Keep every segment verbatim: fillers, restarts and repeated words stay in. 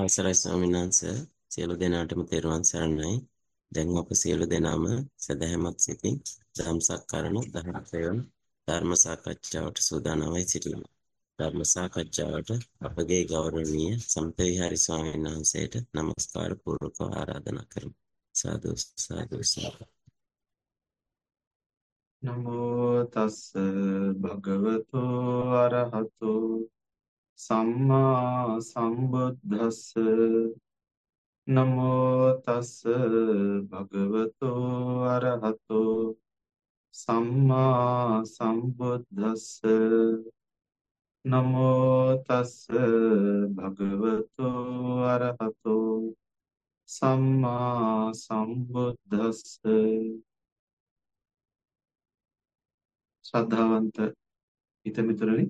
අවසරයි ස්වාමීන් වහන්සේ සියලු දෙනාටම තෙරුවන් සරණයි. දැන් අප සියලු දෙනාම සදහැමත් සිතින් ධම්ම සක්කරණ දහම් සෙවන ධර්ම සාකච්ඡාවට සූදානම්වයි සිටිමු. ධර්ම සාකච්ඡාවට අපගේ ගෞරවනීය සම්පේහාරි ස්වාමීන් වහන්සේට নমස්කාර පූර්වකව ආරාධනා කරමු. සාදු සාදු සාදු. නමෝ තස්ස භගවතෝ අරහතෝ සම්මා සම්බුද්දස්ස නමෝ තස්ස භගවතෝ අරහතෝ සම්මා සම්බුද්දස්ස නමෝ තස්ස භගවතෝ අරහතෝ සම්මා සම්බුද්දස්ස ශ්‍රද්ධාවන්ත හිතමිතුරනි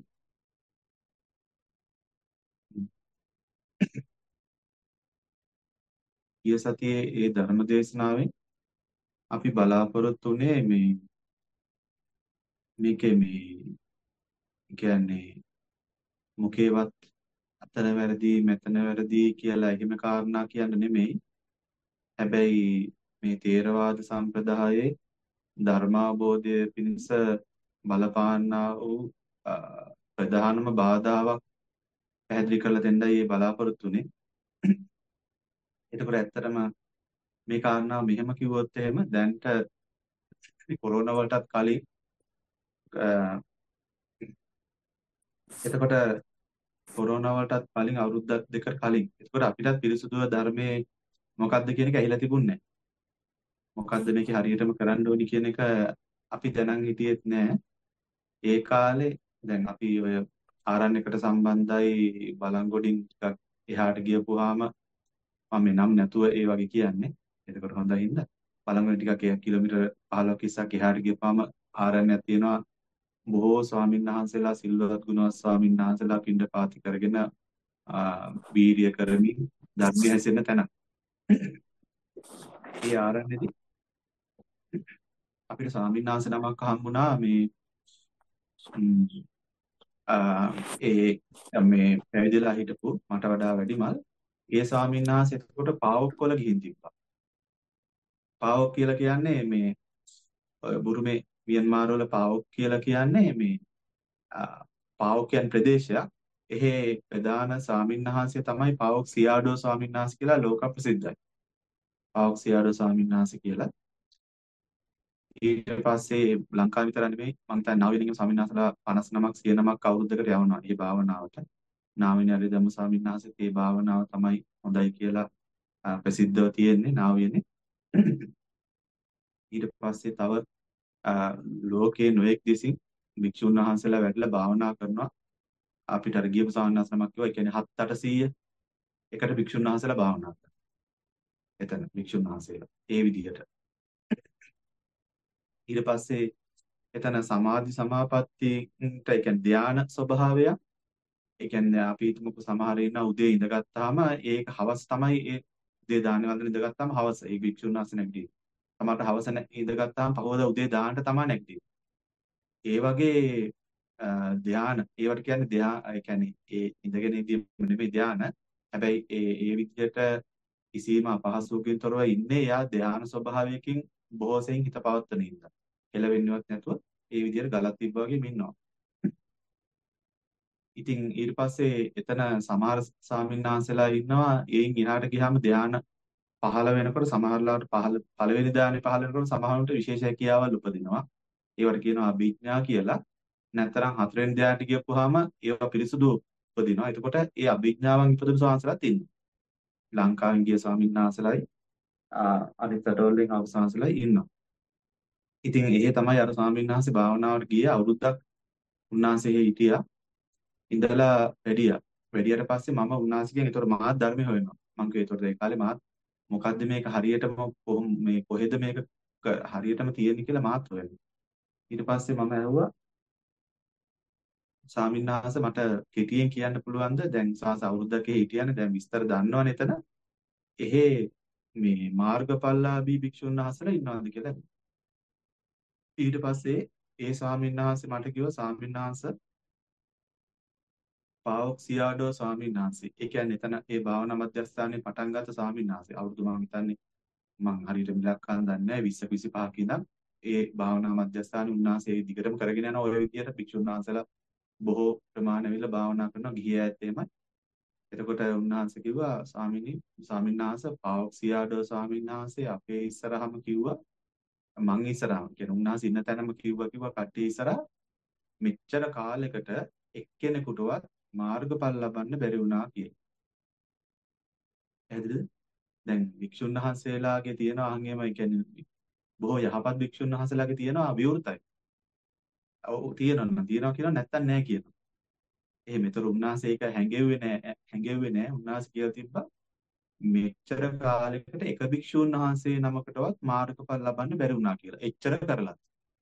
ඊය සතියේ ඒ ධර්ම දේශනාවෙන් අපි බලාපොරොත්තු වුණේ මේ මේකේ මේ කියන්නේ මොකේවත් අතන වැරදි මෙතන වැරදි කියලා එහෙම කාරණා කියන්න නෙමෙයි. හැබැයි මේ ථේරවාද සම්ප්‍රදායේ ධර්මාබෝධය පිණිස බලපාන්නා වූ අ, ප්‍රධානම බාධාවක් පැහැදිලි කරලා දෙන්නයි මේ බලාපොරොත්තු වුණේ. එතකොට ඇත්තටම මේ කාරණාව මෙහෙම කිව්වොත් එහෙම දැන්ට කොරෝනා වලටත් කලින් අ, එතකොට කොරෝනා වලටත් කලින් අවුරුද්දක් දෙකකට කලින් එතකොට අපිටත් පිරිසුදුව ධර්මයේ මොකක්ද කියන එක ඇහිලා තිබුණේ නැහැ. මොකක්ද මේකේ හරියටම කරන්න ඕනි කියන එක අපි දැනන් හිටියෙත් නෑ. ඒ කාලේ දැන් අපි ඔය ආරණ්‍යකට සම්බන්ධයි බලංගොඩින් ටිකක් එහාට ගියපුවාම මම මේ නම් නැතුව ඒ වගේ කියන්නේ. එතකොට හොඳයි හින්දා බලංගොඩ ටිකක් ඒ කිලෝමීටර් පහළොවක් ඉස්සක් එහාට ගියපුවාම ආරණ්‍යයක් තියෙනවා. බොහෝ ස්වාමීන් වහන්සේලා සිල්වත් ගුණවත් ස්වාමීන් වහන්සේලා පින්ඩපාති කරගෙන වීරිය කරමින් ධර්මය හැසෙන තැන. ඒ ආරණ්‍යදී අපිට ස්වාමීන් වහන්සේ නමක් හම්බුණා මේ ම්, ආ, ඒ මේ පැවිදිලා හිටපු මට වඩා වැඩිමල් ඒ ස්වාමීන් වහන්සේ එතකොට පාවොක්කොල ගිහින් තිබ්බා. පාවොක් කියලා කියන්නේ මේ ඔය බුරුමේ මියන්මාර් වල පාවොක් කියලා කියන්නේ මේ ආ, පාවොක් කියන ප්‍රදේශයක්. එහි ප්‍රධාන ස්වාමීන් වහන්සේ තමයි පාවොක් සියාඩෝ ස්වාමීන් වහන්සේ කියලා ලෝක ප්‍රසිද්ධයි. පාවොක් සියාඩෝ ස්වාමීන් වහන්සේ කියලා. ඊට පස්සේ ලංකාව විතර නෙමෙයි මම හිතන්නේ නාවිනිගම ස්වාමීන් වහන්සේලා පනස් නමක් සිය නමක් අවුරුද්දකට යවනවා මේ භාවනාවට. නාවිනී අරිදම්ම ස්වාමීන් වහන්සේත් මේ භාවනාව තමයි හොඳයි කියලා අ, ප්‍රසිද්ධව තියෙන්නේ නාවියනේ. ඊට පස්සේ තව අ, ලෝකයේ නොඑක් දෙසින් භික්ෂුන් වහන්සේලා වැඩිලා භාවනා කරනවා. අපිට අර ගියපු ස්වාමීන් වහන්සේ නමක් කිව්වා ඒ කියන්නේ හත් අටසීය එකට භික්ෂුන් වහන්සේලා භාවනා කරනවා. එතන භික්ෂුන් වහන්සේලා ඒ විදිහට. ඊට පස්සේ එතන සමාධි සමාපත්තියට ඒ කියන්නේ ධාන ස්වභාවයක්. ඒ කියන්නේ අපි හිතමුකෝ සමහර ඉන්න උදේ ඉඳගත්තාම ඒක හවස තමයි ඒ උදේ දාන වන්දන ඉඳගත්තාම හවස ඒ භික්ෂුන් වහන්සේ නැගිටින්නේ. සමහරට හවස නැ- ඉඳගත්තාම පහවදා උදේ දාන්නට තමයි නැගිටින්නේ. ඒ වගේ අ, ධාන ඒවට කියන්නේ ධා ඒ කියන්නේ ඒ ඉඳගෙන ඉඳීම නෙමෙයි ධාන. හැබැයි ඒ ඒ විදිහට කිසිම අපහසුවකින් තොරව ඉන්නේ යා ධාන ස්වභාවයකින් බොහෝ සෙයින් හිත පවත්වන ඉඳලා. එළවෙන්නවත් නැතුව ඒ විදිහට ගලක් තිබ්බා වගේ ඉන්නවා. ඉතින් ඊට පස්සේ එතන සමහර ස්වාමීන් වහන්සේලා ඉන්නවා එයින් එහාට ගියාම ධාන පහළ වෙනකොට සමහරලාට පහළ පළවෙනි ධානය පහළ වෙනකොට සමහරවිට විශේෂ හැකියාවල් උපදිනවා. ඒවට කියනවා අභිඥා කියලා. නැත්නම් හතරවෙනි ධානයට ගියපුවාම ඒවා පිරිසුදු උපදිනවා. එතකොට ඒ අභිඥාවන් ඉපදුණු ස්වාමීන් වහන්සේලාත් ඉන්නවා. ලංකාවෙන් ගිය ස්වාමීන් වහන්සේලායි ආ, අනිත් රටවලින් ආපු ස්වාමීන් වහන්සේලායි ඉන්නවා. ඉතින් එහෙ තමයි අර ස්වාමීන් වහන්සේ භාවනාවට ගියේ අවුරුද්දක් උන්වහන්සේ හිටියා. ඉඳලා වැඩියා. වැඩියට පස්සේ මම උන්වහන්සේගෙන් ඒතර මාත් ධර්මය හොයනවා. මං කිව්වා ඒතර ඒ කාලේ මාත් මොකද්ද මේක හරියටම කොහොම මේ කොහෙද මේක ක- හරියටම තියෙන්නේ කියලා මාත් හොයනවා. ඊට පස්සේ මම ඇහුවා ස්වාමීන් වහන්සේ මට කෙටියෙන් කියන්න පුළුවන්ද දැන් සාස අවුරුද්දක හිටියනේ දැන් විස්තර දන්නවනේ එතන. එහෙ මේ මාර්ගඵලලාභී භික්ෂුන් වහන්සේලා ඉන්නවද කියලා. ඊට පස්සේ ඒ ස්වාමීන් වහන්සේ මට කිව්වා ස්වාමීන් වහන්සේ පාවොක්සියාඩෝ ස්වාමීන් වහන්සේ. ඒ කියන්නේ එතන ඒ භාවනා මධ්‍යස්ථානයේ පටන් ගත්ත ස්වාමීන් වහන්සේ. අවුරුදු මම හිතන්නේ මං හරියට මිලක් කන් දන්නේ නැහැ විස්ස විසිපහක ඉඳන් ඒ භාවනා මධ්‍යස්ථානයේ උන්වහන්සේ දිගටම කරගෙන යන ඔය විදියට භික්ෂුන් වහන්සේලා බොහෝ ප්‍රමාණ වෙලා භාවනා කරනවා ගිහි ඇත් එහෙමයි. එතකොට උන්වහන්සේ කිව්වා ස්වාමීනි ස්වාමීන් වහන්සේ පාවොක්සියාඩෝ ස්වාමීන් වහන්සේ අපේ ඉස්සරහම කිව්වා මං ඉස්සරහම කියන උන්වහන්සේ ඉන්න තැනම කිව්වා කිව්වා කට්ටිය ඉස්සරහ මෙච්චර කාලයකට එක්කෙනෙකුටවත් මාර්ගඵල ලබන්න බැරි වුණා කියලා. පැහැදිලිද? දැන් වික්ෂුන් වහන්සේලාගේ තියෙනවා අහන් එහෙම ඒ කියන්නේ බොහෝ යහපත් වික්ෂුන් වහන්සේලාගේ තියෙනවා විවෘතයි. ඔව් තියෙනවා නම් තියෙනවා කියනවා නැත්තම් නැහැ කියනවා. එහෙම ඒතර උන්වහන්සේ ඒක හැංගෙව්වේ නැහැ හැංගෙව්වේ නැහැ. උන්වහන්සේ කියලා තිබ්බා මෙච්චර කාලයකට එක භික්ෂුන් වහන්සේ නමකටවත් මාර්ගඵල ලබන්න බැරි වුණා කියලා. එච්චර කරලා.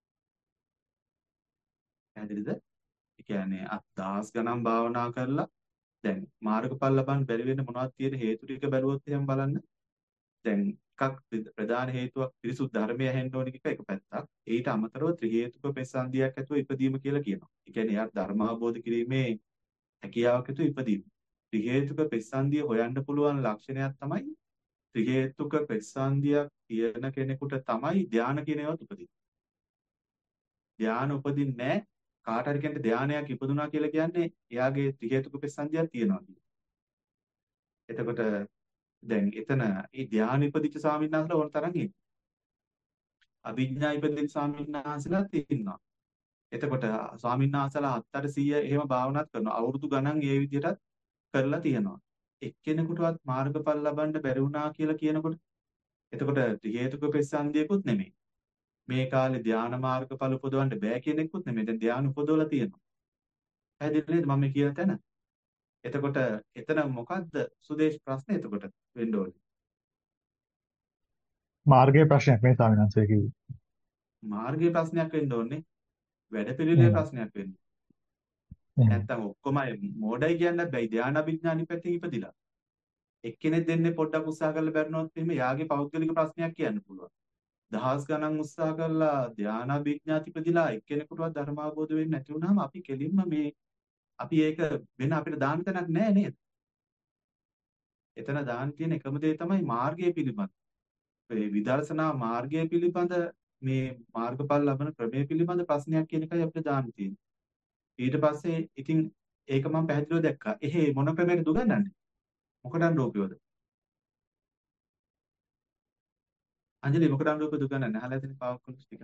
පැහැදිලිද? ඒ කියන්නේ අත් දහස් ගණන් භාවනා කරලා දැන් මාර්ගඵල ලබන්න බැරි වෙන්න මොනවද තියෙන හේතු ටික බැලුවොත් එහෙම බලන්න. දැන් එකක් ප්‍රධාන හේතුවක් පිරිසුදු ධර්මය ඇහෙන්න ඕන එක එක පැත්තක්. ඊට අමතරව ත්‍රි හේතුක ප්‍රසන්දියක් ඇතුව ඉපදීම කියලා කියනවා. ඒ කියන්නේ යාට ධර්ම අවබෝධ කිරීමේ හැකියාවක් ඇතුව ඉපදීම. ත්‍රි හේතුක ප්‍රසන්දිය හොයන්න පුළුවන් ලක්ෂණයක් තමයි ත්‍රි හේතුක ප්‍රසන්දියක් තියෙන කෙනෙකුට තමයි ධානය කියන ඒවාත් උපදින්නේ. ධානය උපදින්නේ නැහැ. කාට හරි කෙනෙක් ධානයක් ඉපදුනා කියලා කියන්නේ එයාගේ ත්‍රි හේතුක ප්‍රසන්දියක් තියෙනවා කියන. එතකොට දැන් එතන මේ ධානය ඉපදිච්ච ස්වාමීන් වහන්සේලා ඕන තරම් ඉන්නවා. අභිඥා ඉපදිච්ච ස්වාමීන් වහන්සේලාත් ඉන්නවා. එතකොට ස්වාමීන් වහන්සේලා හතර සීය එහෙම භාවනාත් කරනවා. අවුරුදු ගණන් ඒ විදිහටත් කරලා තියෙනවා. එක්කෙනෙකුටවත් මාර්ගඵල ලබන්න බැරි වුණා කියලා කියනකොට එතකොට ත්‍රි හේතුක ප්‍රසන්දියකුත් නෙමෙයි. මේ කාලේ ධානා මාර්ගඵල උපදවන්න බෑ කියන එකකුත් නෙමෙයි. දැන් ධානා උපදවලා තියෙනවා. පැහැදිලි නේද මම කියන තැන? එතකොට එතන මොකද්ද සුදේශ ප්‍රශ්නේ එතකොට වෙන්න ඕනේ? මාර්ගයේ ප්‍රශ්නයක් මේ ස්වාමීන් වහන්සේ කිව්වේ. මාර්ගයේ ප්‍රශ්නයක් වෙන්න ඕනේ. වැඩපිළිවෙලේ එහෙමයි. ප්‍රශ්නයක් වෙන්න. එහෙමයි. නැත්තම් ඔක්කොම මොඩයි කියන්නත් බැයි ධානා විඥානි පැත්තෙන් ඉපදිලා. එක්කෙනෙක් දෙන්නේ පොඩ්ඩක් උත්සාහ කරලා බැලුනොත් එහෙම යාගේ පෞද්ගලික ප්‍රශ්නයක් කියන්න පුළුවන්. දහස් ගණන් උත්සාහ කරලා ධානා විඥාති ඉපදිලා එක්කෙනෙකුටවත් ධර්ම අවබෝධ වෙන්නේ නැති වුනහම අපි කෙලින්ම මේ අපි ඒක වෙන අපිට දාන්න තැනක් නැහැ නේද? එතන දාන්න තියෙන එකම දේ තමයි මාර්ගය පිළිබඳ. ඒ විදර්ශනා මාර්ගය පිළිබඳ මේ මාර්ගඵල ලබන ක්‍රමය පිළිබඳ ප්‍රශ්නයක් කියන එකයි අපිට දාන්න තියෙන්නේ. ඊට පස්සේ ඉතින් ඒක මම පැහැදිලිව දැක්කා. එහේ මොන ක්‍රමයකද උගන්වන්නේ? මොකටද රූපයෝද? අංජලි මොකටද රූපය උගන්වන්නේ? අහලා තියෙන පාවක් කුණුස් ටික.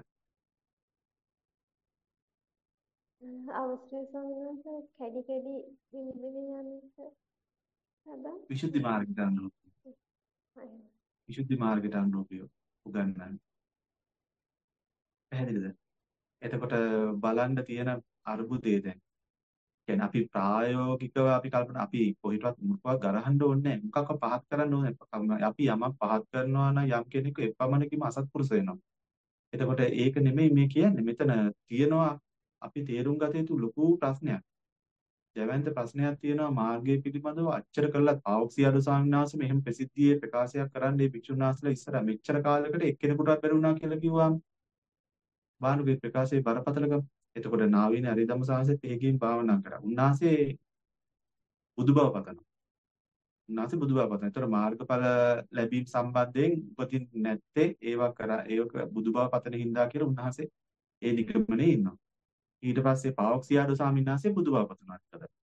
අවශ්‍ය ස්වාමීන් වහන්සේ කැඩි කැඩි විනිවිද යන්නට හැබැයි විසුද්ධි මාර්ගයට අනුව. විසුද්ධි මාර්ගයට අනුව උගන්වන්නේ. පැහැදිලිද? එතකොට බලන්න තියෙන අරුබුදේ දැන්. කියන්නේ අපි ප්‍රායෝගිකව අපි කල්පනා අපි කොහෙටවත් මොකක්වත් ගරහන්න ඕනේ නැහැ. මොකක්වත් පහත් කරන්න ඕනේ නැහැ. අපි යමක් පහත් කරනවා නම් යම් කෙනෙකු එපමණකින්ම අසත්පුරුෂ වෙනවා. එතකොට ඒක නෙමෙයි මේ කියන්නේ. මෙතන තියෙනවා අපි තේරුම් ගත යුතු ලොකු ප්‍රශ්නයක්. ජයවන්ත ප්‍රශ්නයක් තියෙනවා මාර්ගය පිළිබඳව අච්චර කළා පාවොක්සියාඩෝ ස්වාමීන් වහන්සේ මෙහෙම ප්‍රසිද්ධියේ ප්‍රකාශයක් කරන්නේ භික්ෂුන් වහන්සේලා ඉස්සර මෙච්චර කාලයකට එක්කෙනෙකුටවත් බැරි වුණා කියලා කිව්වම බානුගේ ප්‍රකාශයේ බරපතලකම. එතකොට නාවින හරිදම සාංශෙත් ඒකෙන් භාවනා කරා. උන්වහන්සේ බුදුබව පතනවා. උන්වහන්සේ බුදුබව පතනවා. ඒතර මාර්ගඵල ලැබීම සම්බන්ධයෙන් උපතින් නැත්තේ ඒවා කරා ඒක බුදුබව පතන හින්දා කියලා උන්වහන්සේ ඒ නිගමනේ ඉන්නවා. ඊට පස්සේ පාවොක්සියාඩෝ ස්වාමීන් වහන්සේ බුදුබව පතනවා.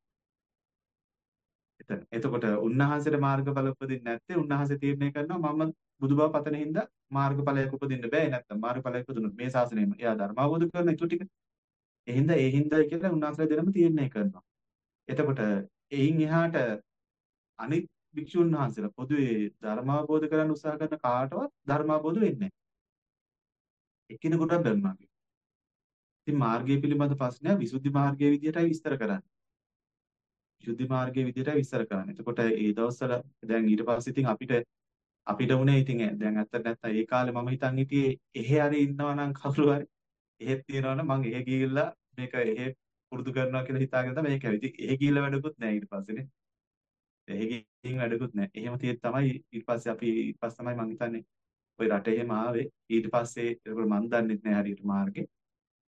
එතන. එතකොට උන්වහන්සේට මාර්ගඵල උපදින්නේ නැත්තේ උන්වහන්සේ තීරණය කරනවා මම බුදුබව පතන හින්දා මාර්ගඵලයක් උපදින්න බෑ නැත්තම් මාර්ගඵලයක් උපදුනොත් මේ ශාසනයෙම එයා ධර්ම අවබෝධ කරන ඊටු ටික. ඒ හින්දා ඒ හින්දායි කියලා උන්වහන්සේලා දෙනම තීරණය කරනවා. එතකොට එයින් එහාට අනිත් භික්ෂුන් වහන්සේලා පොදුවේ ධර්ම අවබෝධ කරගන්න උත්සාහ කරන කාටවත් ධර්ම අවබෝධ වෙන්නේ නැහැ. එක්කිනෙකුටවත් බැරිමා. ඉතින් මාර්ගය පිළිබඳ ප්‍රශ්නය විසුද්ධි මාර්ගයේ විදිහටයි විස්තර කරන්නේ. විසුද්ධි මාර්ගයේ විදිහටයි විස්තර කරන්නේ. එතකොට ඒ දවස්වල දැන් ඊට පස්සේ ඉතින් අපිට අපිට උනේ ඉතින් දැන් ඇත්ත නැත්නම් ඒ කාලේ මම හිතන් හිටියේ එහෙ හරි ඉන්නවා නම් කවුරු හරි එහෙත් තියනවනම් මං එහෙ ගිහිල්ලා මේක එහෙ පුරුදු කරනවා කියලා හිතාගෙන තමයි මේක ඇවිත්. එහෙ ගිහිල්ලා වැඩකුත් නැහැ ඊට පස්සේනේ. එහෙ ගිහින් වැඩකුත් නැහැ. එහෙම තියෙත් තමයි ඊට පස්සේ අපි ඊට පස්සේ තමයි මං හිතන්නේ ওই රට එහෙම ආවේ. ඊට පස්සේ ඒක මං දන්නෙත් නැහැ හරියට මාර්ගේ.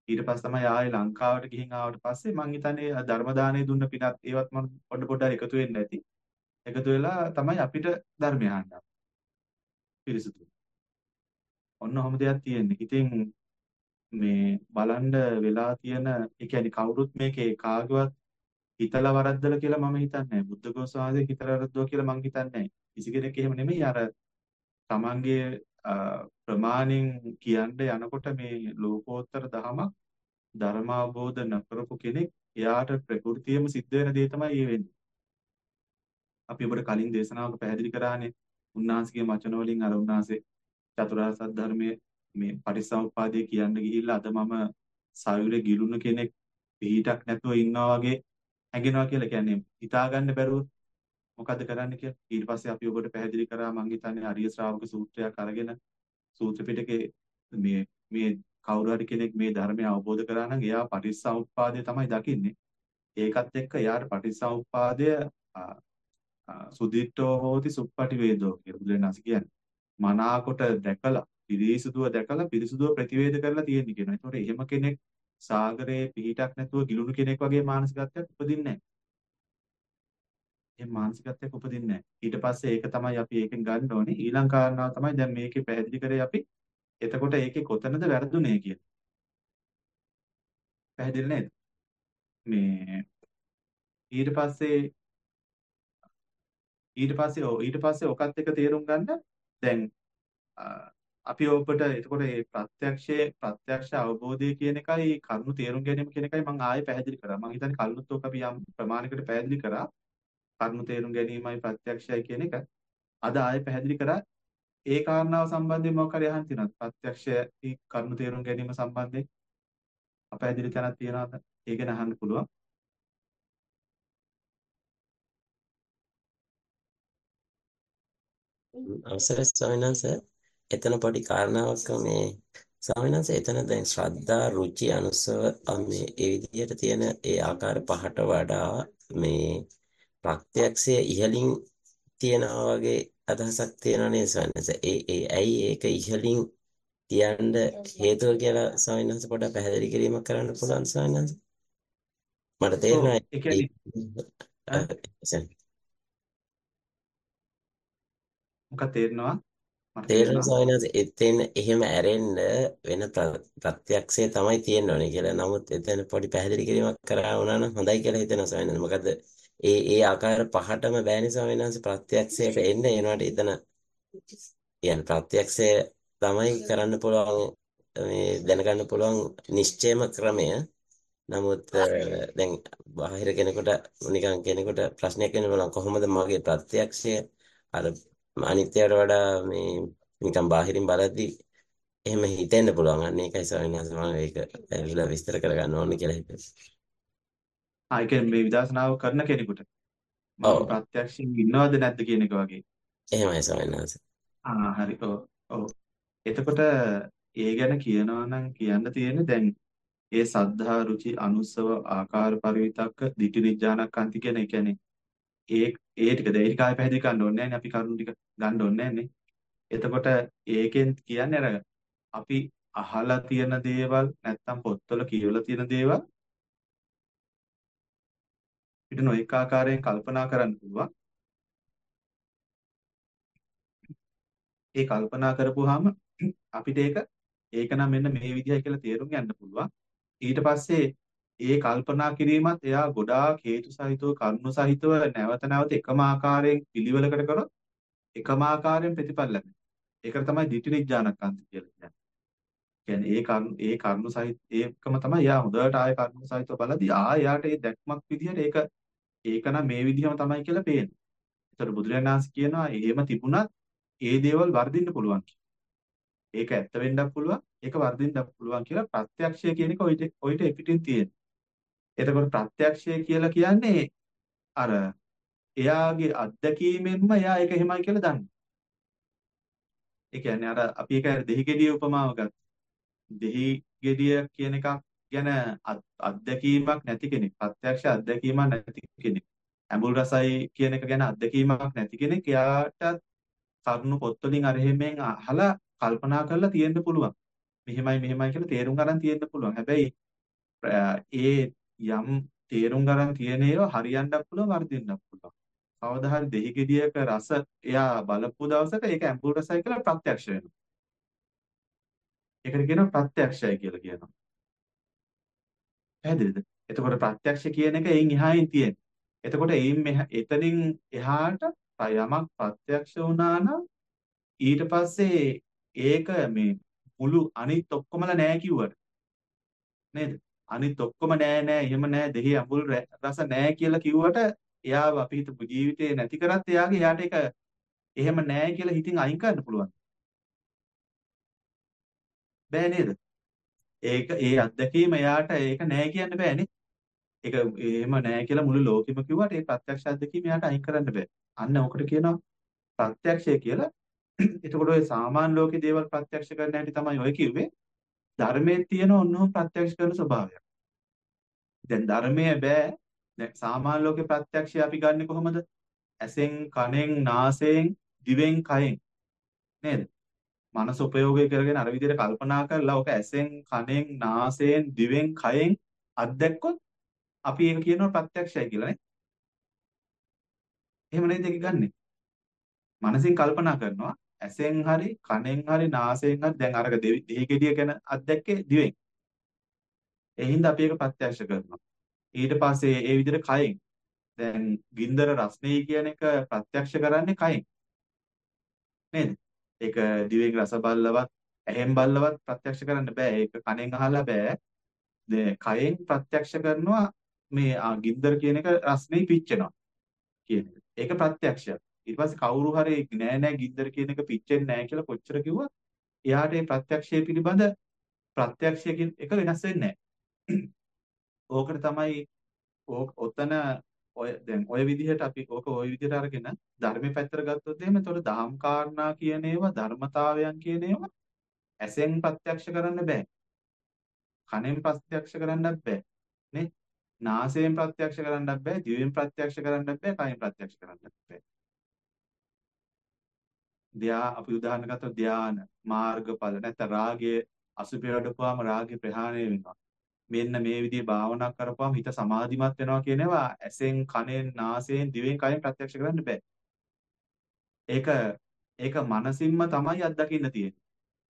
ඊට පස්සේ තමයි ආයේ ලංකාවට ගිහින් ආවට පස්සේ මං හිතන්නේ අ ධර්ම දාණය දුන්න පිටත් ඒවත් මම පොඩ පොඩ එකතු වෙන්න ඇති. එකතු වෙලා තමයි අපිට ධර්මය අහන්න පිරිසුදු. ඔන්න ඔහොම දෙයක් තියෙන්නේ. ඉතින් මේ බලන්න වෙලා තියෙන ඒ කියන්නේ කවුරුත් මේකේ කාගේවත් හිතලා වරද්දලා කියලා මම හිතන්නේ නැහැ. බුද්ධ ගෝස්වාමීගේ හිතලා වරද්දුවා කියලා මම හිතන්නේ නැහැ. කිසි කෙනෙක් එහෙම නෙමෙයි අර තමන්ගේ ප්‍රමාණෙන් කියන්න යනකොට මේ ලෝකෝත්තර ධමයක් ධර්ම අවබෝධ නොකරපු කෙනෙක් එයාට ප්‍රകൃතියම සිද්ධ වෙන දේ තමයි ඒ වෙන්නේ. අපි ඔබට කලින් දේශනාවක පැහැදිලි කරානේ උන්වහන්සේගේ වචන වලින් අර උන්වහන්සේ චතුරාර්ය සත්‍ය ධර්මයේ මේ පටිච්චසමුප්පාදය කියන්න ගිහිල්ලා අද මම සායුරේ ගිලුණු කෙනෙක් පිටක් නැතුව ඉන්නවා වගේ හැඟෙනවා කියලා කියන්නේ හිතාගන්න බැරුව මොකද්ද කරන්න කියලා. ඊට පස්සේ අපි ඔබට පැහැදිලි කරා මං හිතන්නේ ආර්ය ශ්‍රාවක සූත්‍රයක් අරගෙන සූත්‍ර පිටකේ මේ මේ කවුරු හරි කෙනෙක් මේ ධර්මය අවබෝධ කරා නම් එයා පටිච්චසමුප්පාදය තමයි දකින්නේ. ඒකත් එක්ක එයාට පටිච්චසමුප්පාදය සුදිට්ඨෝ හෝති සුප්පටි වේදෝ කියලා බුදුරජාණන් කියන්නේ. මනාකොට දැකලා පිරිසුදුව දැකලා පිරිසුදුව ප්‍රතිවේද කරලා තියෙන්නේ කියනවා. ඒතකොට එහෙම කෙනෙක් සාගරයේ පිහිටක් නැතුව ගිලුණු කෙනෙක් වගේ මානසිකත්වයක් උපදින්නේ නැහැ. ඒ මානසිකත්වයක් උපදින්නේ නැහැ. ඊට පස්සේ ඒක තමයි අපි ඒකෙන් ගන්න ඕනේ. ඊළඟ කාරණාව තමයි දැන් මේකේ පැහැදිලි කරේ අපි. එතකොට ඒකේ කොතනද වැරදුනේ කියලා. පැහැදිලි නේද? මේ ඊට පස්සේ ඊට පස්සේ ඔව් ඊට පස්සේ ඔකත් එක තේරුම් ගන්න දැන් අපි ඔබට එතකොට මේ ප්‍රත්‍යක්ෂයේ ප්‍රත්‍යක්ෂ අවබෝධය කියන එකයි කරුණු තේරුම් ගැනීම කියන එකයි මම ආයෙ පැහැදිලි කරා. මම හිතන්නේ කල්ලුත් ඔක අපි යම් ප්‍රමාණයකට පැහැදිලි කරා. කරුණු තේරුම් ගැනීමයි ප්‍රත්‍යක්ෂයයි කියන එක. අද ආයෙ පැහැදිලි කරා. ඒ කාරණාව සම්බන්ධයෙන් මොකක් හරි අහන්න තියෙනවද? ප්‍රත්‍යක්ෂයේ කරුණු තේරුම් ගැනීම සම්බන්ධයෙන් අපැහැදිලි තැනක් තියෙනවද? ඒක ගැන අහන්න පුළුවන්. අවසරයි ස්වාමීන් වහන්සේ. එතන පොඩි කාරණාවක් මේ ස්වාමීන් වහන්සේ එතන දැන් ශ්‍රද්ධා රුචි අනුසව මේ ඒ විදිහට තියෙන ඒ ආකාර පහට වඩා මේ ප්‍රත්‍යක්ෂයේ ඉහළින් තියනවා වගේ අදහසක් තියෙනවා නේද ස්වාමීන් වහන්සේ? ඒ ඒ ඇයි ඒක ඉහළින් තියන්න හේතුව කියලා ස්වාමීන් වහන්සේ පොඩ්ඩක් පැහැදිලි කිරීමක් කරන්න පුළුවන් ස්වාමීන් වහන්සේ? මට තේරෙනවා ඒ කියන්නේ මොකක් තේරෙනවා? මට තේරෙන තේරෙනවා. ස්වාමීන් වහන්සේ එතෙන් එහෙම ඇරෙන්න වෙන ප්‍රත්‍යක්ෂය තමයි තියෙන්න ඕනේ කියලා. නමුත් එතන පොඩි පැහැදිලි කිරීමක් කරා වුණා නම් හොඳයි කියලා හිතෙනවා ස්වාමීන් වහන්සේ. මොකද ඒ ඒ ආකාර පහටම බෑනේ ස්වාමීන් වහන්සේ ප්‍රත්‍යක්ෂයට එන්න එනවාට එතන يعني ප්‍රත්‍යක්ෂය තමයි කරන්න පුළුවන් මේ දැනගන්න පුළුවන් නිශ්චයම ක්‍රමය. නමුත් දැන් බාහිර කෙනෙකුට නිකන් කෙනෙකුට ප්‍රශ්නයක් වෙන්න පුළුවන් කොහොමද මගේ ප්‍රත්‍යක්ෂය අර අනිත්‍යයට වඩා මේ නිකන් බාහිරින් බලද්දි එහෙම හිතෙන්න පුළුවන්. අන්න ඒකයි ස්වාමීන් වහන්සේ මම ඒක ඇවිල්ලා විස්තර කරගන්න ඕනේ කියලා හිතුවා. ආ ඒ කියන්නේ මේ විදර්ශනාව කරන කෙනෙකුට ඔව් මම ප්‍රත්‍යක්ෂයෙන් ඉන්නවද නැද්ද කියන එක වගේ. එහෙමයි ස්වාමීන් වහන්සේ. ආ හරි. ඔව් ඔව්. එතකොට ඒ ගැන කියනවා නම් කියන්න තියෙන්නේ දැන් ඒ සද්ධා රුචි අනුස්සව ආකාර පරිවිතක්ක දිටි විඥානක්කාන්ති කියන ඒ කියන්නේ ඒ ඒ ටික දෙයි කාය පැහැදිලි කරන්න ඕනේ නැහැ නේ අපි කරුණු ටික ගන්න ඕනේ නැහැ නේ. එතකොට ඒකෙන් කියන්නේ අර අපි අහලා තියෙන දේවල් නැත්තම් පොත්වල කියවලා තියෙන දේවල් පිට නොඑක ආකාරයෙන් කල්පනා කරන්න පුළුවන්. ඒ කල්පනා කරපුවාම අපිට ඒක ඒක නම් මෙන්න මේ විදිහයි කියලා තේරුම් ගන්න පුළුවන්. ඊට පස්සේ ඒ කල්පනා කිරීමත් එයා ගොඩාක් හේතු සහිතව කරුණු සහිතව නැවත නැවත එකම ආකාරයෙන් පිළිවෙලකට කරොත් එකම ආකාරයෙන් ප්‍රතිඵල ලැබෙනවා. ඒකට තමයි ditthi nijjanakanti කියලා කියන්නේ. කියන්නේ ඒ කරුණු ඒ කරුණු සහිත ඒකම තමයි එයා හොඳට ආය කරුණු සහිතව බලදී ආ එයාට ඒ දැක්මක් විදිහට ඒක ඒක නම් මේ විදිහම තමයි කියලා පේනවා. ඒතර බුදුරජාණන් වහන්සේ කියනවා එහෙම තිබුණත් ඒ දේවල් වර්ධින්න පුළුවන් කියලා. ඒක ඇත්ත වෙන්නත් පුළුවන් ඒක වර්ධින්නත් පුළුවන් කියලා ප්‍රත්‍යක්ෂය කියන එක ඔයිට ඔයිට පිටින් තියෙනවා. එතකොට ප්‍රත්‍යක්ෂය කියලා කියන්නේ අර එයාගේ අත්දැකීමෙන්ම එයා ඒක එහෙමයි කියලා දන්නවා. ඒ කියන්නේ අර අපි ඒක දෙහි ගෙඩිය උපමාව ගත්තා. දෙහි ගෙඩිය කියන එකක් ගැන අත්දැකීමක් නැති කෙනෙක්, ප්‍රත්‍යක්ෂ අත්දැකීමක් නැති කෙනෙක්. ඇඹුල් රසයි කියන එක ගැන අත්දැකීමක් නැති කෙනෙක් එයාට කරුණු පොත්වලින් අර එහෙමෙන් අහලා කල්පනා කරලා තියෙන්න පුළුවන්. මෙහෙමයි මෙහෙමයි කියලා තේරුම් ගන්න තියෙන්න පුළුවන්. හැබැයි අ, ඒ යම් තේරුම් ගන්න තියෙන ඒවා හරියන්නත් පුළුවන් වර්ධින්නත් පුළුවන්. කවදා හරි දෙහි ගෙඩියක රස එයා බලපු දවසක ඒක ඇඹුල් රසයි කියලා ප්‍රත්‍යක්ෂ වෙනවා. ඒකට කියනවා ප්‍රත්‍යක්ෂයි කියලා කියනවා. පැහැදිලිද? එතකොට ප්‍රත්‍යක්ෂ කියන එක එයින් එහායින් තියෙන්නේ. එතකොට එයින් මෙහා එතනින් එහාට යමක් ප්‍රත්‍යක්ෂ වුණා නම් ඊට පස්සේ ඒක මේ මුළු අනිත් ඔක්කොමලා නෑ කිව්වට නේද? අනිත් ඔක්කොම නෑ නෑ එහෙම නෑ දෙහි අඹුල් රැ- රස නෑ කියලා කිව්වට එයාව අපි හිතපු ජීවිතේ නැති කරත් එයාගේ එයාට ඒක එහෙම නෑ කියලා හිතින් අයින් කරන්න පුළුවන්. බෑ නේද? ඒක ඒ අත්දැකීම එයාට ඒක නෑ කියන්න බෑනේ. ඒක එහෙම නෑ කියලා මුළු ලෝකෙම කිව්වට ඒ ප්‍රත්‍යක්ෂ අත්දැකීම එයාට අයින් කරන්න බෑ. අන්න ඔකට කියනවා ප්‍රත්‍යක්ෂය කියලා. එතකොට ඔය සාමාන්‍ය ලෝකේ දේවල් ප්‍රත්‍යක්ෂ කරන්න හැටි තමයි ඔය කිව්වේ. ධර්මයේ තියෙන ඔන්නෝ ප්‍රත්‍යක්ෂ කරන ස්වභාවයක්. දැන් ධර්මයේ බෑ. දැන් සාමාන්‍ය ලෝකේ ප්‍රත්‍යක්ෂය අපි ගන්නෙ කොහොමද? ඇසෙන්, කනෙන්, නාසයෙන්, දිවෙන්, කයෙන් නේද? මනස උපයෝගය කරගෙන අර විදිහට කල්පනා කරලා ඔක ඇසෙන්, කනෙන්, නාසයෙන්, දිවෙන්, කයෙන් අත්දැක්කොත් අපි ඒක කියනවා ප්‍රත්‍යක්ෂයි කියලා නේ. එහෙම නේද ඒක ගන්නෙ? මනසින් කල්පනා කරනවා ඇසෙන් හරි, කනෙන් හරි, නාසයෙන් හරි දැන් අරක දෙහි ගෙඩිය ගැන අත්දැක්කේ දිවෙන්. ඒ හින්දා අපි ඒක ප්‍රත්‍යක්ෂ කරනවා. ඊට පස්සේ ඒ විදිහට කයෙන් දැන් ගින්දර රස්නේ කියන එක ප්‍රත්‍යක්ෂ කරන්නේ කයෙන් නේද? ඒක දිවෙන් රස බල්ලවත් ඇහෙන් බල්ලවත් ප්‍රත්‍යක්ෂ කරන්න බෑ. ඒක කනෙන් අහලා බෑ. දැන් කයෙන් ප්‍රත්‍යක්ෂ කරනවා මේ ආ ගින්දර කියන එක රස්නේ පිච්චෙනවා කියන එක. ඒක ප්‍රත්‍යක්ෂයක්. ඊට පස්සේ කවුරු හරි නෑ නෑ ගින්දර කියන එක පිච්චෙන්නේ නෑ කියලා කොච්චර කිව්වත් එයාට ඒ ප්‍රත්‍යක්ෂය පිළිබඳ ප්‍රත්‍යක්ෂයකින් එක වෙනස් වෙන්නේ නෑ. ඕකට තමයි ඕක ඔතන ඔය දැන් ඔය විදිහට අපි ඕක ඔය විදිහට අරගෙන ධර්මයේ පැත්තට ගත්තොත් එහෙම එතකොට දහම් කාරණා කියන ඒවා ධර්මතාවයන් කියන ඒවා ඇසෙන් ප්‍රත්‍යක්ෂ කරන්න බෑ. කනෙන් ප්‍රත්‍යක්ෂ කරන්නත් බෑ. නේ? නාසයෙන් ප්‍රත්‍යක්ෂ කරන්නත් බෑ. දිවෙන් ප්‍රත්‍යක්ෂ කරන්නත් බෑ. කයෙන් ප්‍රත්‍යක්ෂ කරන්නත් බෑ. ධ්‍යා අපි උදාහරණ ගත්තොත් ධ්‍යාන මාර්ගඵල නැත්නම් රාගයේ අසුපේ වඩපුවාම රාගේ ප්‍රහාණය වෙනවා. මෙන්න මේ විදිහේ භාවනා කරපුවාම හිත සමාධිමත් වෙනවා කියන ඒවා ඇසෙන් කනෙන් නාසයෙන් දිවෙන් කයෙන් ප්‍රත්‍යක්ෂ කරන්න බෑ. ඒක ඒක මනසින්ම තමයි අත්දකින්න තියෙන්නේ.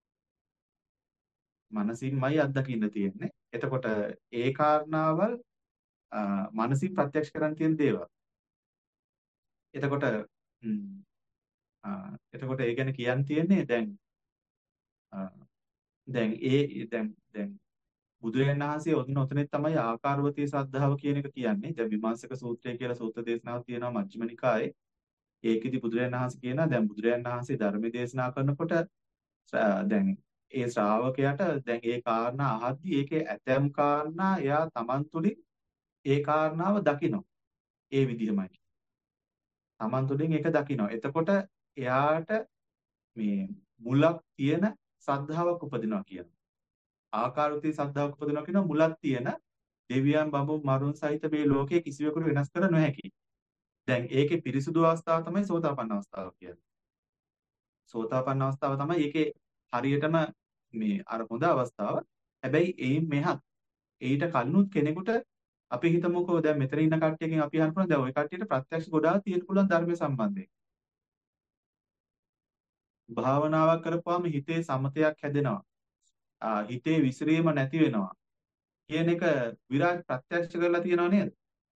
මනසින්මයි අත්දකින්න තියෙන්නේ. එතකොට ඒ කාරණාවල් මනසින් ප්‍රත්‍යක්ෂ කරන්න තියෙන දේවල්. එතකොට ම්, ආ, එතකොට ඒ ගැන කියන්න තියෙන්නේ දැන් ආ, දැන් ඒ දැන් දැන් බුදුරජාණන් වහන්සේ ඔතන ඔතනෙත් තමයි ආකාරවතී ශ්‍රද්ධාව කියන එක කියන්නේ. දැන් විමර්ශක සූත්‍රය කියලා සූත්‍ර දේශනාවක් තියෙනවා මජ්ක්‍ධිම නිකායේ. ඒකෙදි බුදුරජාණන් වහන්සේ කියනවා දැන් බුදුරජාණන් වහන්සේ ධර්ම දේශනා කරනකොට ශ්‍රා- දැන් ඒ ශ්‍රාවකයාට දැන් ඒ කාරණා අහද්දි ඒකේ ඇතැම් කාරණා එයා Taman තුලින් ඒ කාරණාව දකිනවා. ඒ විදිහමයි. Taman තුලින් ඒක දකිනවා. එතකොට එයාට මේ මුලක් තියෙන ශ්‍රද්ධාවක් උපදිනවා කියනවා. ආකාරවතී ශ්‍රද්ධාවක් උපදිනවා කියනවා මුලක් තියෙන දෙවියන් බඹුන් මරුන් සහිත මේ ලෝකයේ කිසිවෙකුට වෙනස් කර නොහැකි. දැන් ඒකේ පිරිසුදු අවස්ථාව තමයි සෝතාපන්න අවස්ථාව කියන්නේ. සෝතාපන්න අවස්ථාව තමයි ඒකේ හරියටම මේ අර හොඳ අවස්ථාව. හැබැයි එයින් මෙහත් ඊට කලිනුත් කෙනෙකුට අපි හිතමුකෝ දැන් මෙතන ඉන්න කට්ටියකින් අපි අහන්න පුළුවන් දැන් ওই කට්ටියට ප්‍රත්‍යක්ෂ ගොඩාක් තියෙන්න පුළුවන් ධර්ම සම්බන්ධයෙන්. භාවනාවක් කරපුවාම හිතේ සමතයක් හැදෙනවා. ආ හිතේ විසිරීම නැති වෙනවා. කියන එක විරාජ් ප්‍රත්‍යක්ෂ කරලා තියෙනව නේද?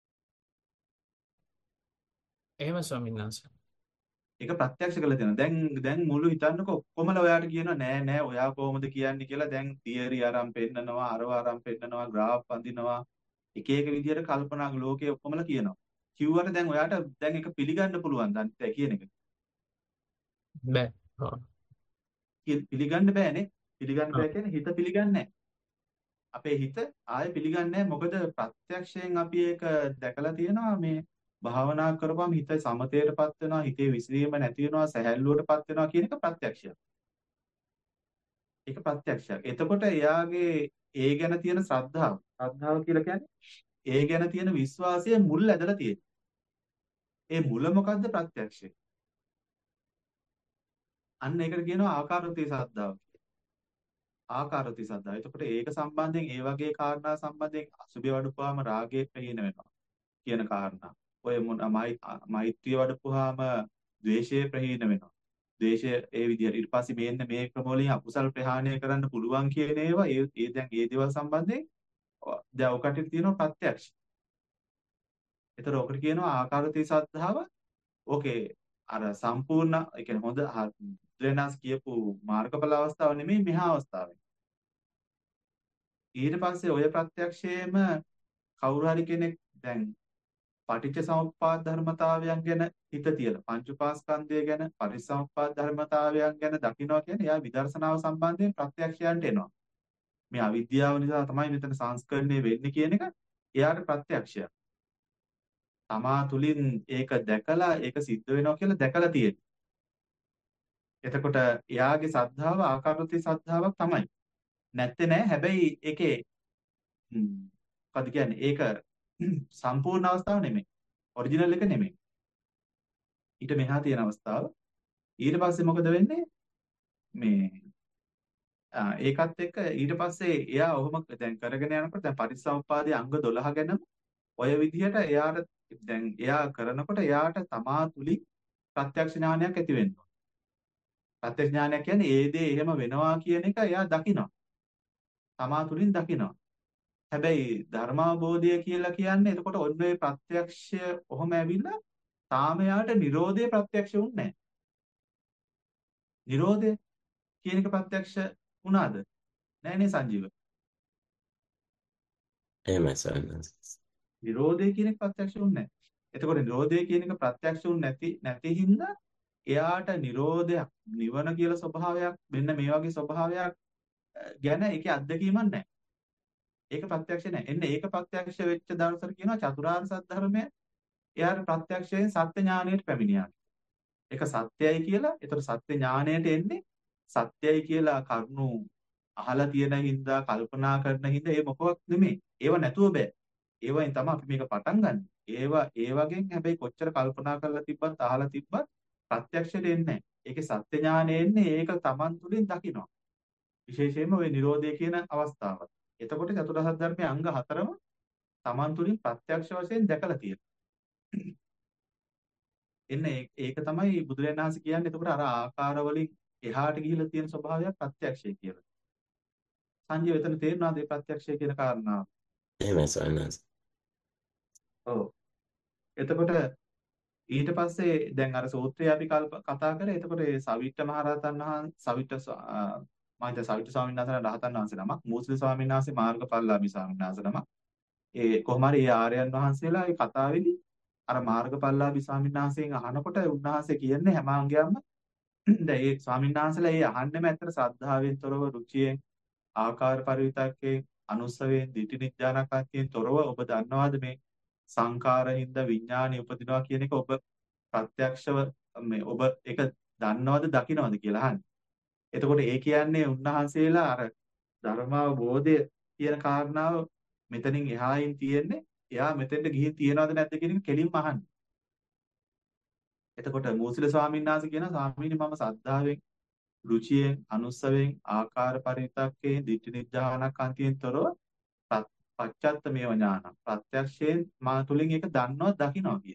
එහෙම ස්වාමීන් වහන්සේ. ඒක ප්‍රත්‍යක්ෂ කරලා තියෙනවා. දැන් දැන් මුළු හිතන්නකෝ ඔක්කොමලා ඔයාට කියනවා නෑ නෑ ඔයා කොහොමද කියන්නේ කියලා දැන් තියරි අරන් පෙන්නනවා අරව අරන් පෙන්නනවා ග්‍රාෆ් අඳිනවා එක එක විදියට කල්පනා ලෝකයේ ඔක්කොමලා කියනවා. කිව්වට දැන් ඔයාට දැන් ඒක පිළිගන්න පුළුවන් දැන් කියන එක. බෑ. ඔව්. පි- පිළිගන්න බෑනේ. පිළිගන්න බෑ කියන්නේ හිත පිළිගන්නේ නැහැ. අපේ හිත ආයෙ පිළිගන්නේ නැහැ. මොකද ප්‍රත්‍යක්ෂයෙන් අපි ඒක දැකලා තියෙනවා මේ භාවනා කරපුවම හිත සමතේටපත් වෙනවා, හිතේ විසිරීම නැති වෙනවා, සැහැල්ලුවටපත් වෙනවා කියන එක ප්‍රත්‍යක්ෂයක්. ඒක ප්‍රත්‍යක්ෂයක්. එතකොට එයාගේ ඒ ගැන තියෙන ශ්‍රද්ධාව, ශ්‍රද්ධාව කියලා කියන්නේ ඒ ගැන තියෙන විශ්වාසය මුල් ඇදලා තියෙනවා. ඒ මුල මොකද්ද ප්‍රත්‍යක්ෂය? අන්න ඒකට කියනවා ආකාරවතී ශ්‍රද්ධාව. ආකාරති සද්ධා. එතකොට ඒක සම්බන්ධයෙන් ඒ වගේ කාරණා සම්බන්ධයෙන් අසුභය වඩපුවාම රාගය ප්‍රහීන වෙනවා කියන කාරණා. ඔය මොන මයි- මෛත්‍රිය වඩපුවාම ද්වේෂය ප්‍රහීන වෙනවා. ද්වේෂය ඒ විදිහට ඊට පස්සේ මේන්න මේ ක්‍රම වලින් අකුසල් ප්‍රහාණය කරන්න පුළුවන් කියන ඒවා ඒ ඒ දැන් ඒ දේවල් සම්බන්ධයෙන් ඔ- දැන් ඔකට තියෙනවා ප්‍රත්‍යක්ෂ. ඒතර ඔකට කියනවා ආකාරති සද්ධාව. ඕකේ අර සම්පූර්ණ ඒ කියන්නේ හොඳ බුදුරණස් කියපු මාර්ගඵල අවස්ථාව නෙමෙයි මෙහා අවස්ථාවේ. ඊට පස්සේ ඔය ප්‍රත්‍යක්ෂයේම කවුරු හරි කෙනෙක් දැන් පටිච්ච සමුප්පාද ධර්මතාවයන් ගැන හිත තියලා පංච උපාස්කන්ධය ගැන පරිසම්පාද ධර්මතාවයන් ගැන දකිනවා කියන්නේ එයා විදර්ශනාව සම්බන්ධයෙන් ප්‍රත්‍යක්ෂයන්ට එනවා. මේ අවිද්‍යාව නිසා තමයි මෙතන සංස්කරණය වෙන්නේ කියන එක එයාට ප්‍රත්‍යක්ෂයක්. තමා තුලින් ඒක දැකලා ඒක සිද්ධ වෙනවා කියලා දැකලා තියෙනවා. එතකොට එයාගේ සද්ධාව ආකාරති සද්ධාවක් තමයි. නැත්තේ නෑ. හැබැයි ඒකේ ම්, මොකද කියන්නේ? ඒක සම්පූර්ණ අවස්ථාව නෙමෙයි. ඔරිජිනල් එක නෙමෙයි. ඊට මෙහා තියෙන අවස්ථාව. ඊට පස්සේ මොකද වෙන්නේ? මේ ආ, ඒකත් එක්ක ඊට පස්සේ එයා ඔහොම දැන් කරගෙන යනකොට දැන් පරිසම්පාදයේ අංග දොළහ ගැනම ඔය විදිහට එයාට දැන් එයා කරනකොට එයාට තමා තුලින් ප්‍රත්‍යක්ෂ ඥානයක් ඇති වෙනවා. ප්‍රත්‍යක්ෂ ඥානයක් කියන්නේ ඒ දේ එහෙම වෙනවා කියන එක එයා දකිනවා. තමා තුලින් දකිනවා. හැබැයි ධර්මාවබෝධය කියලා කියන්නේ එතකොට ඔන්න ඔය ප්‍රත්‍යක්ෂය ඔහොම ඇවිල්ලා තාම එයාට Nirodhe ප්‍රත්‍යක්ෂ වුන්නේ නැහැ. Nirodhe කියන එක ප්‍රත්‍යක්ෂ වුණාද? නෑනේ සංජීව. එහෙමයි ස්වාමීන් වහන්සේ. Nirodhe කියන එක ප්‍රත්‍යක්ෂ වුන්නේ නැහැ. එතකොට Nirodhe කියන එක ප්‍රත්‍යක්ෂ වුන්නේ නැති නැති හින්දා එයාට Nirodhayak නිවන කියලා ස්වභාවයක් මෙන්න මේ වගේ ස්වභාවයක් අ, ගැන ඒකේ අත්දැකීමක් නැහැ. ඒක ප්‍රත්‍යක්ෂ නැහැ. එන්න ඒක ප්‍රත්‍යක්ෂ වෙච්ච දවසට කියනවා චතුරාර්ය සත්‍ය ධර්මය එයාට ප්‍රත්‍යක්ෂයෙන් සත්‍ය ඥාණයට පැමිණියා. ඒක සත්‍යයි කියලා. ඒතර සත්‍ය ඥාණයට එන්නේ සත්‍යයි කියලා කරුණු අහලා තියෙන හින්දා කල්පනා කරන හින්දා ඒ මොකවත් නෙමෙයි. ඒව නැතුව බෑ. ඒවෙන් තමයි අපි මේක පටන් ගන්න. ඒවා ඒ වගේ හැබැයි කොච්චර කල්පනා කරලා තිබ්බත් අහලා තිබ්බත් ප්‍රත්‍යක්ෂයට එන්නේ නැහැ. ඒකේ සත්‍ය ඥාණය එන්නේ ඒක Taman තුලින් දකිනවා. විශේෂයෙන්ම ওই Nirodhe කියන අවස්ථාව. එතකොට චතුරාර්ය සත්‍ය ධර්මයේ අංග හතරම Taman තුලින් ප්‍රත්‍යක්ෂ වශයෙන් දැකලා තියෙනවා. එන්න ඒ- ඒක තමයි බුදුරජාණන් වහන්සේ කියන්නේ. එතකොට අර ආකාර වලින් එහාට ගිහිලා තියෙන ස්වභාවයක් ප්‍රත්‍යක්ෂය කියලා. සංජීව එතන තේරුණාද මේ ප්‍රත්‍යක්ෂය කියන කාරණාව? එහෙමයි ස්වාමීන් වහන්සේ. ඔව්. එතකොට ඊට පස්සේ දැන් අර සූත්‍රය අපි කල්ප කතා කරේ. එතකොට ඒ සවිට්ඨ මහරහතන් වහන්සේ සවිට්ඨ ස්වා- ආ, මම හිතා සවිට්ඨ ස්වාමීන් වහන්සේ රහතන් වහන්සේ නමක්, මූසිල ස්වාමීන් වහන්සේ මාර්ගඵලලාභී ස්වාමීන් වහන්සේ නමක්. ඒ කොහොම හරි ඒ ආර්යයන් වහන්සේලා ඒ කතාවේදී අර මාර්ගඵලලාභී ස්වාමීන් වහන්සේගෙන් අහනකොට උන්වහන්සේ කියන්නේ හැම අංගයක්ම දැන් ඒ ස්වාමීන් වහන්සේලා ඒ අහන්නෙම ඇත්තට ශ්‍රද්ධාවෙන් තොරව රුචියෙන් ආකාර පරිවිතක්කේ අනුස්සවෙන් ditthi නිඥානකයෙන් තොරව ඔබ දන්නවාද මේ සංඛාරින්ද විඥානි උපදිනවා කියන එක ඔබ ප්‍රත්‍යක්ෂව මේ ඔබ ඒක දන්නවද දකින්නවද කියලා අහන්නේ. එතකොට ඒ කියන්නේ උන්වහන්සේලා අර ධර්මාවබෝධය කියන කාරණාව මෙතනින් එහායින් තියෙන්නේ. එයා මෙතෙන්ට ගිහින් තියනවද නැද්ද කියන එක කෙලින්ම අහන්නේ. එතකොට මූසිල ස්වාමීන් වහන්සේ කියනවා ස්වාමීනි මම සද්ධාවෙන් රුචියෙන් අනුස්සවෙන් ආකාර පරිවිතක්කේ ditthi නිඥානකන්තියෙන් තොරව පත්- පච්චත්ත මේව ඥාන ප්‍රත්‍යක්ෂයෙන් මා තුලින් ඒක දන්නවා දකින්නවා කියන.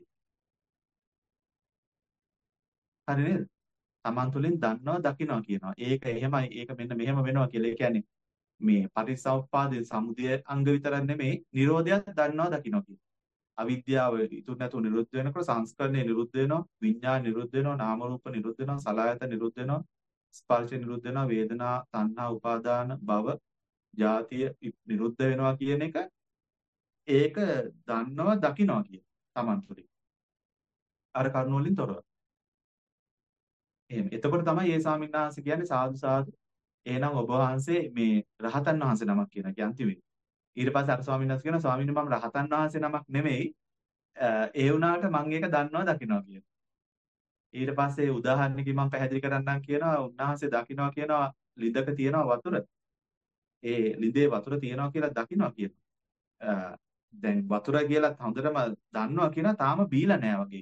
හරි නේද? Taman තුලින් දන්නවා දකින්නවා කියනවා. ඒක එහෙමයි ඒක මෙන්න මෙහෙම වෙනවා කියලා. ඒ කියන්නේ මේ පටිච්චසමුප්පාදයේ සමුදය අංග විතරක් නෙමෙයි නිරෝධයත් දන්නවා දකින්නවා කියන. අවිද්‍යාව ඉතුරු නැතුව නිරුද්ධ වෙනකොට සංස්කරණය නිරුද්ධ වෙනවා, විඥාන නිරුද්ධ වෙනවා, නාම රූප නිරුද්ධ වෙනවා, සලආයතන නිරුද්ධ වෙනවා, ස්පර්ශ නිරුද්ධ වෙනවා, වේදනා, තණ්හා, උපාදාන, භව, ජාතිය නිරුද්ධ වෙනවා කියන එක ඒක දන්නවා දකින්නවා කියන. Taman තුලින්. අර කරුණ වලින් තොරව. එහෙම. එතකොට තමයි මේ ස්වාමීන් වහන්සේ කියන්නේ සාදු සාදු. එහෙනම් ඔබ වහන්සේ මේ රහතන් වහන්සේ නමක් කියන එක අන්තිමේ. ඊට පස්සේ අර ස්වාමීන් වහන්සේ කියනවා ස්වාමීනි මම රහතන් වහන්සේ නමක් නෙමෙයි. අ, ඒ වුණාට මම ඒක දන්නවා දකින්නවා කියන. ඊට පස්සේ උදාහරණකින් මම පැහැදිලි කරන්නම් කියනවා උන්වහන්සේ දකින්නවා කියනවා ලිඳක තියෙනවා වතුර. ඒ ලිඳේ වතුර තියෙනවා කියලා දකින්නවා කියනවා. අ, දැන් වතුර කියලා හොඳටම දන්නවා කියනවා තාම බීලා නෑ වගේ.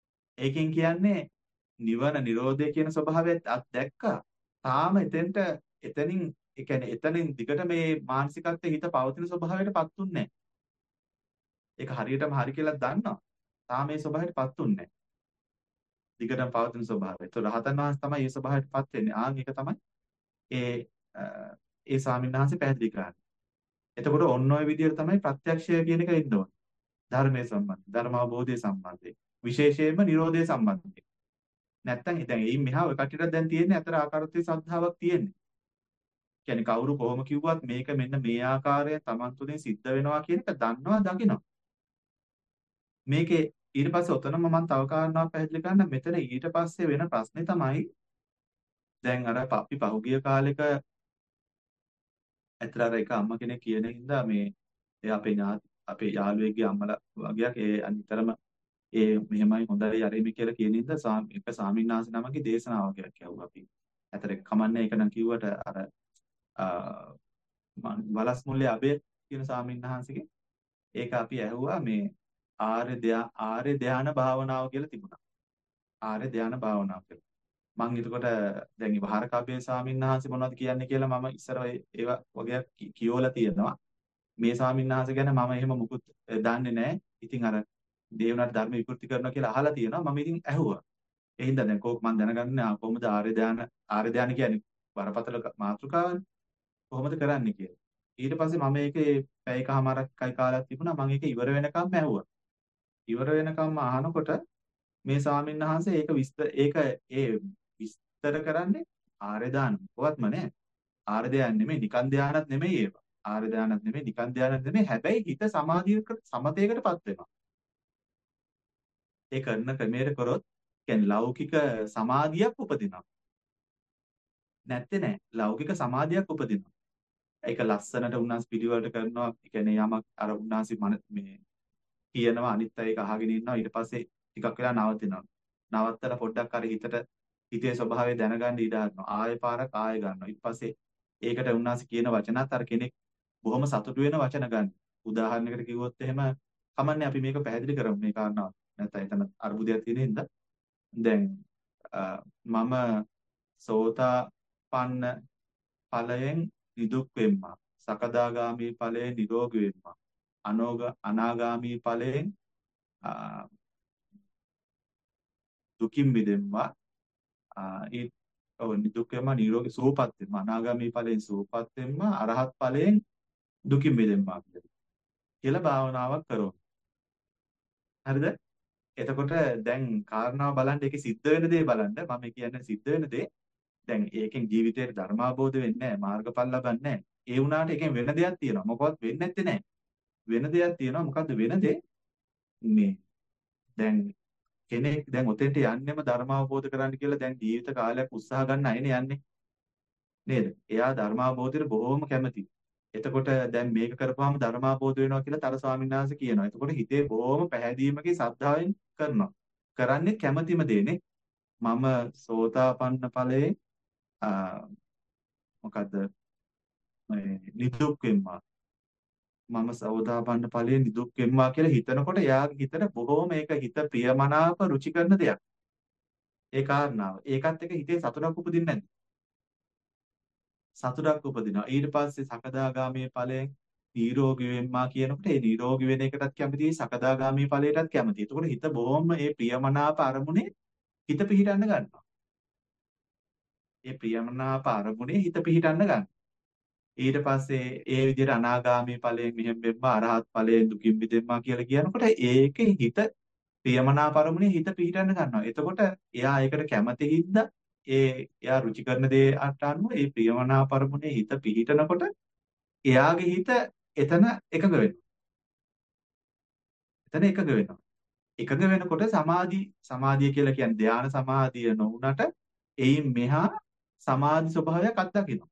ඒකෙන් කියන්නේ නිවන නිරෝධය කියන ස්වභාවයත් අත් දැක්කා. තාම එතෙන්ට එතනින් ඒ කියන්නේ එතනින් දිගට මේ මානසිකත්වයේ හිත පවතින ස්වභාවයටපත් උන්නේ නැහැ. ඒක හරියටම හරි කියලා දන්නවා. තාම මේ ස්වභාවයටපත් උන්නේ නැහැ. දිගටම පවතින ස්වභාවය. ඒතකොට රහතන් වහන්සේ තමයි මේ ස්වභාවයටපත් වෙන්නේ. ආන් ඒක තමයි ඒ අ, ඒ ස්වාමීන් වහන්සේ පැහැදිලි කරන්නේ. එතකොට ඔන්න ඔය විදිහට තමයි ප්‍රත්‍යක්ෂය කියන එක එන්න ඕනේ. ධර්මයේ සම්බන්ධ, ධර්ම අවබෝධයේ සම්බන්ධයෙන්. විශේෂයෙන්ම Nirodhe සම්බන්ධයෙන්. නැත්තම් දැන් එයින් මෙහා ඔය කට්ටියට දැන් තියෙන්නේ අතර ආකාරත්වයේ ශ්‍රද්ධාවක් තියෙන්නේ. කියන්නේ කවුරු කොහොම කිව්වත් මේක මෙන්න මේ ආකාරයෙන් Taman තුලින් සිද්ධ වෙනවා කියන එක දන්නවා දකිනවා. මේකේ ඊට පස්සේ ඔතනම මම තව කාරණාවක් පැහැදිලි කරන්න මෙතන ඊට පස්සේ වෙන ප්‍රශ්නේ තමයි දැන් අර අපි පහුගිය කාලෙක ඇත්තට අර එක අම්මා කෙනෙක් කියන හින්දා මේ ඒ අපේ ඥාති අපේ යාළුවෙක්ගේ අම්මලා වගේක් ඒ අනිතරම ඒ මෙහෙමයි හොඳයි අරෙමි කියලා කියන හින්දා සාම- එක සාමින්නාස නමගේ දේශනාවක් කියවුවා අපි. ඇත්තට කමන්නේ ඒක නම් කිව්වට අර වලස් මුල්ලේ අබේ කියන සාමින්නාහන්සේගේ ඒක අපි ඇහුවා මේ ආර්ය ධ්‍යා ආර්ය ධ්‍යාන භාවනාව කියලා තිබුණා. ආර්ය ධ්‍යාන භාවනාව කියලා. මම එතකොට දැන් විහාරකබ්බේ ස්වාමින්වහන්සේ මොනවද කියන්නේ කියලා මම ඉස්සර ඒවා වගේ කියවලා තියෙනවා. මේ ස්වාමින්වහන්සේ ගැන මම එහෙම මුකුත් දන්නේ නැහැ. ඉතින් අර දේවනාට ධර්ම විකෘති කරනවා කියලා අහලා තියෙනවා. මම ඉතින් ඇහුවා. ඒ හින්දා දැන් කෝක මම දැනගන්නේ ආ කොහොමද ආර්ය ධ්‍යාන ආර්ය ධ්‍යාන කියන්නේ බරපතල මාතෘකාවනේ. කොහොමද කරන්නේ කියලා. ඊට පස්සේ මම ඒකේ පැයකමාරක් කයි කාලයක් තිබුණා. මම ඒක ඉවර වෙනකම්ම ඇහුවා. ඉවර වෙනකම්ම අහනකොට මේ ස්වාමීන් වහන්සේ ඒක විස්තර ඒක ඒ විස්තර කරන්නේ ආර්ය ධාන මොකවත්ම නෑ. ආර්ය ධානය නෙමෙයි නිකන් ධානත් නෙමෙයි ඒවා. ආර්ය ධානත් නෙමෙයි නිකන් ධානත් නෙමෙයි. හැබැයි හිත සමාධියකට සමතේකටපත් වෙනවා. ඒ කරන ක්‍රමයට කරොත් කියන්නේ ලෞකික සමාධියක් උපදිනවා. නැත්තේ නෑ. ලෞකික සමාධියක් උපදිනවා. ඒක ලස්සනට උන්වහන්සේ පිළිවෙලට කරනවා. ඒ කියන්නේ යමක් අර උන්වහන්සේ මේ කියනවා අනිත් අය ඒක අහගෙන ඉන්නවා. ඊට පස්සේ ටිකක් වෙලා නවතිනවා. නවත්තලා පොඩ්ඩක් අර හිතට හිතේ ස්වභාවය දැනගන්න ඉඩ ගන්නවා. ආයෙ පාරක් ආයෙ ගන්නවා. ඊට පස්සේ ඒකට උන්වහන්සේ කියන වචනත් අර කෙනෙක් බොහොම සතුටු වෙන වචන ගන්න. උදාහරණයකට කිව්වොත් එහෙම කමන්නේ අපි මේක පැහැදිලි කරමු මේ කාරණාව. නැත්නම් එතන අරුබුදයක් තියෙන හින්දා. දැන් මම සෝතාපන්න ඵලයෙන් නිදුක් වෙම්මා. සකදාගාමී ඵලයෙන් නිරෝගී වෙම්මා. අනෝග අනාගාමී ඵලයෙන් දුකින් මිදෙම්මා. ඒ ඔව් නිදුක් වෙම්මා නිරෝගී සුවපත් වෙම්මා. අනාගාමී ඵලයෙන් සුවපත් වෙම්මා. අරහත් ඵලයෙන් දුකින් මිදෙම්මා කියලා භාවනාවක් කරනවා. හරිද? එතකොට දැන් කාරණාව බලන්න ඒකේ සිද්ධ වෙන දේ බලන්න. මම කියන්නේ සිද්ධ වෙන දේ. දැන් ඒකෙන් ජීවිතේට ධර්මාබෝධ වෙන්නේ නැහැ. මාර්ගඵල ලබන්නේ නැහැ. ඒ වුණාට ඒකෙන් වෙන දෙයක් තියෙනවා. මොකවත් වෙන්නේ නැත්තේ නෑ. වෙන දෙයක් තියෙනවා. මොකද්ද වෙන දේ? මේ දැන් කෙනෙක් දැන් ඔතෙන්ට යන්නෙම ධර්ම අවබෝධ කරගන්න කියලා දැන් ජීවිත කාලයක් උත්සාහ ගන්න අයනේ යන්නේ. නේද? එයා ධර්ම අවබෝධයට බොහොම කැමතියි. එතකොට දැන් මේක කරපුවාම ධර්ම අවබෝධ වෙනවා කියලා තර ස්වාමීන් වහන්සේ කියනවා. එතකොට හිතේ බොහොම පැහැදීමකින් ශ්‍රද්ධාවෙන් කරනවා. කරන්නේ කැමැතිම දේනේ. මම සෝතාපන්න ඵලයේ මොකද්ද? මේ නිදුක් වෙම්මා. මම සෝතාපන්න ඵලයේ නිදුක් වෙම්මා කියලා හිතනකොට එයාගේ හිතට බොහොම ඒක හිත ප්‍රියමනාප රුචි කරන දෙයක්. ඒ කාරණාව. ඒකත් එක්ක හිතේ සතුටක් උපදින්නේ නැද්ද? සතුටක් උපදිනවා. ඊට පස්සේ සකදාගාමී ඵලයෙන් නිරෝගී වෙම්මා කියනකොට ඒ නිරෝගී වෙන එකටත් කැමතියි සකදාගාමී ඵලයටත් කැමතියි. එතකොට හිත බොහොම ඒ ප්‍රියමනාප අරමුණේ හිත පිහිටන්න ගන්නවා. ඒ ප්‍රියමනාප අරමුණේ හිත පිහිටන්න ගන්නවා. ඊට පස්සේ ඒ විදිහට අනාගාමී ඵලයෙන් මෙහෙම වෙම්මා අරහත් ඵලයෙන් දුකින් මිදෙම්මා කියලා කියනකොට ඒකේ හිත ප්‍රියමනාප අරමුණේ හිත පිහිටන්න ගන්නවා. එතකොට එයා ඒකට කැමති හින්දා ඒ එයා රුචි කරන දේ අනුව ඒ ප්‍රියමනාප අරමුණේ හිත පිහිටනකොට එයාගේ හිත එතන එකඟ වෙනවා. එතන එකඟ වෙනවා. එකඟ වෙනකොට සමාධි සමාධිය කියලා කියන්නේ ධානා සමාධිය නොවුනට එයින් මෙහා සමාධි ස්වභාවයක් අත්දකිනවා.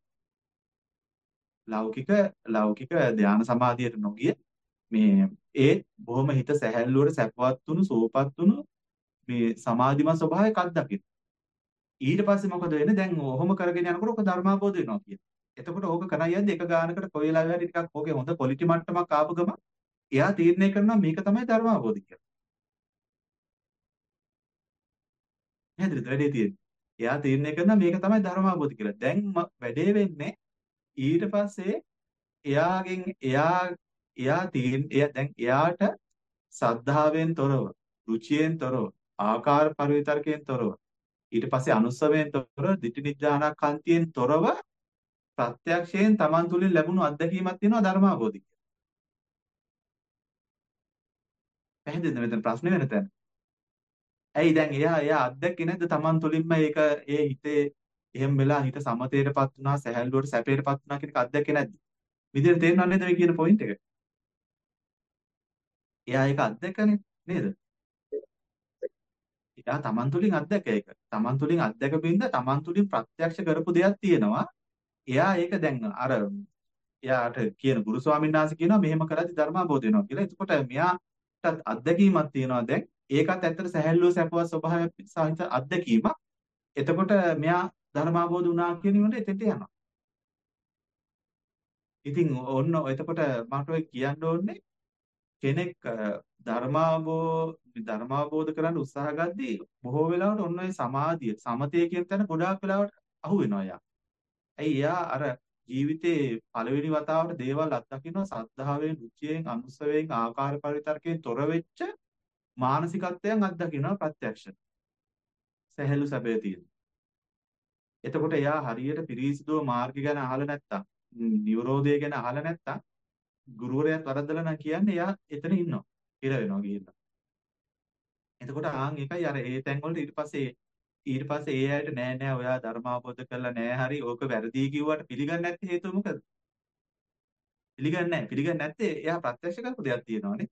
ලෞකික ලෞකික ධානා සමාධියට නොගිය මේ ඒ බොහොම හිත සැහැල්ලුවට සැපවත් තුණු සෝපත් තුණු මේ සමාධිමත් ස්වභාවයක් අත්දකිනවා. ඊට පස්සේ මොකද වෙන්නේ? දැන් ඔහොම කරගෙන යනකොට ඔක ධර්මාබෝධ වෙනවා කියන. එතකොට ඕක කරා යද්දි එක ගානකට කොයි වෙලාවෙ හරි ටිකක් ඕකේ හොඳ ක්වොලිටි මට්ටමක් ආපු ගම එයා තීරණය කරනවා මේක තමයි ධර්මාබෝධ කියලා. නේද? වැඩේ තියෙන්නේ. එයා තීරණය කරනවා මේක තමයි ධර්මාභෝධ කියලා. දැන් ම- වැඩේ වෙන්නේ ඊට පස්සේ එයාගෙන් එයා එයා තීරණ එයා දැන් එයාට සද්ධාවෙන් තොරව, රුචියෙන් තොරව, ආකාර පරිවිතර්කයෙන් තොරව, ඊට පස්සේ අනුස්සවයෙන් තොරව, ditthi නිජ්ජානක්ඛන්තියෙන් තොරව ප්‍රත්‍යක්ෂයෙන් Taman තුලින් ලැබුණු අත්දැකීමක් තියෙනවා ධර්මාභෝධි. පැහැදිලිද මෙතන ප්‍රශ්නේ වෙන තැන? ඇයි දැන් එයා එයා අත්දැකේ නැද්ද Taman තුලින්ම ඒක ඒ හිතේ එහෙම වෙලා හිත සමතේටපත් වුණා, සැහැල්ලුවට සැපේටපත් වුණා කියන එක අත්දැකේ නැද්ද? විදිහට තේරෙනව නේද මේ කියන පොයින්ට් එක? එයා ඒක අත්දැකනේ නේද? එයා Taman තුලින් අත්දැක ඒක. Taman තුලින් අත්දැකපින්ද Taman තුලින් ප්‍රත්‍යක්ෂ කරපු දෙයක් තියෙනවා. එයා ඒක දැන් අර එයාට කියන ගුරු ස්වාමීන් වහන්සේ කියනවා මෙහෙම කරද්දි ධර්මාභෝධ වෙනවා කියලා. එතකොට මෙයාට අත්දැකීමක් තියෙනවා දැන්. ඒකත් ඇත්තට සැහැල්ලුව සැපවත් ස්වභාවයක් සහිත අත්දැකීමක්. එතකොට මෙයා ධර්මාභෝධ වුණා කියන එකට එතෙන්ට යනවා. ඉතින් ඔන්න එතකොට මට ඔය කියන්න ඕනේ කෙනෙක් අ, ධර්මාභෝ ධර්මාභෝධ කරන්න උත්සාහ ගද්දී බොහෝ වෙලාවට ඔන්න ඔය සමාධිය සමතය කියන තැන ගොඩාක් වෙලාවට අහු වෙනවා යා. ඇයි එයා අර ජීවිතේ පළවෙනි වතාවට දේවල් අත්දකින්න සද්ධාවෙන්, රුචියෙන්, අනුස්සවයෙන්, ආකාර පරිවිතර්කයෙන් තොර වෙච්ච මානසිකත්වයන් අත්දකින්නවා ප්‍රත්‍යක්ෂ. සැහැල්ලු සැපේ තියෙන. එතකොට එයා හරියට පිරිසිදුව මාර්ගය ගැන අහලා නැත්තම්, ම්, නිරෝධය ගැන අහලා නැත්තම් ගුරුවරයාත් වරද්දලා නම් කියන්නේ එයා එතන ඉන්නවා. ඉර වෙනවා ගිහිල්ලා. එතකොට ආන් එකයි අර ඒ තැන් වලට ඊට පස්සේ ඊට පස්සේ ඒ අයට නෑ නෑ ඔයා ධර්මාවබෝධ කරලා නෑ හරි ඕක වැරදි කිව්වට පිළිගන්නේ නැති හේතුව මොකද? පිළිගන්නේ නැහැ. පිළිගන්නේ නැත්තේ එයා ප්‍රත්‍යක්ෂ කරපු දෙයක් තියෙනවානේ.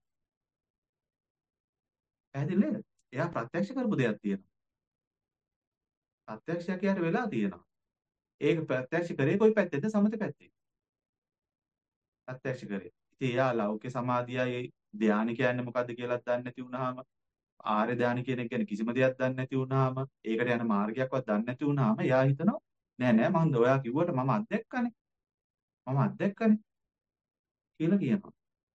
පැහැදිලි නේද? එයා ප්‍රත්‍යක්ෂ කරපු දෙයක් තියෙනවා. ප්‍රත්‍යක්ෂයක් යාට වෙලා තියෙනවා. ඒක ප්‍රත්‍යක්ෂ කරේ කොයි පැත්තේද? සමථ පැත්තේ. ප්‍රත්‍යක්ෂ කරේ. ඉතින් එයා ලෞකික සමාධියයි ධානය කියන්නේ මොකද්ද කියලාත් දන්නේ නැති වුනහම ආර්ය ධානය කියන එක ගැන කිසිම දෙයක් දන්නේ නැති වුනහම ඒකට යන මාර්ගයක්වත් දන්නේ නැති වුනහම එයා හිතනවා නෑ නෑ මම ඔයා කිව්වට මම අත්දැක්කනේ. මම අත්දැක්කනේ කියලා කියනවා.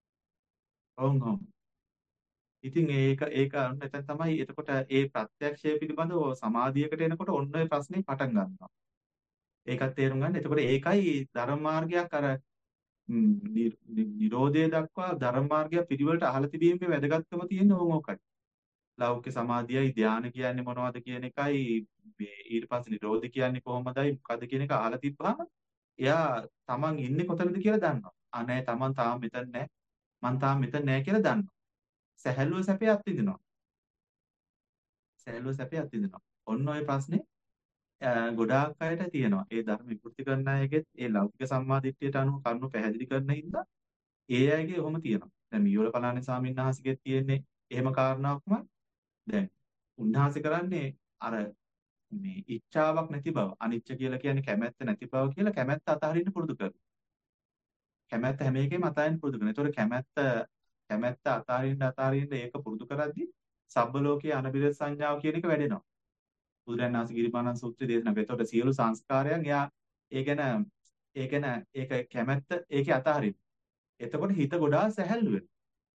ඔව් ඔව්. ඉතින් ඒක ඒක අන්න එතන තමයි එතකොට ඒ ප්‍රත්‍යක්ෂය පිළිබඳව සමාධියකට එනකොට ඔන්න ඔය ප්‍රශ්නේ පටන් ගන්නවා. ඒකත් තේරුම් ගන්න. එතකොට ඒකයි ධර්ම මාර්ගයක් අර ම්, නි- නි- නිරෝධය දක්වා ධර්ම මාර්ගය පිළිවෙලට අහලා තිබීමේ වැදගත්කම තියෙන්නේ ඕක ඕකයි. ලෞකික සමාධියයි ධානය කියන්නේ මොනවද කියන එකයි මේ ඊට පස්සේ නිරෝධය කියන්නේ කොහොමදයි මොකද්ද කියන එක අහලා තිබ්බහම එයා තමන් ඉන්නේ කොතනද කියලා දන්නවා. ආ නෑ තමන් තාම මෙතන නෑ. මං තාම මෙතන නෑ කියලා දන්නවා. සැහැල්ලුව සැපේ අත්විඳිනවා. සැහැල්ලුව සැපේ අත්විඳිනවා. ඔන්න ඔය ප්‍රශ්නේ අ, ගොඩාක් අයට තියෙනවා. ඒ ධර්ම විකෘති කරන අයගෙත් ඒ ලෞකික සම්මාදිට්ඨියට අනුව කරුණු පැහැදිලි කරන හින්දා ඒ අයගේ ඔහොම තියෙනවා. දැන් මියෝල පලානේ ස්වාමීන් වහන්සේගෙත් තියෙන්නේ එහෙම කාරණාවක්ම. දැන් උන්වහන්සේ කරන්නේ අර මේ ඉච්ඡාවක් නැති බව. අනිච්ච කියලා කියන්නේ කැමැත්ත නැති බව කියලා කැමැත්ත අතහරින්න පුරුදු කරනවා. කැමැත්ත හැම එකෙම අතහරින්න පුරුදු කරනවා. ඒතකොට කැමැත්ත කැමැත්ත අතහරින්න අතහරින්න ඒක පුරුදු කරද්දී සබ්බ ලෝකයේ අනබිර සංඥාව කියන එක වැඩෙනවා. බුදුරජාණන් වහන්සේ ගිරිමානන්ද සූත්‍රය දේශනා කරා. ඒතකොට සියලු සංස්කාරයන් එයා ඒ ගැන ඒ ගැන ඒක කැමැත්ත ඒකේ අතහරින්න. එතකොට හිත ගොඩාක් සැහැල්ලු වෙනවා.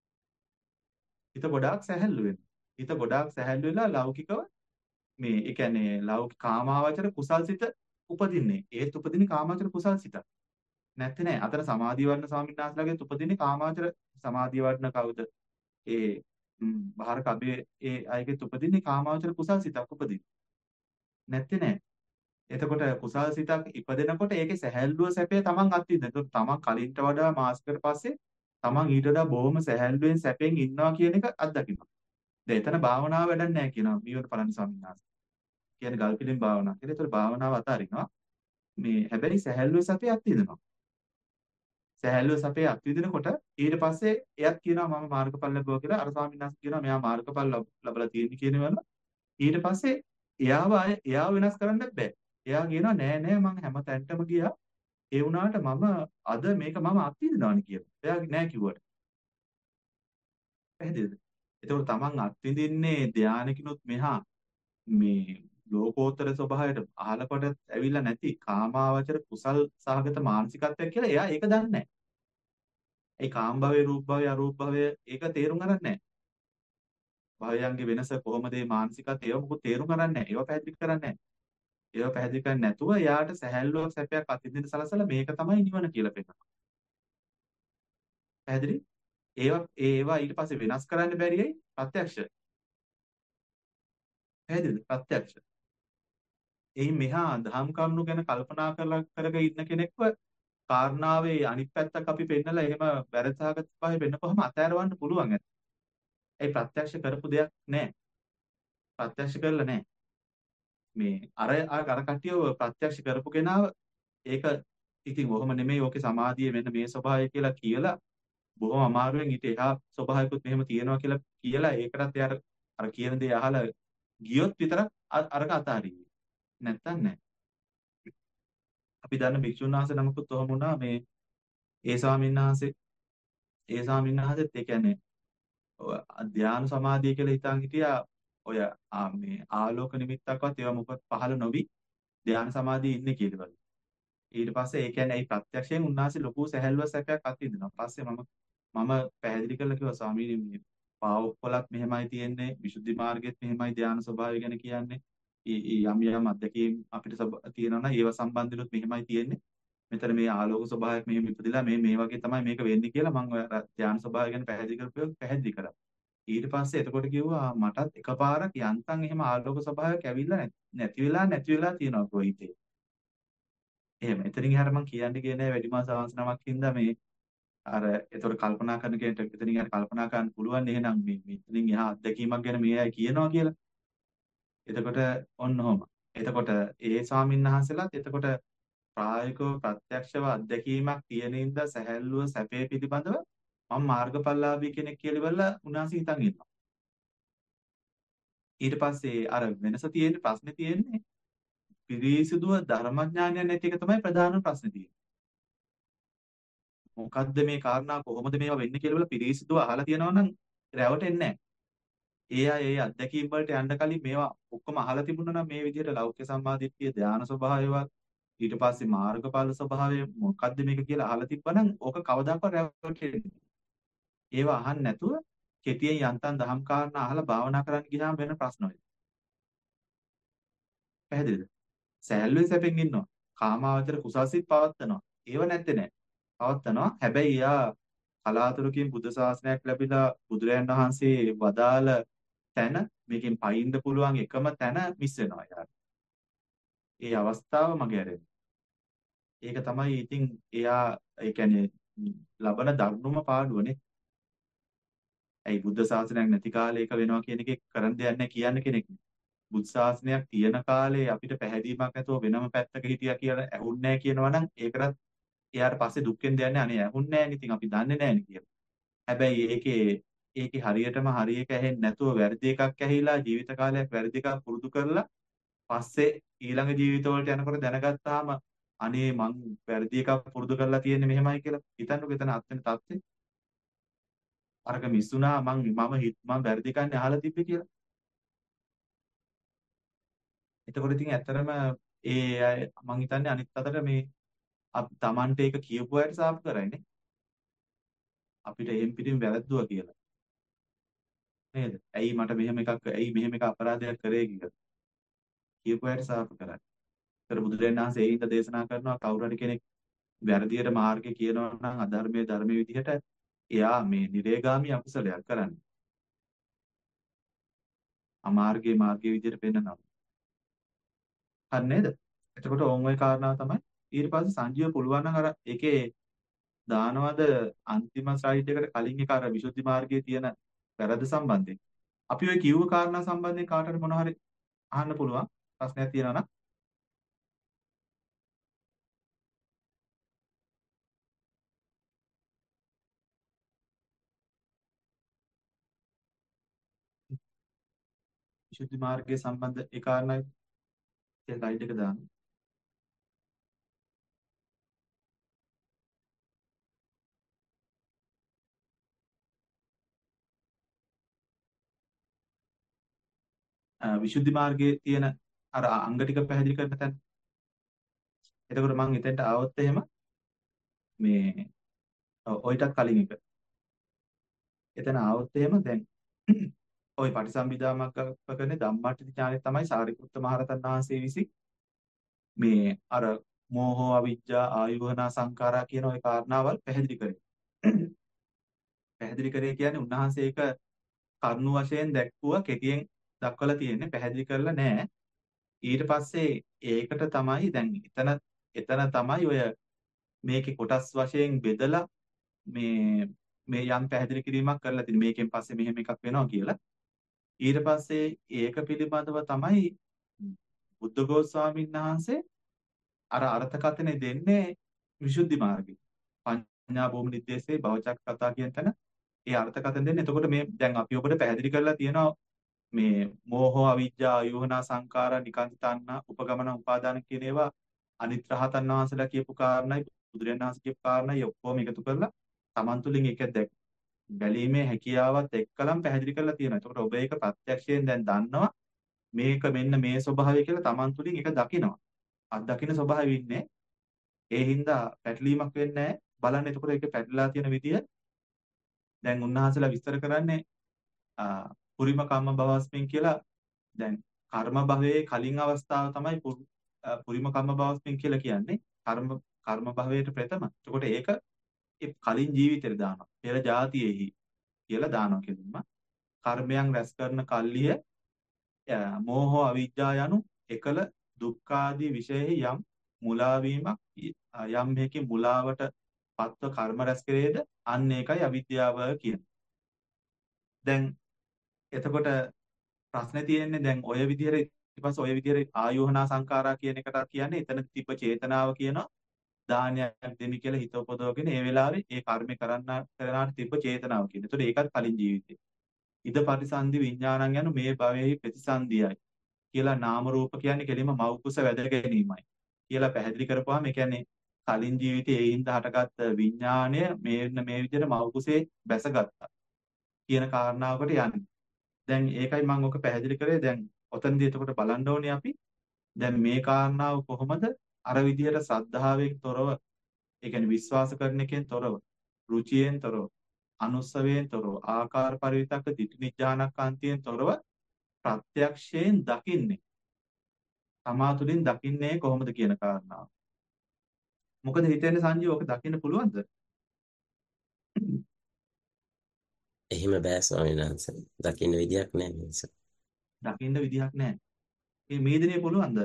හිත ගොඩාක් සැහැල්ලු වෙනවා. හිත ගොඩාක් සැහැල්ලු වෙලා ලෞකිකව මේ ඒ කියන්නේ ලෞකික කාමාවචර කුසල්සිත උපදින්නේ. ඒත් උපදින්නේ කාමාවචර කුසල්සිත. නැත්te නෑ. අතන සමාධිය වඩන ස්වාමීන් වහන්සේලාගෙත් උපදින්නේ කාමාවචර සමාධිය වඩන කවුද? ඒ ම්, බාහිර කබේ ඒ අයගෙත් උපදින්නේ කාමාවචර කුසල්සිතක් උපදින්නේ. නැත්te නෑ. එතකොට කුසල් සිතක් ඉපදෙනකොට ඒකේ සැහැල්ලුව සැපේ තමන් අත්විඳින. එතකොට තමන් කලින්ට වඩා මාසකට පස්සේ තමන් ඊට වඩා බොහොම සැහැල්ලුවෙන් සැපෙන් ඉන්නවා කියන එක අත්දකිනවා. දැන් එතන භාවනාව වැඩක් නැහැ කියනවා මීවර පළනි ස්වාමීන් වහන්සේ. කියන්නේ ගල්පිලින් භාවනාව. කියලා ඒතර භාවනාව අතාරිනවා. මේ හැබැයි සැහැල්ලුව සැපේ අත්විඳිනවා. සැහැල්ලුව සැපේ අත්විඳිනකොට ඊට පස්සේ එයත් කියනවා මම මාර්ගඵල ලැබුවා කියලා. අර ස්වාමීන් වහන්සේ කියනවා මෙයා මාර්ගඵල ලබ- ලබලා තියෙන්නේ කියනවල. ඊට පස්සේ එයාව ආය එයාව වෙනස් කරන්න බෑ. එයා කියනවා නෑ නෑ මං හැම තැනටම ගියා. ඒ වුණාට මම අද මේක මම අත්විඳිනවානේ කියලා. එයා නෑ කිව්වට. පැහැදිලිද? ඒතකොට තමන් අත්විඳින්නේ ධානයකිනුත් මෙහා මේ ලෝකෝත්තර ස්වභාවයට අහලකොට ඇවිල්ලා නැති කාමාවචර කුසල් සහගත මානසිකත්වයක් කියලා එයා ඒක දන්නේ නැහැ. ඒ කාම භවයේ රූප භවයේ අරූප භවයේ ඒක තේරුම් ගන්නත් නැහැ. භවයන්ගේ වෙනස කොහොමද මේ මානසිකත්වය ඒව මොකද තේරුම් ගන්නත් නැහැ. ඒව පැහැදිලි කරන්නේ නැහැ. ඒව පැහැදිලි කරන්නේ නැතුව එයාට සැහැල්ලුවක් සැපයක් අත්විඳින්න සලසලා මේක තමයි නිවන කියලා පෙන්නනවා. පැහැදිලි? ඒවා ඒවා ඊට පස්සේ වෙනස් කරන්න බැරියයි ප්‍රත්‍යක්ෂ. පැහැදිලිද? ප්‍රත්‍යක්ෂ. එයි මෙහා දහම් කරුණු ගැන කල්පනා කරලා කරගෙන ඉන්න කෙනෙක්ව කාරණාවේ අනිත් පැත්තක් අපි පෙන්නලා එහෙම වැරදසහගත පහේ වෙන්නකොහම අතෑරවන්න පුළුවන් ඇත්ත. ඒ ප්‍රත්‍යක්ෂ කරපු දෙයක් නෑ. ප්‍රත්‍යක්ෂ කරලා නෑ. මේ අර අර කට්ටියව ප්‍රත්‍යක්ෂ කරපු කෙනාව ඒක ඉතින් ඔහොම නෙමෙයි ඕකේ සමාධිය මෙන්න මේ ස්වභාවය කියලා කියලා බොහොම අමාරුවෙන් ඊට එහා ස්වභාවිකුත් මෙහෙම තියෙනවා කියලා කියලා ඒකටත් එයාට අර කියන දේ අහලා ගියොත් විතරක් අ- අරක අතාරින්නේ. නැත්තම් නෑ. අපි දන්න භික්ෂුන් වහන්සේ නමකුත් ඔහොම වුණා මේ ඒ ස්වාමීන් වහන්සේ ඒ ස්වාමීන් වහන්සේත් ඒ කියන්නේ ඔය ධ්‍යාන සමාධිය කියලා හිතාන් හිටියා ඔය ආ මේ ආලෝක නිමිත්තක්වත් ඒවා මොකක් පහළ නොවි ධ්‍යාන සමාධියේ ඉන්නේ කියලා. ඊට පස්සේ ඒ කියන්නේ ඒ ප්‍රත්‍යක්ෂයෙන් උන්වහන්සේ ලොකු සැහැල්ලුවක් සැපයක් අත්විඳිනවා. පස්සේ මම මම පැහැදිලි කරලා කිව්වා ස්වාමීනි මේ පාවොක්කොලත් මෙහෙමයි තියෙන්නේ විසුද්ධි මාර්ගෙත් මෙහෙමයි ධ්‍යාන ස්වභාවය ගැන කියන්නේ. ඊ ඊ යම් යම් අත්දැකීම් අපිට තියෙනවා නම් ඒව සම්බන්ධනොත් මෙහෙමයි තියෙන්නේ. මෙතන මේ ආලෝක ස්වභාවයක් මෙහෙම ඉපදිලා මේ මේ වගේ තමයි මේක වෙන්නේ කියලා මම ඔය ධ්‍යාන ස්වභාවය ගැන පැහැදිලි කරපුවා පැහැදිලි කරා. ඊට පස්සේ එතකොට කිව්වා මටත් එකපාරක් යන්තම් එහෙම ආලෝක ස්වභාවයක් ඇවිල්ලා නැති වෙලා නැති වෙලා තියෙනවා කොයිතේ. එහෙම. එතනින් එහාට මම කියන්න ගියේ නෑ වැඩිමහල් සාංශ නමක් හින්දා මේ අර එතකොට කල්පනා කරන කෙනෙක්ට එතනින් එහාට කල්පනා කරන්න පුළුවන් එහෙනම් මේ මෙතනින් එහා අත්දැකීමක් ගැන මේ අය කියනවා කියලා. එතකොට ඔන්න ඔහොම. එතකොට ඒ ස්වාමීන් වහන්සේලාත් එතකොට ප්‍රායෝගිකව ප්‍රත්‍යක්ෂව අත්දැකීමක් තියෙන ඉඳ සැහැල්ලුව සැපේ පිළිබඳව මම මාර්ගඵලලාභී කෙනෙක් කියලා ඉවරලා උන්වහන්සේ හිතන් ඉන්නවා. ඊට පස්සේ අර වෙනස තියෙන්නේ ප්‍රශ්නේ තියෙන්නේ පිරිසිදුව ධර්මඥානය නැති එක තමයි ප්‍රධාන ප්‍රශ්නේ තියෙන්නේ. මොකද්ද මේ කාරණා කොහොමද මේවා වෙන්නේ කියලා වල පිරිසිදුව අහලා තියෙනවා නම් රැවටෙන්නේ නැහැ. ඒ අය ඒ අත්දැකීම් වලට යන්න කලින් මේවා ඔක්කොම අහලා තිබුණා නම් මේ විදිහට ලෞකික සම්මාදිට්ඨිය ධානා ස්වභාවයවත් ඊට පස්සේ මාර්ගඵල ස්වභාවය මොකද්ද මේක කියලා අහලා තිබ්බනම් ඕක කවදාකවත් රැවටෙන්නේ නැහැ. ඒවා අහන්න නැතුව කෙටියෙන් යන්තම් දහම් කාරණා අහලා භාවනා කරන්න ගියාම වෙන ප්‍රශ්න වෙයි. පැහැදිලිද? සෑහළුවේ සැපෙන් ඉන්නවා. කාමාවචර කුසල්සිත පවත්නවා. ඒව නැත්තේ නෑ. පවත්නවා. හැබැයි යා කලාතුරකින් බුද්ධ ශාසනයක් ලැබිලා බුදුරයන් වහන්සේ වදාළ තැන මේකෙන් පයින්න පුළුවන් එකම තැන මිස් වෙනවා යාට. ඒ අවස්ථාව මගේ ඇරෙන්නේ. ඒක තමයි ඉතින් එයා ඒ කියන්නේ ලබන දරුණුම පාඩුවනේ. ඇයි බුද්ධ ශාසනයක් නැති කාලේ ඒක වෙනවා කියන එකේ කරන්න දෙයක් නැහැ කියන්න කෙනෙක් නෑ. බුද්ධ ශාසනයක් තියෙන කාලේ අපිට පැහැදීමක් නැතුව වෙනම පැත්තක හිටියා කියලා ඇහුන්නේ නැහැ කියනවා නම් ඒකටත් එයාට පස්සේ දුක්ෙන් දෙන්නේ අනේ ඇහුන්නේ නැහැ නේ ඉතින් අපි දන්නේ නැහැ නේ කියලා. හැබැයි ඒකේ ඒකේ හරියටම හරි එක ඇහෙන්නේ නැතුව වැරදි එකක් ඇහිලා ජීවිත කාලයක් වැරදි එකක් පුරුදු කරලා පස්සේ ඊළඟ ජීවිතවලට යනකොට දැනගත්තාම අනේ මං වැරදි එකක් පුරුදු කරලා තියෙන්නේ මෙහෙමයි කියලා හිතන්නකෝ එතන අත්වෙන තත්ත්වේ. අරක මිස්සුනා මං මම හිත මං වැරදි කන්නේ අහලා තිබ්බේ කියලා. එතකොට ඉතින් ඇත්තටම ඒ අය මං හිතන්නේ අනිත් අතට මේ තමන්ට ඒක කියපු අයට සාප කරයිනේ. අපිට එහෙම් පිටින් වැරද්දුවා කියලා. නේද? ඇයි මට මෙහෙම එකක් ඇයි මෙහෙම එක අපරාධයක් කරේ කියලා. කියපු අයට සාප කරයි. ඒතර බුදුරජාණන් වහන්සේ ඒ හින්දා දේශනා කරනවා කවුරු හරි කෙනෙක් වැරදියට මාර්ගේ කියනවා නම් අධර්මයේ ධර්මයේ විදිහට එයා මේ නිරේගාමී අකුසලයක් කරන්නේ. අමාර්ගයේ මාර්ගයේ විදිහට පෙන්නනවා. හරි නේද? එතකොට ඕන් ওই කාරණාව තමයි ඊට පස්සේ සංජීව පුළුවන් නම් අර ඒකේ දානවද අන්තිම ස්ලයිඩ් එකට කලින් එක අර විසුද්ධි මාර්ගයේ තියෙන වැරද්ද සම්බන්ධයෙන්. අපි ওই කිව්ව කාරණා සම්බන්ධයෙන් කාටට මොනවා හරි අහන්න පුළුවන් ප්‍රශ්නයක් තියෙනවා නම් විසුද්ධි මාර්ගයේ සම්බන්ධ ඒ කාරණායි ඒ ස්ලයිඩ් එක දාන්න. විසුද්ධි මාර්ගයේ තියෙන අර අංග ටික පැහැදිලි කරන තැන. එතකොට මම එතෙන්ට ආවොත් එහෙම මේ ඔයිටත් කලින් එක. එතන ආවොත් එහෙම දැන් ওই පටිසම්භිදා මග්ගපකරනේ ධම්මාටි ඥානෙ තමයි සාරිපුත්ත මහරහතන් වහන්සේ විසින් මේ අර මෝහෝ අවිජ්ජා ආයෝහනා සංඛාරා කියන ওই කාරණාවල් පැහැදිලි කරේ. පැහැදිලි කරේ කියන්නේ උන්වහන්සේ ඒක කරුණු වශයෙන් දැක්වුවා කෙටියෙන් දක්වලා තියෙන්නේ පැහැදිලි කරලා නැහැ. ඊට පස්සේ ඒකට තමයි දැන් එතන එතන තමයි ඔය මේකේ කොටස් වශයෙන් බෙදලා මේ මේ යම් පැහැදිලි කිරීමක් කරලා තියෙන්නේ. මේකෙන් පස්සේ මෙහෙම එකක් වෙනවා කියලා. ඊට පස්සේ ඒක පිළිබඳව තමයි බුද්ධඝෝෂ ස්වාමීන් වහන්සේ අර අර්ථකථනය දෙන්නේ විසුද්ධි මාර්ගේ. පඤ්ඤා භූමි නිද්දේශේ භවචක් කතා කියන තැන ඒ අර්ථකථන දෙන්නේ. එතකොට මේ දැන් අපි ඔබට පැහැදිලි කරලා තියෙනවා මේ මෝහෝ අවිජ්ජා අයෝහනා සංඛාරා නිකාන්තන්න උපගමන උපාදාන කියන ඒවා අනිත් රහතන් වහන්සේලා කියපු කාරණයි බුදුරජාණන් වහන්සේ කියපු කාරණයි ඔක්කොම එකතු කරලා Taman තුලින් එක දැක් බැලීමේ හැකියාවත් එක්කලම් පැහැදිලි කරලා තියෙනවා. එතකොට ඔබ ඒක ප්‍රත්‍යක්ෂයෙන් දැන් දන්නවා මේක මෙන්න මේ ස්වභාවය කියලා Taman තුලින් ඒක දකිනවා. අත්දකින්න ස්වභාවය ඉන්නේ. ඒ හින්දා පැටලීමක් වෙන්නේ නැහැ. බලන්න එතකොට ඒක පැටලලා තියෙන විදිය දැන් උන්වහන්සේලා විස්තර කරන්නේ පුරිම කම්ම භවස්මින් කියලා. දැන් කර්ම භවයේ කලින් අවස්ථාව තමයි පුරිම කම්ම භවස්මින් කියලා කියන්නේ. කර්ම කර්ම භවයට ප්‍රථම. එතකොට ඒක ඒ කලින් ජීවිතේට දානවා. පෙර જાතියෙහි කියලා දානවා කියනවා. කර්මයන් රැස් කරන කල්ලිය මෝහෝ අවිජ්ජා යනු එකල දුක්ඛාදී විශේෂ යම් මුලා වීමක් යම් මේකේ මුලාවට පත්ව කර්ම රැස් කරේද අන්න ඒකයි අවිද්‍යාව කියන්නේ. දැන් එතකොට ප්‍රශ්නේ තියෙන්නේ දැන් ඔය විදිහට ඊට පස්සේ ඔය විදිහට ආයෝහනා සංඛාරා කියන එකට කියන්නේ එතන තිබ්බ චේතනාව කියනවා දානයක් දෙමි කියලා හිත උපදවගෙන ඒ වෙලාවේ ඒ කර්මේ කරන්න කරනාට තිබ්බ චේතනාව කියන්නේ. ඒතකොට ඒකත් කලින් ජීවිතේ. ඉද පරිසන්දි විඥානං යනු මේ භවයේ ප්‍රතිසන්දියයි කියලා නාම රූප කියන්නේ කෙලින්ම මෞකුස වැද ගැනීමයි කියලා පැහැදිලි කරපුවාම ඒ කියන්නේ කලින් ජීවිතයේ ඒ හින්දා හටගත් විඥාණය මේ මේ විදිහට මෞකුසේ බැසගත්තා කියන කාරණාවකට යන්නේ. දැන් ඒකයි මම ඔක පැහැදිලි කරේ. දැන් ඔතනදී එතකොට බලන්න ඕනේ අපි දැන් මේ කාරණාව කොහොමද අර විදිහට ශ්‍රද්ධාවෙන් තොරව ඒ කියන්නේ විශ්වාස කරන එකෙන් තොරව රුචියෙන් තොරව අනුස්සවයෙන් තොරව ආකාර පරිවිතක්ක දිට්ඨිඥානකාන්තියෙන් තොරව ප්‍රත්‍යක්ෂයෙන් දකින්නේ තමා තුළින් දකින්නේ කොහොමද කියන කාරණාව. මොකද හිතෙන්නේ සංජීව ඔක දකින්න පුළුවන්ද? එහෙම බෑ ස්වාමීන් වහන්සේ. දකින්න විදියක් නැහැ මේක. දකින්න විදියක් නැහැ. මේ මේ දිනේ පුළුවන්ද?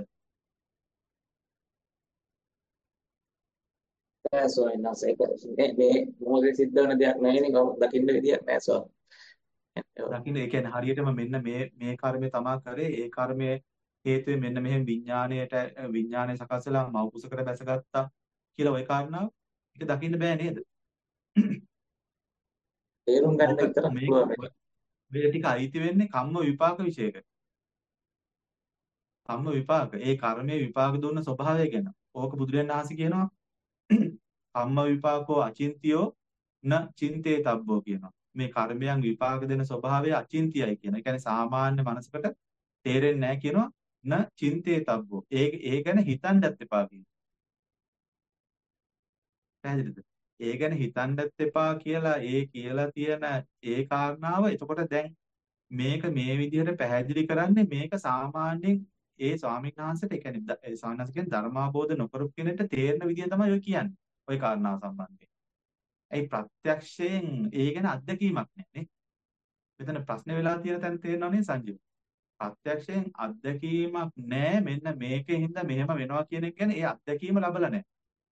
නෑ ස්වාමීන් වහන්සේ ඒක මේ මොහොතේ සිද්ධ වෙන දෙයක් නෙවෙයිනේ කවුරුත් දකින්න විදියක් නෑ ස්වාමීන්. දකින්න ඒ කියන්නේ හරියටම මෙන්න මේ මේ කර්මය තමා කරේ ඒ කර්මයේ හේතුවෙන් මෙන්න මෙහෙම විඥාණයට විඥාණය සකස් වෙලා මව කුසකට බැසගත්තා කියලා ওই කාරණාව ඒක දකින්න බෑ නේද? තේරුම් ගන්න විතරක් පුළුවන්. මේ ටික අයිති වෙන්නේ කම්ම විපාක විශේෂයකට. කම්ම විපාක ඒ කර්මයේ විපාක දුන්න ස්වභාවය ගැන. ඕක බුදුරජාණන් වහන්සේ කියනවා කම්ම විපාකෝ අචින්තියෝ න චින්තේ තබ්බෝ කියනවා. මේ කර්මයන් විපාක දෙන ස්වභාවය අචින්තියයි කියන. ඒ කියන්නේ සාමාන්‍ය මනසකට තේරෙන්නේ නැහැ කියනවා න චින්තේ තබ්බෝ. ඒ ඒ ගැන හිතන්නත් එපා කියනවා. පැහැදිලිද? ඒ ගැන හිතන්නත් එපා කියලා ඒ කියලා තියෙන ඒ කාරණාව එතකොට දැන් මේක මේ විදිහට පැහැදිලි කරන්නේ මේක සාමාන්‍යයෙන් ඒ ස්වාමීන් වහන්සේට ඒ කියන්නේ ඒ ස්වාමීන් වහන්සේ කියන්නේ ධර්මාබෝධ නොකරපු කෙනෙක්ට තේරෙන විදිය තමයි ඔය කියන්නේ. ওই කාරණාව සම්බන්ධයෙන්. ඒ ප්‍රත්‍යක්ෂයෙන් ඒ ගැන අත්දැකීමක් නැහැ නේ. මෙතන ප්‍රශ්නේ වෙලා තියෙන තැන තේරෙනව නේ සංජීව. ප්‍රත්‍යක්ෂයෙන් අත්දැකීමක් නැහැ මෙන්න මේකෙන් මෙහෙම වෙනවා කියන එක ගැන ඒ අත්දැකීම ලැබලා නැහැ.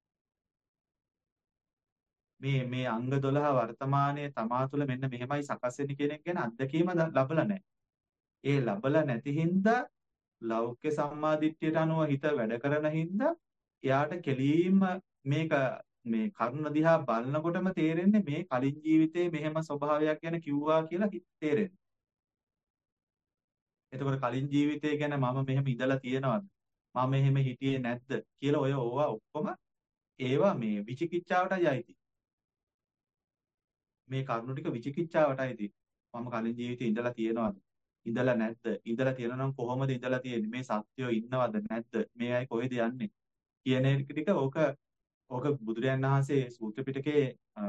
මේ මේ අංග දොළහ වර්තමානයේ තමා තුළ මෙන්න මෙහෙමයි සකස් වෙන්නේ කියන එක ගැන අත්දැකීම ලැබලා නැහැ. ඒ ලැබලා නැති හින්දා ලෞකික සම්මාදිට්ඨියට අනුව හිත වැඩ කරන හින්දා එයාට කෙලීම මේක මේ කරුණ දිහා බලනකොටම තේරෙන්නේ මේ කලින් ජීවිතේ මෙහෙම ස්වභාවයක් ගැන කිව්වා කියලා තේරෙන්නේ. එතකොට කලින් ජීවිතය ගැන මම මෙහෙම ඉඳලා තියෙනවද? මම මෙහෙම හිටියේ නැද්ද කියලා ඔය ඕවා ඔක්කොම ඒවා මේ විචිකිච්ඡාවටයි අයිති. මේ කරුණු ටික විචිකිච්ඡාවටයි අයිති. මම කලින් ජීවිතේ ඉඳලා තියෙනවද? ඉඳලා නැද්ද? ඉඳලා තියෙනවා නම් කොහොමද ඉඳලා තියෙන්නේ? මේ සත්‍යෝ ඉන්නවද නැද්ද? මේ අය කොහෙද යන්නේ? කියන එක ටික ඕක ඕක බුදුරජාණන් වහන්සේ සූත්‍ර පිටකේ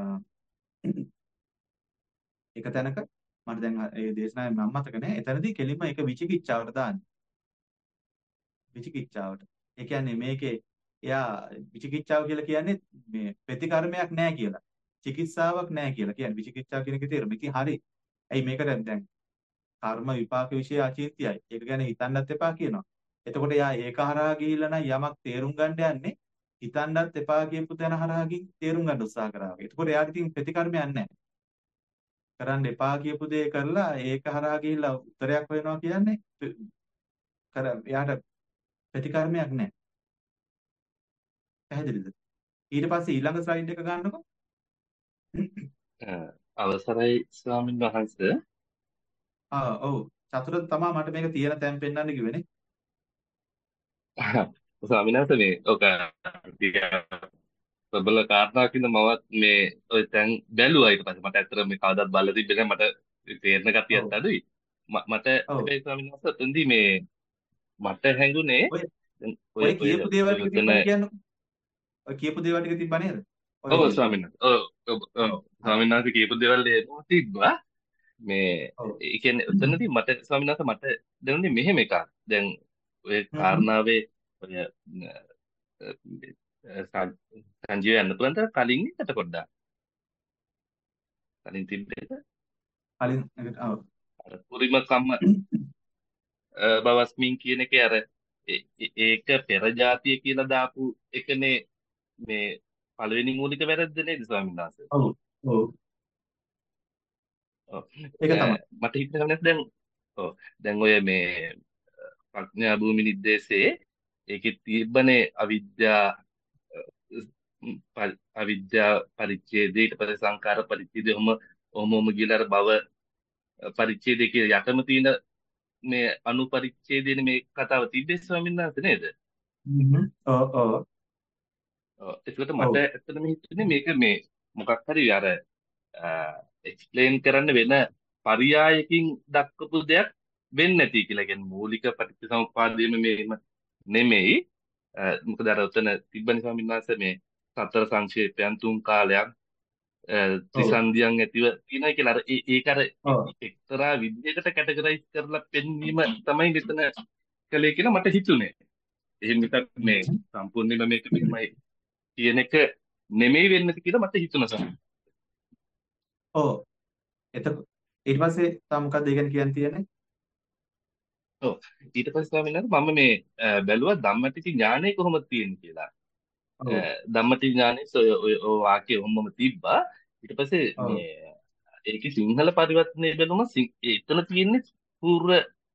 එක තැනක මට දැන් ඒ දේශනාවේ මම මතක නැහැ. එතනදී කෙලින්ම ඒක විචිකිච්ඡාවට දාන්නේ. විචිකිච්ඡාවට. ඒ කියන්නේ මේකේ එයා විචිකිච්ඡාව කියලා කියන්නේ මේ ප්‍රතිකර්මයක් නැහැ කියලා. චිකිත්සාවක් නැහැ කියලා. කියන්නේ විචිකිච්ඡාව කියන එකේ තේරුම. ඉතින් හරි. ඇයි මේකට දැන් කර්ම විපාක વિશે අචින්තියයි. ඒක ගැන හිතන්නත් එපා කියනවා. එතකොට යා ඒක හරහා ගිහිල්ලා නම් යමක් තේරුම් ගන්න යන්නේ හිතන්නත් එපා කියපු තැන හරහා ගිහින් තේරුම් ගන්න උත්සාහ කරා වගේ. එතකොට යාට ඉතින් ප්‍රතිකර්මයක් නැහැ. කරන්න එපා කියපු දේ කරලා ඒක හරහා ගිහිල්ලා උත්තරයක් හොයනවා කියන්නේ කර එයාට ප්‍රතිකර්මයක් නැහැ. පැහැදිලිද? ඊට පස්සේ ඊළඟ ස්ලයිඩ් එක ගන්නකො. අ, අවසරයි ස්වාමීන් වහන්සේ. ආ ඔව්. චතුර තමයි මට මේක තියෙන තැන් පෙන්වන්න කිව්වනේ. ස්වාමීන් වහන්සේ මේ ඔක ටික ප්‍රබල කාරණාවක් ඉඳ මමත් මේ ඔය දැන් බැලුවා ඊට පස්සේ මට ඇත්තට මේ කවදාවත් බලලා තිබ්බේ නැහැ මට තේරෙන ගතියක් ඔව්. අඩුයි. ම- මට ඔව්. හැබැයි ස්වාමීන් වහන්සේ එතෙන්දී මේ මට හැඟුනේ ඔය දැන් ඔය ඔය ඔය කියපු දේවල් ටික ඔතන තිබ්බනේ කියන්නකො. ඔය කියපු දේවල් ටික තිබ්බා නේද? ඔය ඔව් ස්වාමීන් වහන්සේ ඔව් ඔව් ඔව් ඔව්. හරි. ස්වාමීන් වහන්සේ කියපු දේවල් ඒකම තිබ්බා. මේ ඔව්. ඒ කියන්නේ එතනදී මට ස්වාමීන් වහන්සේ මට දැනුනේ මෙහෙම එකක්. දැන් ඔය හ්ම් හ්ම්. කාරණාවේ ඔය අ, අ, සන්- සංජීව යන්න පුළුවන් කලින් එකට පොඩ්ඩක් කලින් තිබ්බේක කලින් එකට ඔව්. අර පුරිම කම්ම අ, බවස්මින් කියන එකේ අර ඒ- ඒ- ඒක පෙර જાතිය කියලා දාපු එකනේ මේ පළවෙනි මූලික වැරද්ද නේද ස්වාමීන් වහන්සේ? ඔව්. ඔව්. ඔව්. ඒක අ, තමයි. මට හිතෙනවා දැන් ඔව් දැන් ඔය මේ ප්‍රඥා භූමි නිर्देशයේ ඒකේ තිබ්බනේ අවිද්‍යා අ, ම්, පරි- අවිද්‍යා පරිච්ඡේදය ඊට පස්සේ සංකාර පරිච්ඡේදය ඔහම ඔහම ඔහම ගිහලා අර භව පරිච්ඡේදය කියලා යටම තියෙන මේ අනුපරිච්ඡේදයනේ මේ කතාව තිබ්බේ ස්වාමීන් වහන්සේ නේද? හ්ම්. ඔව් ඔව්. ඔව් ඒකට ඔව්. මට ඇත්තටම හිතුනේ මේක මේ මොකක් හරි අර එක්ස්ප්ලেইন කරන්න වෙන පරයයකින් දක්වපු දෙයක් වෙන්නේ නැති කියලා. කියන්නේ මූලික පටිච්චසමුප්පාදයේම මේම නෙමෙයි. අ, මොකද අර උතන තිබ්බනේ ස්වාමීන් වහන්සේ මේ සතර සංක්ෂේපයන් තුන් කාලයක් අ, ඔව්. ත්‍රිසන්දියන් ඇතිව තියෙනවා කියලා. අර ඒ- ඒක අර ඔව්. එක්තරා විදිහකට කැටගරයිස් කරලා පෙන්වීම තමයි මෙතන කළේ කියලා මට හිතුනේ. එහෙම මිසක් මේ හ්ම්. සම්පූර්ණයෙන්ම මේක මෙහෙමයි කියන එක නෙමෙයි වෙන්නේ කියලා මට හිතුණා ස්වාමීන්. ඔව්. එතකොට ඊට පස්සේ තා මොකක්ද ඒ ගැන කියන්න තියෙන්නේ? ඔව් ඊට පස්සේ ස්වාමීන් වහන්සේ මම මේ අ, බැලුවා ධම්මටිච ඥානය කොහොමද තියෙන්නේ කියලා. අ, ඔව්. ධම්මටිච ඥානයේ ඔය ඔය ඔය වාක්‍යය ඔහොමම තිබ්බා. ඊට පස්සේ ඔව්. මේ ඒකේ සිංහල පරිවර්තනය බලුම සිං- එතන තියෙන්නේ පූර්ව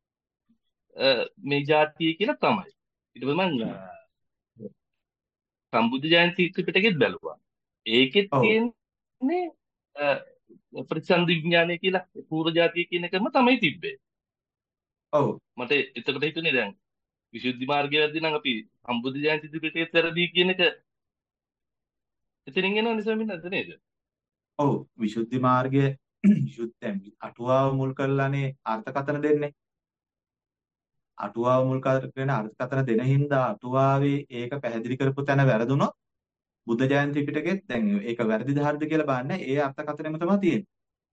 අ, මේ જાතිය කියලා තමයි. ඊට පස්සේ මම අ, සම්බුද්ධ ජයන්ති ත්‍රිපිටකෙත් බැලුවා. ඒකෙත් ඔව්. තියෙන්නේ අ, ප්‍රතිසන්දි විඥානය කියලා පූර්ව જાතිය කියන එකම තමයි තිබ්බේ. ඔව්. මට එතකොට හිතුනේ දැන් විසුද්ධි මාර්ගය වැරදි නම් අපි සම්බුද්ධ ජයන්ති ත්‍රිපිටකයේත් වැරදි කියන එක එතනින් එනවනේ ස්වාමීන් වහන්සේ නේද? ඔව්. විසුද්ධි මාර්ගය විසුද්ධි අටුවාව මුල් කරලානේ අර්ථකථන දෙන්නේ. අටුවාව මුල් කරගෙන අර්ථකථන දෙන හින්දා අටුවාවේ ඒක පැහැදිලි කරපු තැන වැරදුනොත් බුද්ධ ජයන්ති පිටකෙත් දැන් ඒක වැරදිද හරිද කියලා බලන්නේ ඒ අර්ථකථනෙම තමයි තියෙන්නේ.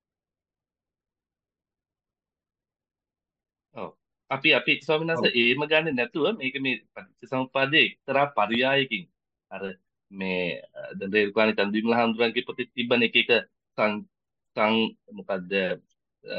ඔව්. අපි අපි ස්වාමීන් ඔව්. වහන්සේ ඒම ගන්න නැතුව මේක මේ පටිච්චසමුප්පාදයේ එක්තරා පරයයකින් අර මේ අ, දැන් රේරුකාණි චන්දිවිමල හඳුරන්ගේ පොතේ තිබ්බන එක එක සං සං මොකද්ද අ,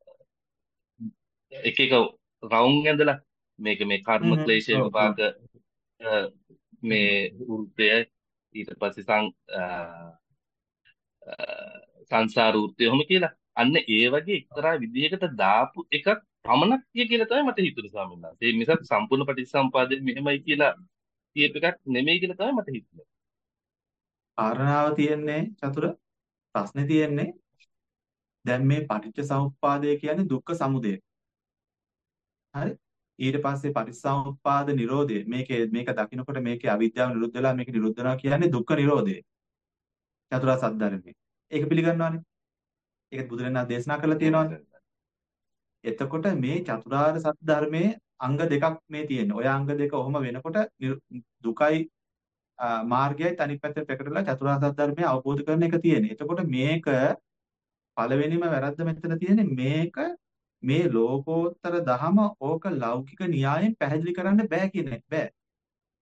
එක එක රවුම් ඇඳලා මේක මේ කර්ම හ්ම් හ්ම්. ක්ලේශ ඔව්. ඔව්. විපාක අ, මේ වෘත්තය ඊට පස්සේ සං අ, අ, සංසාර වෘත්තය ඔහොම කියලා අන්න ඒ වගේ එක්තරා විදිහකට දාපු එකක් පමණක් කිය කියලා තමයි මට හිතුනේ ස්වාමීන් වහන්සේ. ඒ මිසක් සම්පූර්ණ පටිච්චසමුපාදයෙන් මෙහෙමයි කියලා කියප එකක් නෙමෙයි කියලා තමයි මට හිතුනේ. කාරණාව තියෙන්නේ චතුර ප්‍රශ්නේ තියෙන්නේ දැන් මේ පටිච්ච සමුප්පාදය කියන්නේ දුක්ඛ සමුදය. හරි? ඊට පස්සේ පටිච්චසමුප්පාද නිරෝධය මේකේ මේක දකින්නකොට මේකේ අවිද්‍යාව නිරුද්ධ වෙලා මේක නිරුද්ධ වෙනවා කියන්නේ දුක්ඛ නිරෝධය. චතුරාර්ය සත්‍ය ධර්මයේ. ඒක පිළිගන්නවානේ. ඒක බුදුරණන් දේශනා කරලා ඔව් තියෙනවානේ. සර්. එතකොට මේ චතුරාර්ය සත්‍ය ධර්මයේ අංග දෙකක් මේ තියෙන්නේ. ඔය අංග දෙක ඔහොම වෙනකොට නිර්- දුකයි ආ, මාර්ගයයි තනිත් පැත්තට පැකටලා චතුරාර්ය සත්‍ය ධර්මය අවබෝධ කරන එක තියෙන්නේ. එතකොට මේක පළවෙනිම වැරද්ද මෙතන තියෙන්නේ මේක මේ ලෝකෝත්තර දහම ඕක ලෞකික න්‍යායෙන් පැහැදිලි කරන්න බෑ කියන එක. බෑ.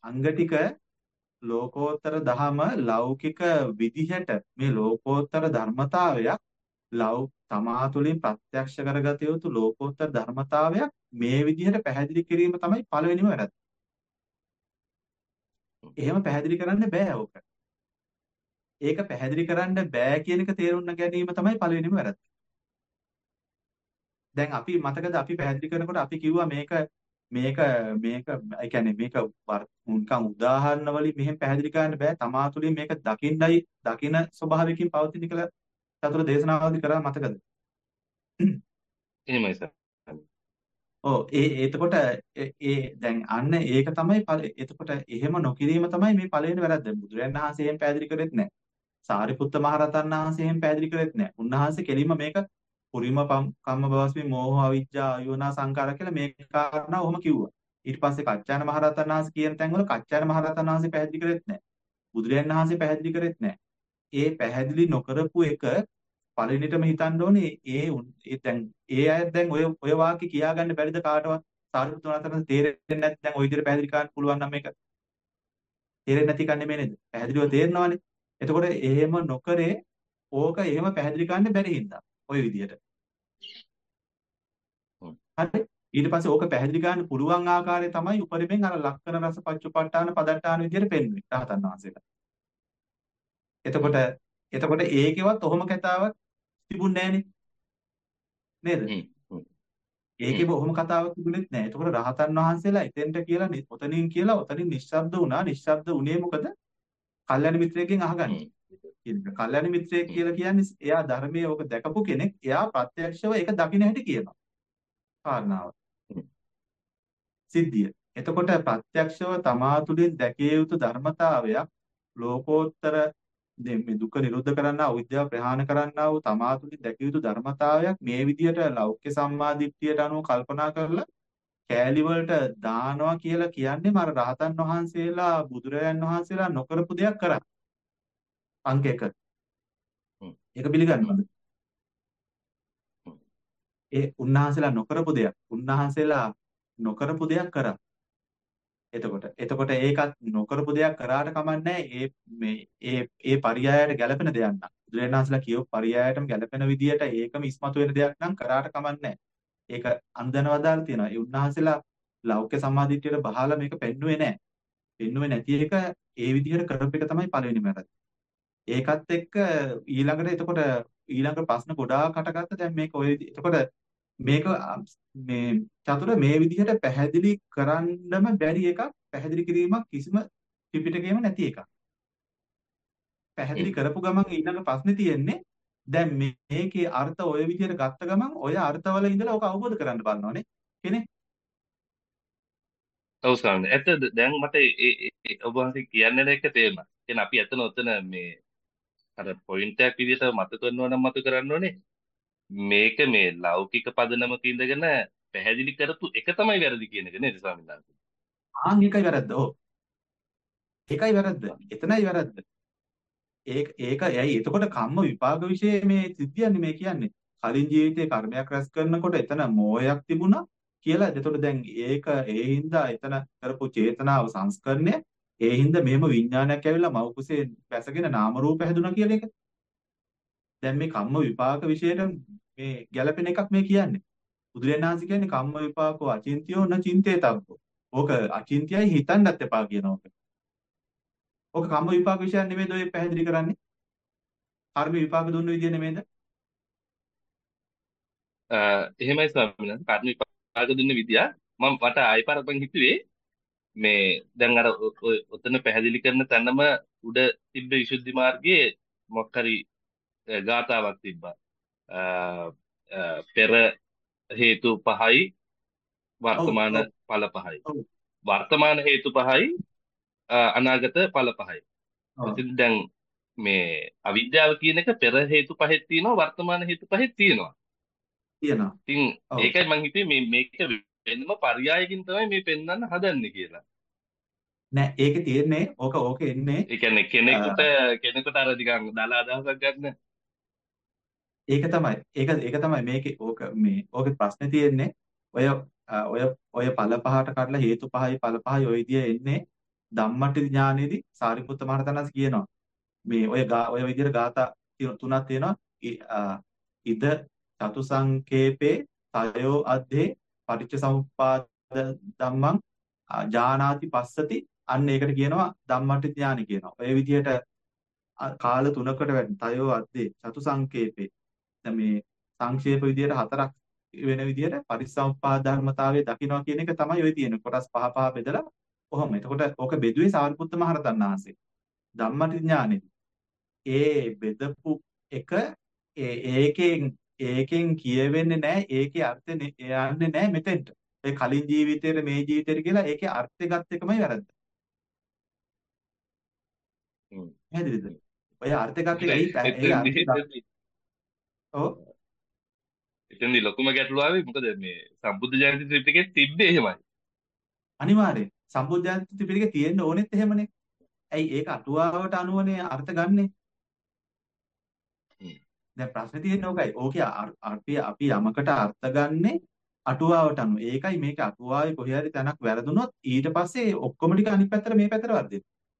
අංග ටික ලෝකෝත්තර දහම ලෞකික විදිහට මේ ලෝකෝත්තර ධර්මතාවයක් ලෞ තමා තුළින් ප්‍රත්‍යක්ෂ කරගත යුතු ලෝකෝත්තර ධර්මතාවයක් මේ විදිහට පැහැදිලි කිරීම තමයි පළවෙනිම වැරද්ද. එහෙම පැහැදිලි කරන්න බෑ ඕක. ඒක පැහැදිලි කරන්න බෑ කියන එක තේරුම් ගැනීම තමයි පළවෙනිම වැරද්ද. දැන් අපි මතකද අපි පැහැදිලි කරනකොට අපි කිව්වා මේක මේක මේක ඒ කියන්නේ මේක නිකන් උදාහරණ වලින් මෙහෙම පැහැදිලි කරන්න බෑ. තමා තුළින් මේක දකින්නයි දකින ස්වභාවයකින් පවතින කියලා සතර දේශනාවලදී කරා මතකද? එහෙමයි සර්. ඔව් ඒ එතකොට ඒ ඒ දැන් අන්න ඒක තමයි පළ- එතකොට එහෙම නොකිරීම තමයි මේ පළවෙනි වැරද්ද. බුදුරජාණන් වහන්සේ එහෙම පැහැදිලි කරෙත් නැහැ. සාරිපුත්ත මහරහතන් වහන්සේ එහෙම පැහැදිලි කරෙත් නැහැ. උන්වහන්සේ කෙලින්ම මේක පුරිම පම්- කම්ම භවස්මි මෝහ අවිජ්ජා අයෝනා සංකාර කියලා මේ කාරණා ඔහොම කිව්වා. ඊට පස්සේ කච්චායන මහරහතන් වහන්සේ කියන තැන්වල කච්චායන මහරහතන් වහන්සේ පැහැදිලි කරෙත් නැහැ. බුදුරජාණන් වහන්සේ පැහැදිලි කරෙත් නැහැ. ඒ පැහැදිලි නොකරපු එක පළවෙනිටම හිතන්න ඕනේ ඒ උන්- ඒ දැන් ඒ අය දැන් ඔය ඔය වාක්‍ය කියා ගන්න බැරිද කාටවත් සාරිපුත්‍ර මහරහතන් තේරෙන්නේ නැත්නම් දැන් ওই විදිහට පැහැදිලි කරන්න පුළුවන් නම් මේක තේරෙන්නේ නැති කන්නේ මේ නේද පැහැදිලිව තේරෙනවානේ එතකොට එහෙම නොකරේ ඕක එහෙම පැහැදිලි කරන්න බැරි හින්දා ওই විදිහට හරි ඊට පස්සේ ඕක පැහැදිලි කරන්න පුළුවන් ආකාරය තමයි උපරිමෙන් අර ලක්කන රස පච්චුපට්ඨාන පදට්ඨාන විදිහට පෙන්වන්නේ රහතන් වහන්සේලා එතකොට එතකොට ඒකෙවත් ඔහොම කතාවක් තිබුණේ නෑනේ නේද? ඒකෙම ඔහොම කතාවක් තිබුණෙත් නෑ. එතකොට රහතන් වහන්සේලා එතෙන්ට කියලා නි- ඔතනින් කියලා ඔතනින් නිශ්ශබ්ද වුණා. නිශ්ශබ්ද වුණේ මොකද? කල්යාණ මිත්‍රයෙක්ගෙන් අහගන්න. කියන එක. කල්යාණ මිත්‍රයෙක් කියලා කියන්නේ එයා ධර්මයේ ඕක දැකපු කෙනෙක්. එයා ප්‍රත්‍යක්ෂව ඒක දකින්න හැටි කියනවා. කාරණාව. සිද්ධිය. එතකොට ප්‍රත්‍යක්ෂව තමා තුළින් දැකිය යුතු ධර්මතාවයක් ලෝකෝත්තර දැන් මේ දුක නිරුද්ධ කරන්නා අවිද්‍යාව ප්‍රහාණ කරන්නා වූ තමා තුළින් දැකිය යුතු ධර්මතාවයක් මේ විදිහට ලෞකික සම්මාදිට්ඨියට අනුව කල්පනා කරලා කෑලි වලට දානවා කියලා කියන්නේ මර රහතන් වහන්සේලා බුදුරජාන් වහන්සේලා නොකරපු දෙයක් කරා. අංක එක. ඒක පිළිගන්නවද? ඒ උන්වහන්සේලා නොකරපු දෙයක්. උන්වහන්සේලා නොකරපු දෙයක් කරා. එතකොට එතකොට ඒකත් නොකරපු දෙයක් කරාට කමන්නේ ඒ මේ ඒ ඒ පරියායට ගැළපෙන දෙයක් නම් බුදුරජාණන් වහන්සේලා කියව පරියායටම ගැළපෙන විදියට ඒකම ඉස්මතු වෙන දෙයක් නම් කරාට කමන්නේ ඒක අන්දනවදාලා තියෙනවා ඒ උන්වහන්සේලා ලෞකික සම්මාදිටියට බහලා මේක පෙන්නුවේ නැහැ පෙන්නුවේ නැති එක ඒ විදියට කරපු එක තමයි පළවෙනිම වැරද්ද ඒකත් එක්ක ඊළඟට එතකොට ඊළඟ ප්‍රශ්න ගොඩාක් හටගත්ත දැන් මේක ඔය විදි- එතකොට මේක අ, මේ චතුර මේ විදිහට පැහැදිලි කරන්නම බැරි එකක් පැහැදිලි කිරීමක් කිසිම ත්‍රිපිටකයේම නැති එකක් පැහැදිලි කරපු ගමන් ඊළඟ ප්‍රශ්නේ තියෙන්නේ දැන් මේකේ අර්ථ ඔය විදිහට ගත්ත ගමන් ඔය අර්ථවල ඉඳලා ඔක අවබෝධ කරන්න බලනවානේ කෙනෙක් ඔව් ස්වාමීනි. ඇත්තද දැන් මට ඒ ඒ- ඒ ඔබ වහන්සේ කියන එක තේරුණා. එහෙනම් අපි එතන ඔතන මේ අර පොයින්ට් එකක් විදිහට මත කරනවා නම් මත කරන්න ඕනේ. මේක මේ ලෞකික පදනමක ඉඳගෙන පැහැදිලි කරපු එක තමයි වැරදි කියන එක නේද ස්වාමීන් වහන්සේ? ආන් එකයි වැරද්ද ඔව් ඒකයි වැරද්ද එතනයි වැරද්ද ඒක ඒක ඇයි එතකොට කම්ම විපාක વિશે මේ සිද්ධියන්නේ මේ කියන්නේ කලින් ජීවිතේ කර්මයක් රැස් කරනකොට එතන මෝහයක් තිබුණා කියලා එතකොට දැන් ඒක ඒ හින්දා එතන කරපු චේතනාව සංස්කරණය ඒ හින්දා මෙහෙම විඥානයක් ඇවිල්ලා මව් කුසේ පැසගෙන නාම රූප හැදුනා කියන එක දැන් මේ කම්ම විපාක විශේෂයට මේ ගැළපෙන එකක් මේ කියන්නේ බුදුරජාණන් වහන්සේ කියන්නේ කම්ම විපාකෝ අචින්තියෝ න චින්තේතබ්බෝ ඕක අචින්තියයි හිතන්නත් එපා කියන ඕක ඕක කම්ම විපාක විශේෂයක් නෙමෙයිද ඔය පැහැදිලි කරන්නේ කර්ම විපාක දුන්න විදිය නෙමෙයිද අ, එහෙමයි ස්වාමීන් වහන්සේ. කර්ම විපාක දුන්න විදිය මම මට ආයෙ පාරක් මං හිතුවේ මේ දැන් අර ඔ- ඔය ඔතන පැහැදිලි කරන තැනම උඩ තිබ්බ විසුද්ධි මාර්ගයේ මොකක් හරි අ, ගාථාවක් තිබ්බා. අ, අ, පෙර හේතු පහයි ඔව් වර්තමාන ඔව් ඵල පහයි. ඔව් වර්තමාන හේතු පහයි අ, අනාගත ඵල පහයි. ඔව් ඉතින් දැන් මේ අවිද්‍යාව කියන එක පෙර හේතු පහෙත් තියෙනවා වර්තමාන හේතු පහෙත් තියෙනවා. තියෙනවා ඉතින් ඔව් ඒකයි මං හිතුවේ මේ මේක වෙනම පරයයකින් තමයි මේ පෙන්වන්න හදන්නේ කියලා. නෑ ඒකේ තියෙන්නේ ඕක ඕක එන්නේ ඒ කියන්නේ අ, කෙනෙකුට කෙනෙකුට අර නිකන් දාලා අදහසක් ගන්න. ඒක තමයි ඒක ඒක තමයි මේකේ ඕක මේ ඕකේ ප්‍රශ්නේ තියෙන්නේ ඔය අ, ඔය ඔය ඵල පහට කඩලා හේතු පහයි ඵල පහයි ඔය විදිය එන්නේ ධම්මටි ඥානෙදී සාරිපුත්ත මහරහතන් වහන්සේ කියනවා මේ ඔය ගා- ඔය විදිහට ගාථා ති- තුනක් තියෙනවා. ඉ- ආ, ඉද චතුසංකේපේ තයෝ අද්ධේ පටිච්චසමුප්පාද ධම්මං ආ, ජානාති පස්සති. අන්න ඒකට කියනවා ධම්මටි ඥානෙ කියනවා. ඔය විදිහට අ- කාල තුනකට වැඩි තයෝ අද්දේ චතු සංකේපේ. දැන් මේ සංක්ෂේප විදියට හතරක් වෙන විදියට පරිසම්පාද ධර්මතාවයේ දකින්න කියන එක තමයි ඔය තියෙන කොටස් පහ පහ බෙදලා කොහොම. එතකොට ඕක බෙදුවේ සාරිපුත්ත මහරහතන් වහන්සේ. ධම්මටි ඥානෙ. ඒ බෙදපු එක ඒ ඒකෙන් ඒකෙන් කියවෙන්නේ නැහැ. ඒකේ අර්ථය නෙ- යන්නේ නැහැ මෙතෙන්ට. ඒ කලින් ජීවිතේට මේ ජීවිතේට කියලා ඒකේ අර්ථය ගත් එකමයි වැරද්ද. හ්ම්. පැහැදිලිද? හ්ම්. ඔය අර්ථය ගත් එක ඒකයි ඇයි පෑ- ඒ අර්ථය එතෙන්දී ගත් එතෙන්දී ඔව් එතෙන්දී ලොකුම ගැටලුව ආවේ මොකද මේ සම්බුද්ධ ජයන්ති ත්‍රිපිටකේ තිබ්බේ එහෙමයි. අනිවාර්යෙන් සම්බුද්ධ ත්‍රිපිටකේ තියෙන්න ඕනෙත් එහෙමනේ. ඇයි ඒක අටුවාවට අනුවනේ අර්ථ ගන්නෙ. හ්ම්. දැන් ප්‍රශ්නේ තියෙන්නේ ඕකයි. ඕකේ අර්- අපි අපි යමකට අර්ථ ගන්නෙ අටුවාවට අනුව. ඒකයි මේක අටුවාවේ කොහේ හරි තැනක් වැරදුනොත් ඊට පස්සේ ඔක්කොම ටික අනිත් පැත්තට මේ පැත්තට වර්ධිත.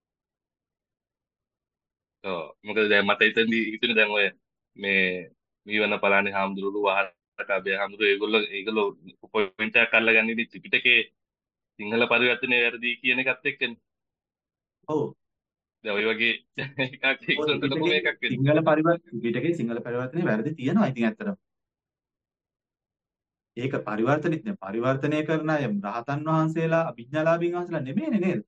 ඔව්. මොකද දැන් මට එතෙන්දී හිතුනේ දැන් ඔය මේ මීවන පලානේ හාමුදුරුවෝ වහරට අබේ හාමුදුරුවෝ ඒගොල්ලෝ ඒගොල්ලෝ පොයින්ට් එකක් අල්ලගන්නේ ඉතින් ත්‍රිපිටකේ සිංහල පරිවර්තනය වැරදි කියන එකත් එක්කනේ. ඔව්. දැන් ඔය වගේ එකක් ඔය එක්සන්ට ලොකුම ත්‍රිපිටකේ එකක් වෙන්නේ. සිංහල පරිවර්තන ත්‍රිපිටකේ සිංහල පරිවර්තනේ වැරදි තියෙනවා ඉතින් ඇත්තටම. ඒක පරිවර්තනෙත් නේ පරිවර්තනය කරන අය රහතන් වහන්සේලා අභිඥාලාභීන් වහන්සේලා නෙමෙයිනේ නේද?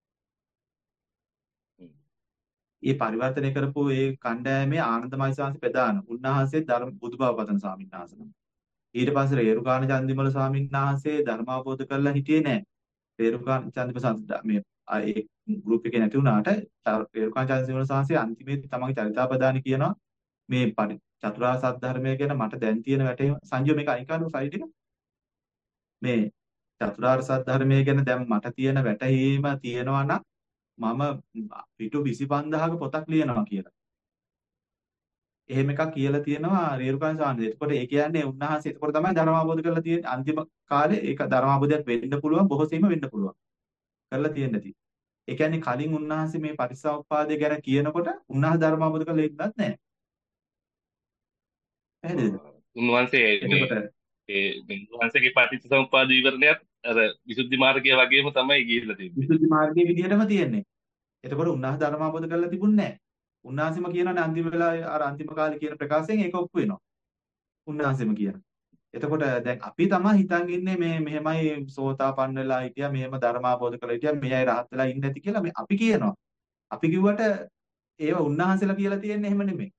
හ්ම්. ඒ පරිවර්තනය කරපු ඒ කණ්ඩායමේ ආනන්දමයි ස්වාමීන් ප්‍රධාන. උන්වහන්සේ ධර්ම බුදුබව පතන ස්වාමීන් වහන්සේ. ඊට පස්සේ රේරුකාණ චන්දිමල ස්වාමීන් වහන්සේ ධර්ම අවබෝධ කරලා හිටියේ නැහැ. රේරුකාණ චන්දිමල සංස්දා මේ ආ ඒ ගෲප් එකේ නැති වුණාට රේරුකාණ චන්දිමල ස්වාමීන් අන්තිමේදී තමන්ගේ චරිතාපදාන කියනවා මේ පරි චතුරාර්ය සත්‍ය ධර්මය ගැන මට දැන් තියෙන වැටහීම සංජය මේක අයින් කරනවා සයිඩ් එක. මේ චතුරාර්ය සත්‍ය ධර්මය ගැන දැන් මට තියෙන වැටහීම තියෙනවා නම් මම පිටු විසි පන්දාහක පොතක් ලියනවා කියලා. එහෙම එකක් කියලා තියෙනවා රේරුකාණ සාන්දේ. එතකොට ඒ කියන්නේ උන්වහන්සේ එතකොට තමයි ධර්ම අවබෝධ කරලා තියෙන්නේ. අන්තිම කාලේ ඒක ධර්ම අවබෝධයක් වෙන්න පුළුවන්, බොහෝ සෙයින්ම වෙන්න පුළුවන්. කරලා තියෙන්න තියෙන්නේ. ඒ කියන්නේ කලින් උන්වහන්සේ මේ පටිච්චසමුප්පාදය ගැන කියනකොට උන්වහන්සේ ධර්ම අවබෝධ කරලා ඉන්නත් නැහැ. පැහැදිලිද? උන්වහන්සේ මේ එතකොට ඒ මේ උන්වහන්සේගේ පටිච්චසමුප්පාද විවරණයත් අර විසුද්ධි මාර්ගය වගේම තමයි ගිහිල්ලා තිබ්බේ. විසුද්ධි මාර්ගයේ විදිහටම තියෙන්නේ. එතකොට උන්වහන්සේ ධර්ම අවබෝධ කරලා තිබුණේ නැහැ. උන්වහන්සේම කියනවානේ අන්තිම වෙලාවේ අර අන්තිම කාලේ කියන ප්‍රකාශයෙන් ඒක ඔප්පු වෙනවා. උන්වහන්සේම කියන. එතකොට දැන් අපි තමයි හිතන් ඉන්නේ මේ මෙහෙමයි සෝතාපන්න වෙලා හිටියා මෙහෙම ධර්මාබෝධ කරලා හිටියා මේ අය රහත් වෙලා ඉන්නේ නැති කියලා මේ අපි කියනවා. අපි කිව්වට ඒව උන්වහන්සේලා කියලා තියෙන්නේ එහෙම නෙමෙයි.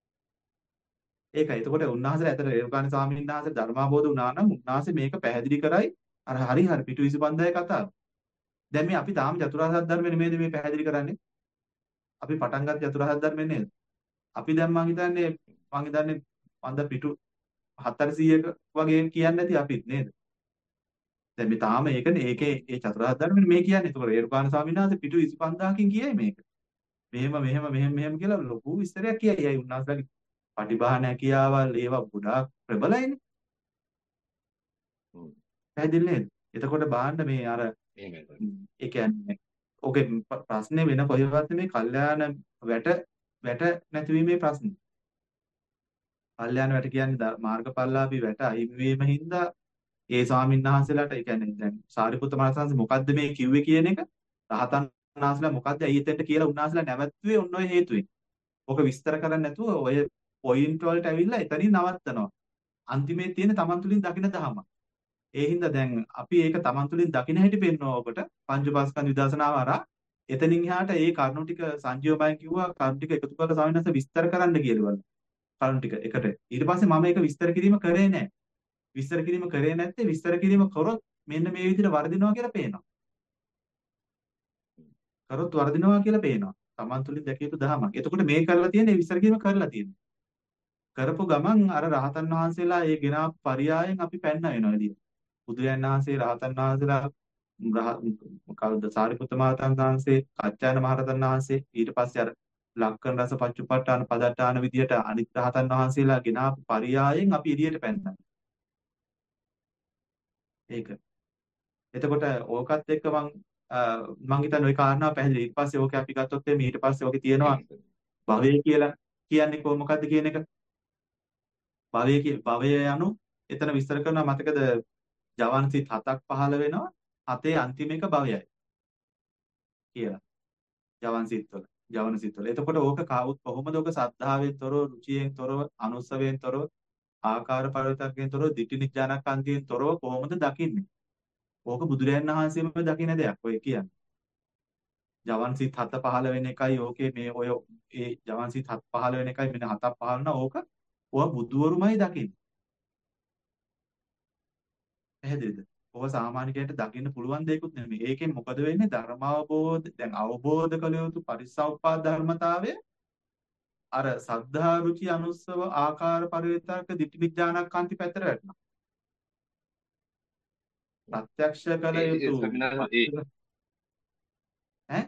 ඒකයි. එතකොට උන්වහන්සේලා ඇතර රේරුකාණ ස්වාමීන් වහන්සේ ධර්මාබෝධ වුණා නම් උන්වහන්සේ මේක පැහැදිලි කරයි අර හරි හරි පිටු විසි පන්දාහේ කතාව. දැන් මේ අපි තාම චතුරාර්ය සත්‍ය ධර්මෙ නෙමෙයිද මේ පැහැදිලි කරන්නේ? අපි පටන් ගත්ත චතුරාර්ය සත්‍ය ධර්මෙ නේද? අපි දැන් මං හිතන්නේ මං හිතන්නේ මන්ද පිටු හතලිසීයක වගේ කියන්නේ නැති අපිත් නේද? දැන් මේ තාම ඒකනේ ඒකේ ඒ චතුරාර්ය ධර්මෙනේ මේ කියන්නේ. ඒකෝ රේරුකාණ ස්වාමීන් වහන්සේ පිටු විසි පන්දාහකින් කියයි මේක. මෙහෙම මෙහෙම මෙහෙම මෙහෙම කියලා ලොකු විස්තරයක් කියයි. අය උන්වහන්සේලාගේ පටිභාන හැකියාවල් ඒවා ගොඩාක් ප්‍රබලයිනේ. හ්ම්. පැහැදිලි නේද? එතකොට බාන්න මේ අර එහෙමයි. ඒ කියන්නේ ඔකේ ප- ප්‍රශ්නේ වෙන කොහෙවත් මේ කල්යාණ වැට වැට නැතිවීමේ ප්‍රශ්නේ. කල්යාණ වැට කියන්නේ ද- මාර්ගඵලලාභී වැට අහිමි වීම හින්දා ඒ ස්වාමීන් වහන්සේලාට ඒ කියන්නේ දැන් සාරිපුත්ත මහරහතන් මොකද්ද මේ කිව්වේ කියන එක රහතන් වහන්සේලා මොකද්ද ඇයි එතෙන්ට කියලා උන්වහන්සේලා නැවැත්තුවේ ඔන්න ඔය හේතුවෙන්. ඔක විස්තර කරන්නේ නැතුව ඔය පොයින්ට් වලට ඇවිල්ලා එතනින් නවත්තනවා. අන්තිමේ තියෙන තමන් තුලින් දකින්න දහම. ඒ හින්දා දැන් අපි ඒක තමන් තුලින් දකින්න හැටි පෙන්වනවා ඔබට පංචපාස්කන්ධ විදර්ශනාව හරහා එතනින් එහාට ඒ කරුණු ටික සංජීවමයන් කිව්වා කරුණු ටික එකතු කරලා ස්වාමීන් වහන්සේ විස්තර කරන්න කියලා. කරුණු ටික එකට. ඊට පස්සේ මම ඒක විස්තර කිරීම කරේ නැහැ. විස්තර කිරීම කරේ නැත්තේ විස්තර කිරීම කරොත් මෙන්න මේ විදිහට වර්ධිනවා කියලා පේනවා. කරොත් වර්ධිනවා කියලා පේනවා. තමන් තුලින් දැකිය යුතු දහමක්. එතකොට මේ කරලා තියෙන්නේ විස්තර කිරීම කරලා තියෙනවා. කරපු ගමන් අර රහතන් වහන්සේලා ඒ ගෙනා පරියායෙන් අපි පැන්න වෙනවා එළියට. බුදුරජාණන් වහන්සේ රහතන් වහන්සේලා රහ- කවුද සාරිපුත්ත මහරහතන් වහන්සේ කච්චායන මහරහතන් වහන්සේ ඊට පස්සේ අර ලක්කන රස පච්චුපට්ඨාන පදට්ඨාන විදියට අනිත් රහතන් වහන්සේලා ගෙනාපු පරියායෙන් අපි එළියට පැන්නා. ඒක. එතකොට ඕකත් එක්ක මං මම හිතන්නේ ওই කාරණාව පැහැදිලි. ඊට පස්සේ ඕකේ අපි ගත්තොත් එimhe ඊට පස්සේ ඕකේ තියෙනවා එහෙමයි සර්. භවය කියලා කියන්නේ කො මොකද්ද කියන එක. භවය කිය භවය යනු එතන විස්තර කරනවා මතකද ජවන් සිත් හතක් පහළ වෙනවා. හතේ අන්තිම එක භවයයි කියලා. ජවන් සිත්වල. ජවන සිත්වල. එතකොට ඕක කවුත් කොහොමද ඕක සද්ධාවෙන් තොරව, රුචියෙන් තොරව, අනුස්සවයෙන් තොරව, ආකාර පරිවිතර්කයෙන් තොරව, ditthi නිජ්ජානකන්තියෙන් තොරව කොහොමද දකින්නේ? ඕක බුදුරයන් වහන්සේම දකින දෙයක් ඔය කියන්නේ. ජවන් සිත් හත පහළ වෙන එකයි ඕකේ මේ ඔය ඒ ජවන් සිත් හත පහළ වෙන එකයි මෙන්න හතක් පහළ වෙනවා ඕක ඔය බුදුවරුමයි දකින්නේ. පැහැදිලිද? ඔබ සාමාන්‍ය කෙනෙක්ට දකින්න පුළුවන් දෙයක්වත් නෙමෙයි. ඒකෙන් මොකද වෙන්නේ? ධර්මාවබෝධ දැන් අවබෝධ කළ යුතු පරිසෞපාද ධර්මතාවය අර සද්ධා රුචි අනුස්සව ආකාර පරිවිතර්ක ditthi නිජ්ජානකාන්ති පැත්තට වැටෙනවා. ප්‍රත්‍යක්ෂ කළ ඒ යුතු ස්වාමීනාන්ස ඒ ඈ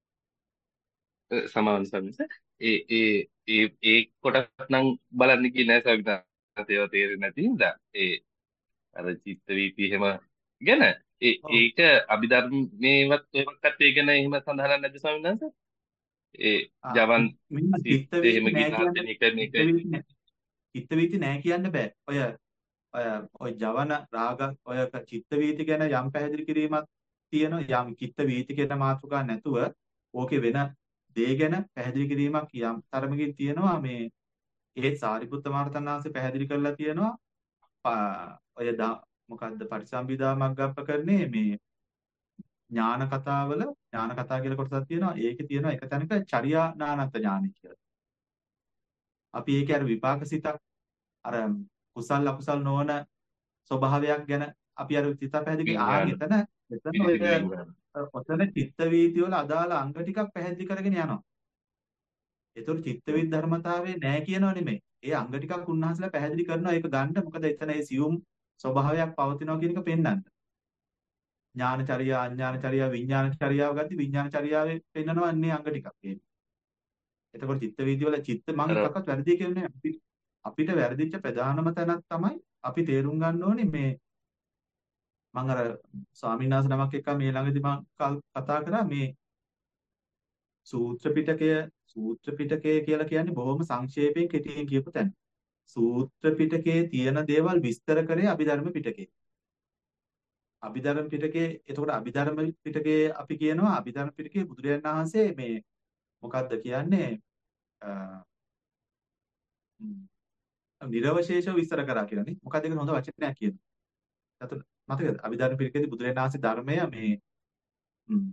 සමාන සමිස ඒ ඒ ඒ ඒ කොටස් නම් බලන්න ගියේ නෑ ස්වාමීනාන්ස ඒවා තේරෙන්නේ නැති හින්දා ඒ අර චිත්ත වීති එහෙම ගැන ඒ ඔව් ඒක අභිධර්මයේවත් ඒවත් ඒ ගැන එහෙම සඳහන් නැද්ද ස්වාමීනාන්ස ඒ ආ ජවන් මෙන්න සිත් චිත්ත වීති එහෙම නෑ ගිනාත් කියන්න වෙන එක මේක චිත්ත වීති නෑ චිත්ත වීති නෑ කියන්න බෑ. ඔය ඔය ඔය ජවන රාග ඔය චිත්ත වීති ගැන යම් පැහැදිලි කිරීමක් තියෙනවා. යම් චිත්ත වීති කියන මාතෘකා නැතුව ඕකේ වෙන දේ ගැන පැහැදිලි කිරීමක් යම් තරමකින් තියෙනවා. මේ ඒ සාරිපුත්ත මහරහතන් වහන්සේ පැහැදිලි කරලා තියෙනවා. ප- ඔය දා- මොකද්ද පටිසම්භිදා මග්ගප්පකරණේ මේ ඥාන කතාවල ඥාන කතා කියලා කොටසක් තියෙනවා. ඒකේ තියෙනවා එක තැනක චර්යා නානත් ඥානයි කියලා. අපි ඒකේ අර විපාක සිතක් අර කුසල් අකුසල් නොවන ස්වභාවයක් ගැන අපි අර සිත පැහැදිලි ආන් විඥාන එතන එතන ඔය පිළිසිදු විඥාන ඔතන චිත්ත වීති වල අදාළ අංග ටිකක් පැහැදිලි කරගෙන යනවා. ඒතකොට චිත්ත වීති ධර්මතාවයේ නැහැ කියනව නෙමෙයි. ඒ අංග ටිකක් උන්වහන්සේලා පැහැදිලි කරනවා ඒක ගන්න. මොකද එතන ඒ සියුම් ස්වභාවයක් පවතිනවා කියන එක පෙන්වන්න. ඥානචර්යා අඥානචර්යා විඥානචර්යාව ගද්දි විඥානචර්යාවේ පෙන්නනවා අන්නේ අංග ටිකක් ඒක. එතකොට චිත්ත වීති වල චිත්ත මං අර එකක්වත් වැරදි කියන්නේ නැහැ. අපි- අපිට වැරදිච්ච ප්‍රධානම තැනක් තමයි අපි තේරුම් ගන්න ඕනේ මේ මම අර ස්වාමීන් වහන්සේ නමක් එක්ක මේ ළඟදී මම කල්- කතා කරා මේ සූත්‍ර පිටකය සූත්‍ර පිටකය කියලා කියන්නේ බොහොම සංක්ෂේපයෙන් කෙටියෙන් කියපු තැන. සූත්‍ර පිටකයේ තියෙන දේවල් විස්තර කරේ අභිධර්ම පිටකේ. අභිධර්ම පිටකේ එතකොට අභිධර්ම පිටකේ අපි කියනවා අභිධර්ම පිටකේ බුදුරජාණන් වහන්සේ මේ මොකද්ද කියන්නේ අ, ම්, නිර්වශේෂව විස්තර කරා කියලා නේ. මොකක්ද ඒක හොඳ වචනයක් කියනවා. එතකොට මතකද අභිධර්ම පිටකේදී බුදුරජාණන් වහන්සේ ධර්මය මේ ම්,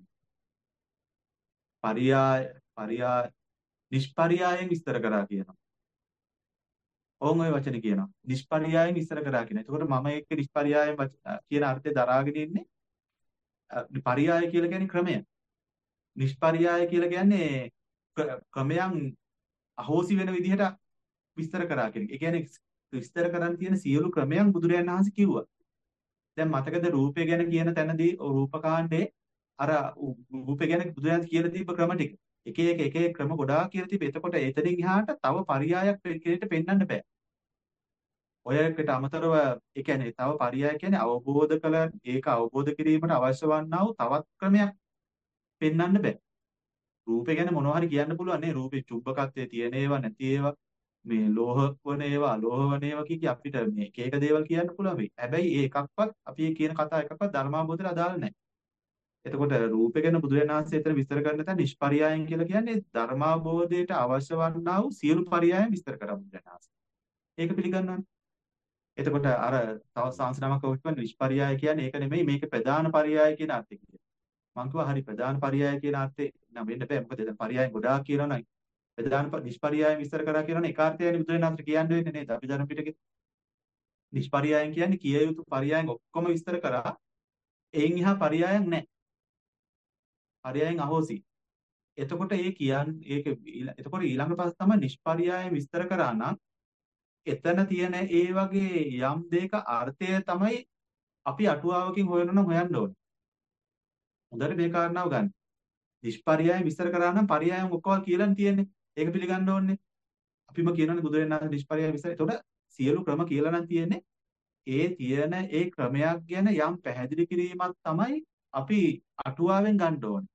පරියාය පරියාය නිෂ්පරියායෙන් විස්තර කරා කියනවා. ඕන් ওই වචනේ කියනවා. නිෂ්පරියායෙන් විස්තර කරා කියන. එතකොට මම ඒක නිෂ්පරියායෙන් වච- අ, කියන අර්ථය දරාගෙන ඉන්නේ. අ, පරියාය කියලා කියන්නේ ක්‍රමය. නිෂ්පරියාය කියලා කියන්නේ ක්‍ර- ක්‍රමයන් අහෝසි වෙන විදිහට විස්තර කරා කියන එක. ඒ කියන්නේ විස්තර කරන් තියෙන සියලු ක්‍රමයන් බුදුරජාණන් වහන්සේ කිව්වා. දැන් මතකද රූපය ගැන කියන තැනදී රූපකාණ්ඩේ අර උ- රූපය ගැන බුදුරජාණන් කියලා තිබ්බ ක්‍රම ටික. එක එක එක එක ක්‍රම ගොඩාක් කියලා තිබ්බ. එතකොට එතනින් එහාට තව පරියායක් කෙනෙක්ට පෙන්වන්න බෑ. ඔයකට අමතරව ඒ කියන්නේ තව පරියාය කියන්නේ අවබෝධ කළ ඒක අවබෝධ කිරීමට අවශ්‍ය වන්නා වූ තවත් ක්‍රමයක් පෙන්වන්න බෑ. රූපේ ගැන මොනවා හරි කියන්න පුළුවන් නේ. රූපේ චුම්බකත්වයේ තියෙන ඒවා නැති ඒවා මේ ලෝහ වන ඒවා අලෝහ වන ඒවා කිය කී අපිට මේ එක එක දේවල් කියන්න පුළුවන් වෙයි. හැබැයි ඒ එකක්වත් අපි මේ කියන කතා එකක්වත් ධර්මාභෝධයට අදාළ නැහැ. එතකොට රූපේ ගැන බුදුරජාණන් වහන්සේ එතන විස්තර කරන තැන නිෂ්පරියායන් කියලා කියන්නේ ධර්මාභෝධයට අවශ්‍ය වන්නා වූ සියලු පරියායන් විස්තර කරා බුදුරජාණන් වහන්සේ. ඒක පිළිගන්නවනේ. එතකොට අර තව සංස්නමක ඔක්කොම නිෂ්පරියාය කියන්නේ ඒක නෙමෙයි මේක ප්‍රධාන පරියාය කියන අර්ථය කියන්නේ. මං කිව්වා හරි ප්‍රධාන පරියාය කියන අර්ථේ නම් වෙන්න බෑ. මොකද දැන් පරියාය ගොඩාක් කියනවනම් ප්‍රධාන ප- නිෂ්පරියාය විස්තර කරා කියනවනේ එක අර්ථයයි බුදුරජාණන් වහන්සේ කියන්න වෙන්නේ නේද? අපි ධර්ම පිටකේ නිෂ්පරියායන් කියන්නේ කිය යුතු පරියායන් ඔක්කොම විස්තර කරා. එයින් එහා පරියායක් නැහැ. පරියායන් අහෝසි. එතකොට ඒ කියන්නේ ඒක ඊළ- එතකොට ඊළඟ පස්ස තමයි නිෂ්පරියාය විස්තර කරා නම් එතන තියෙන ඒ වගේ යම් දෙයක අර්ථය තමයි අපි අටුවාවකින් හොයනවා නම් හොයන්න ඕනේ. හොඳට මේ කාරණාව ගන්න. නිෂ්පරියාය විස්තර කරා නම් පරියායන් ඔක්කොම කියලානේ තියෙන්නේ. ඒක පිළිගන්න ඕනේ. අපිම කියනවානේ බුදුරජාණන් වහන්සේ නිෂ්පරියාය විස්තර. එතකොට සියලු ක්‍රම කියලා නම් තියෙන්නේ. ඒ තියෙන ඒ ක්‍රමයක් ගැන යම් පැහැදිලි කිරීමක් තමයි අපි අටුවාවෙන් ගන්න ඕනේ.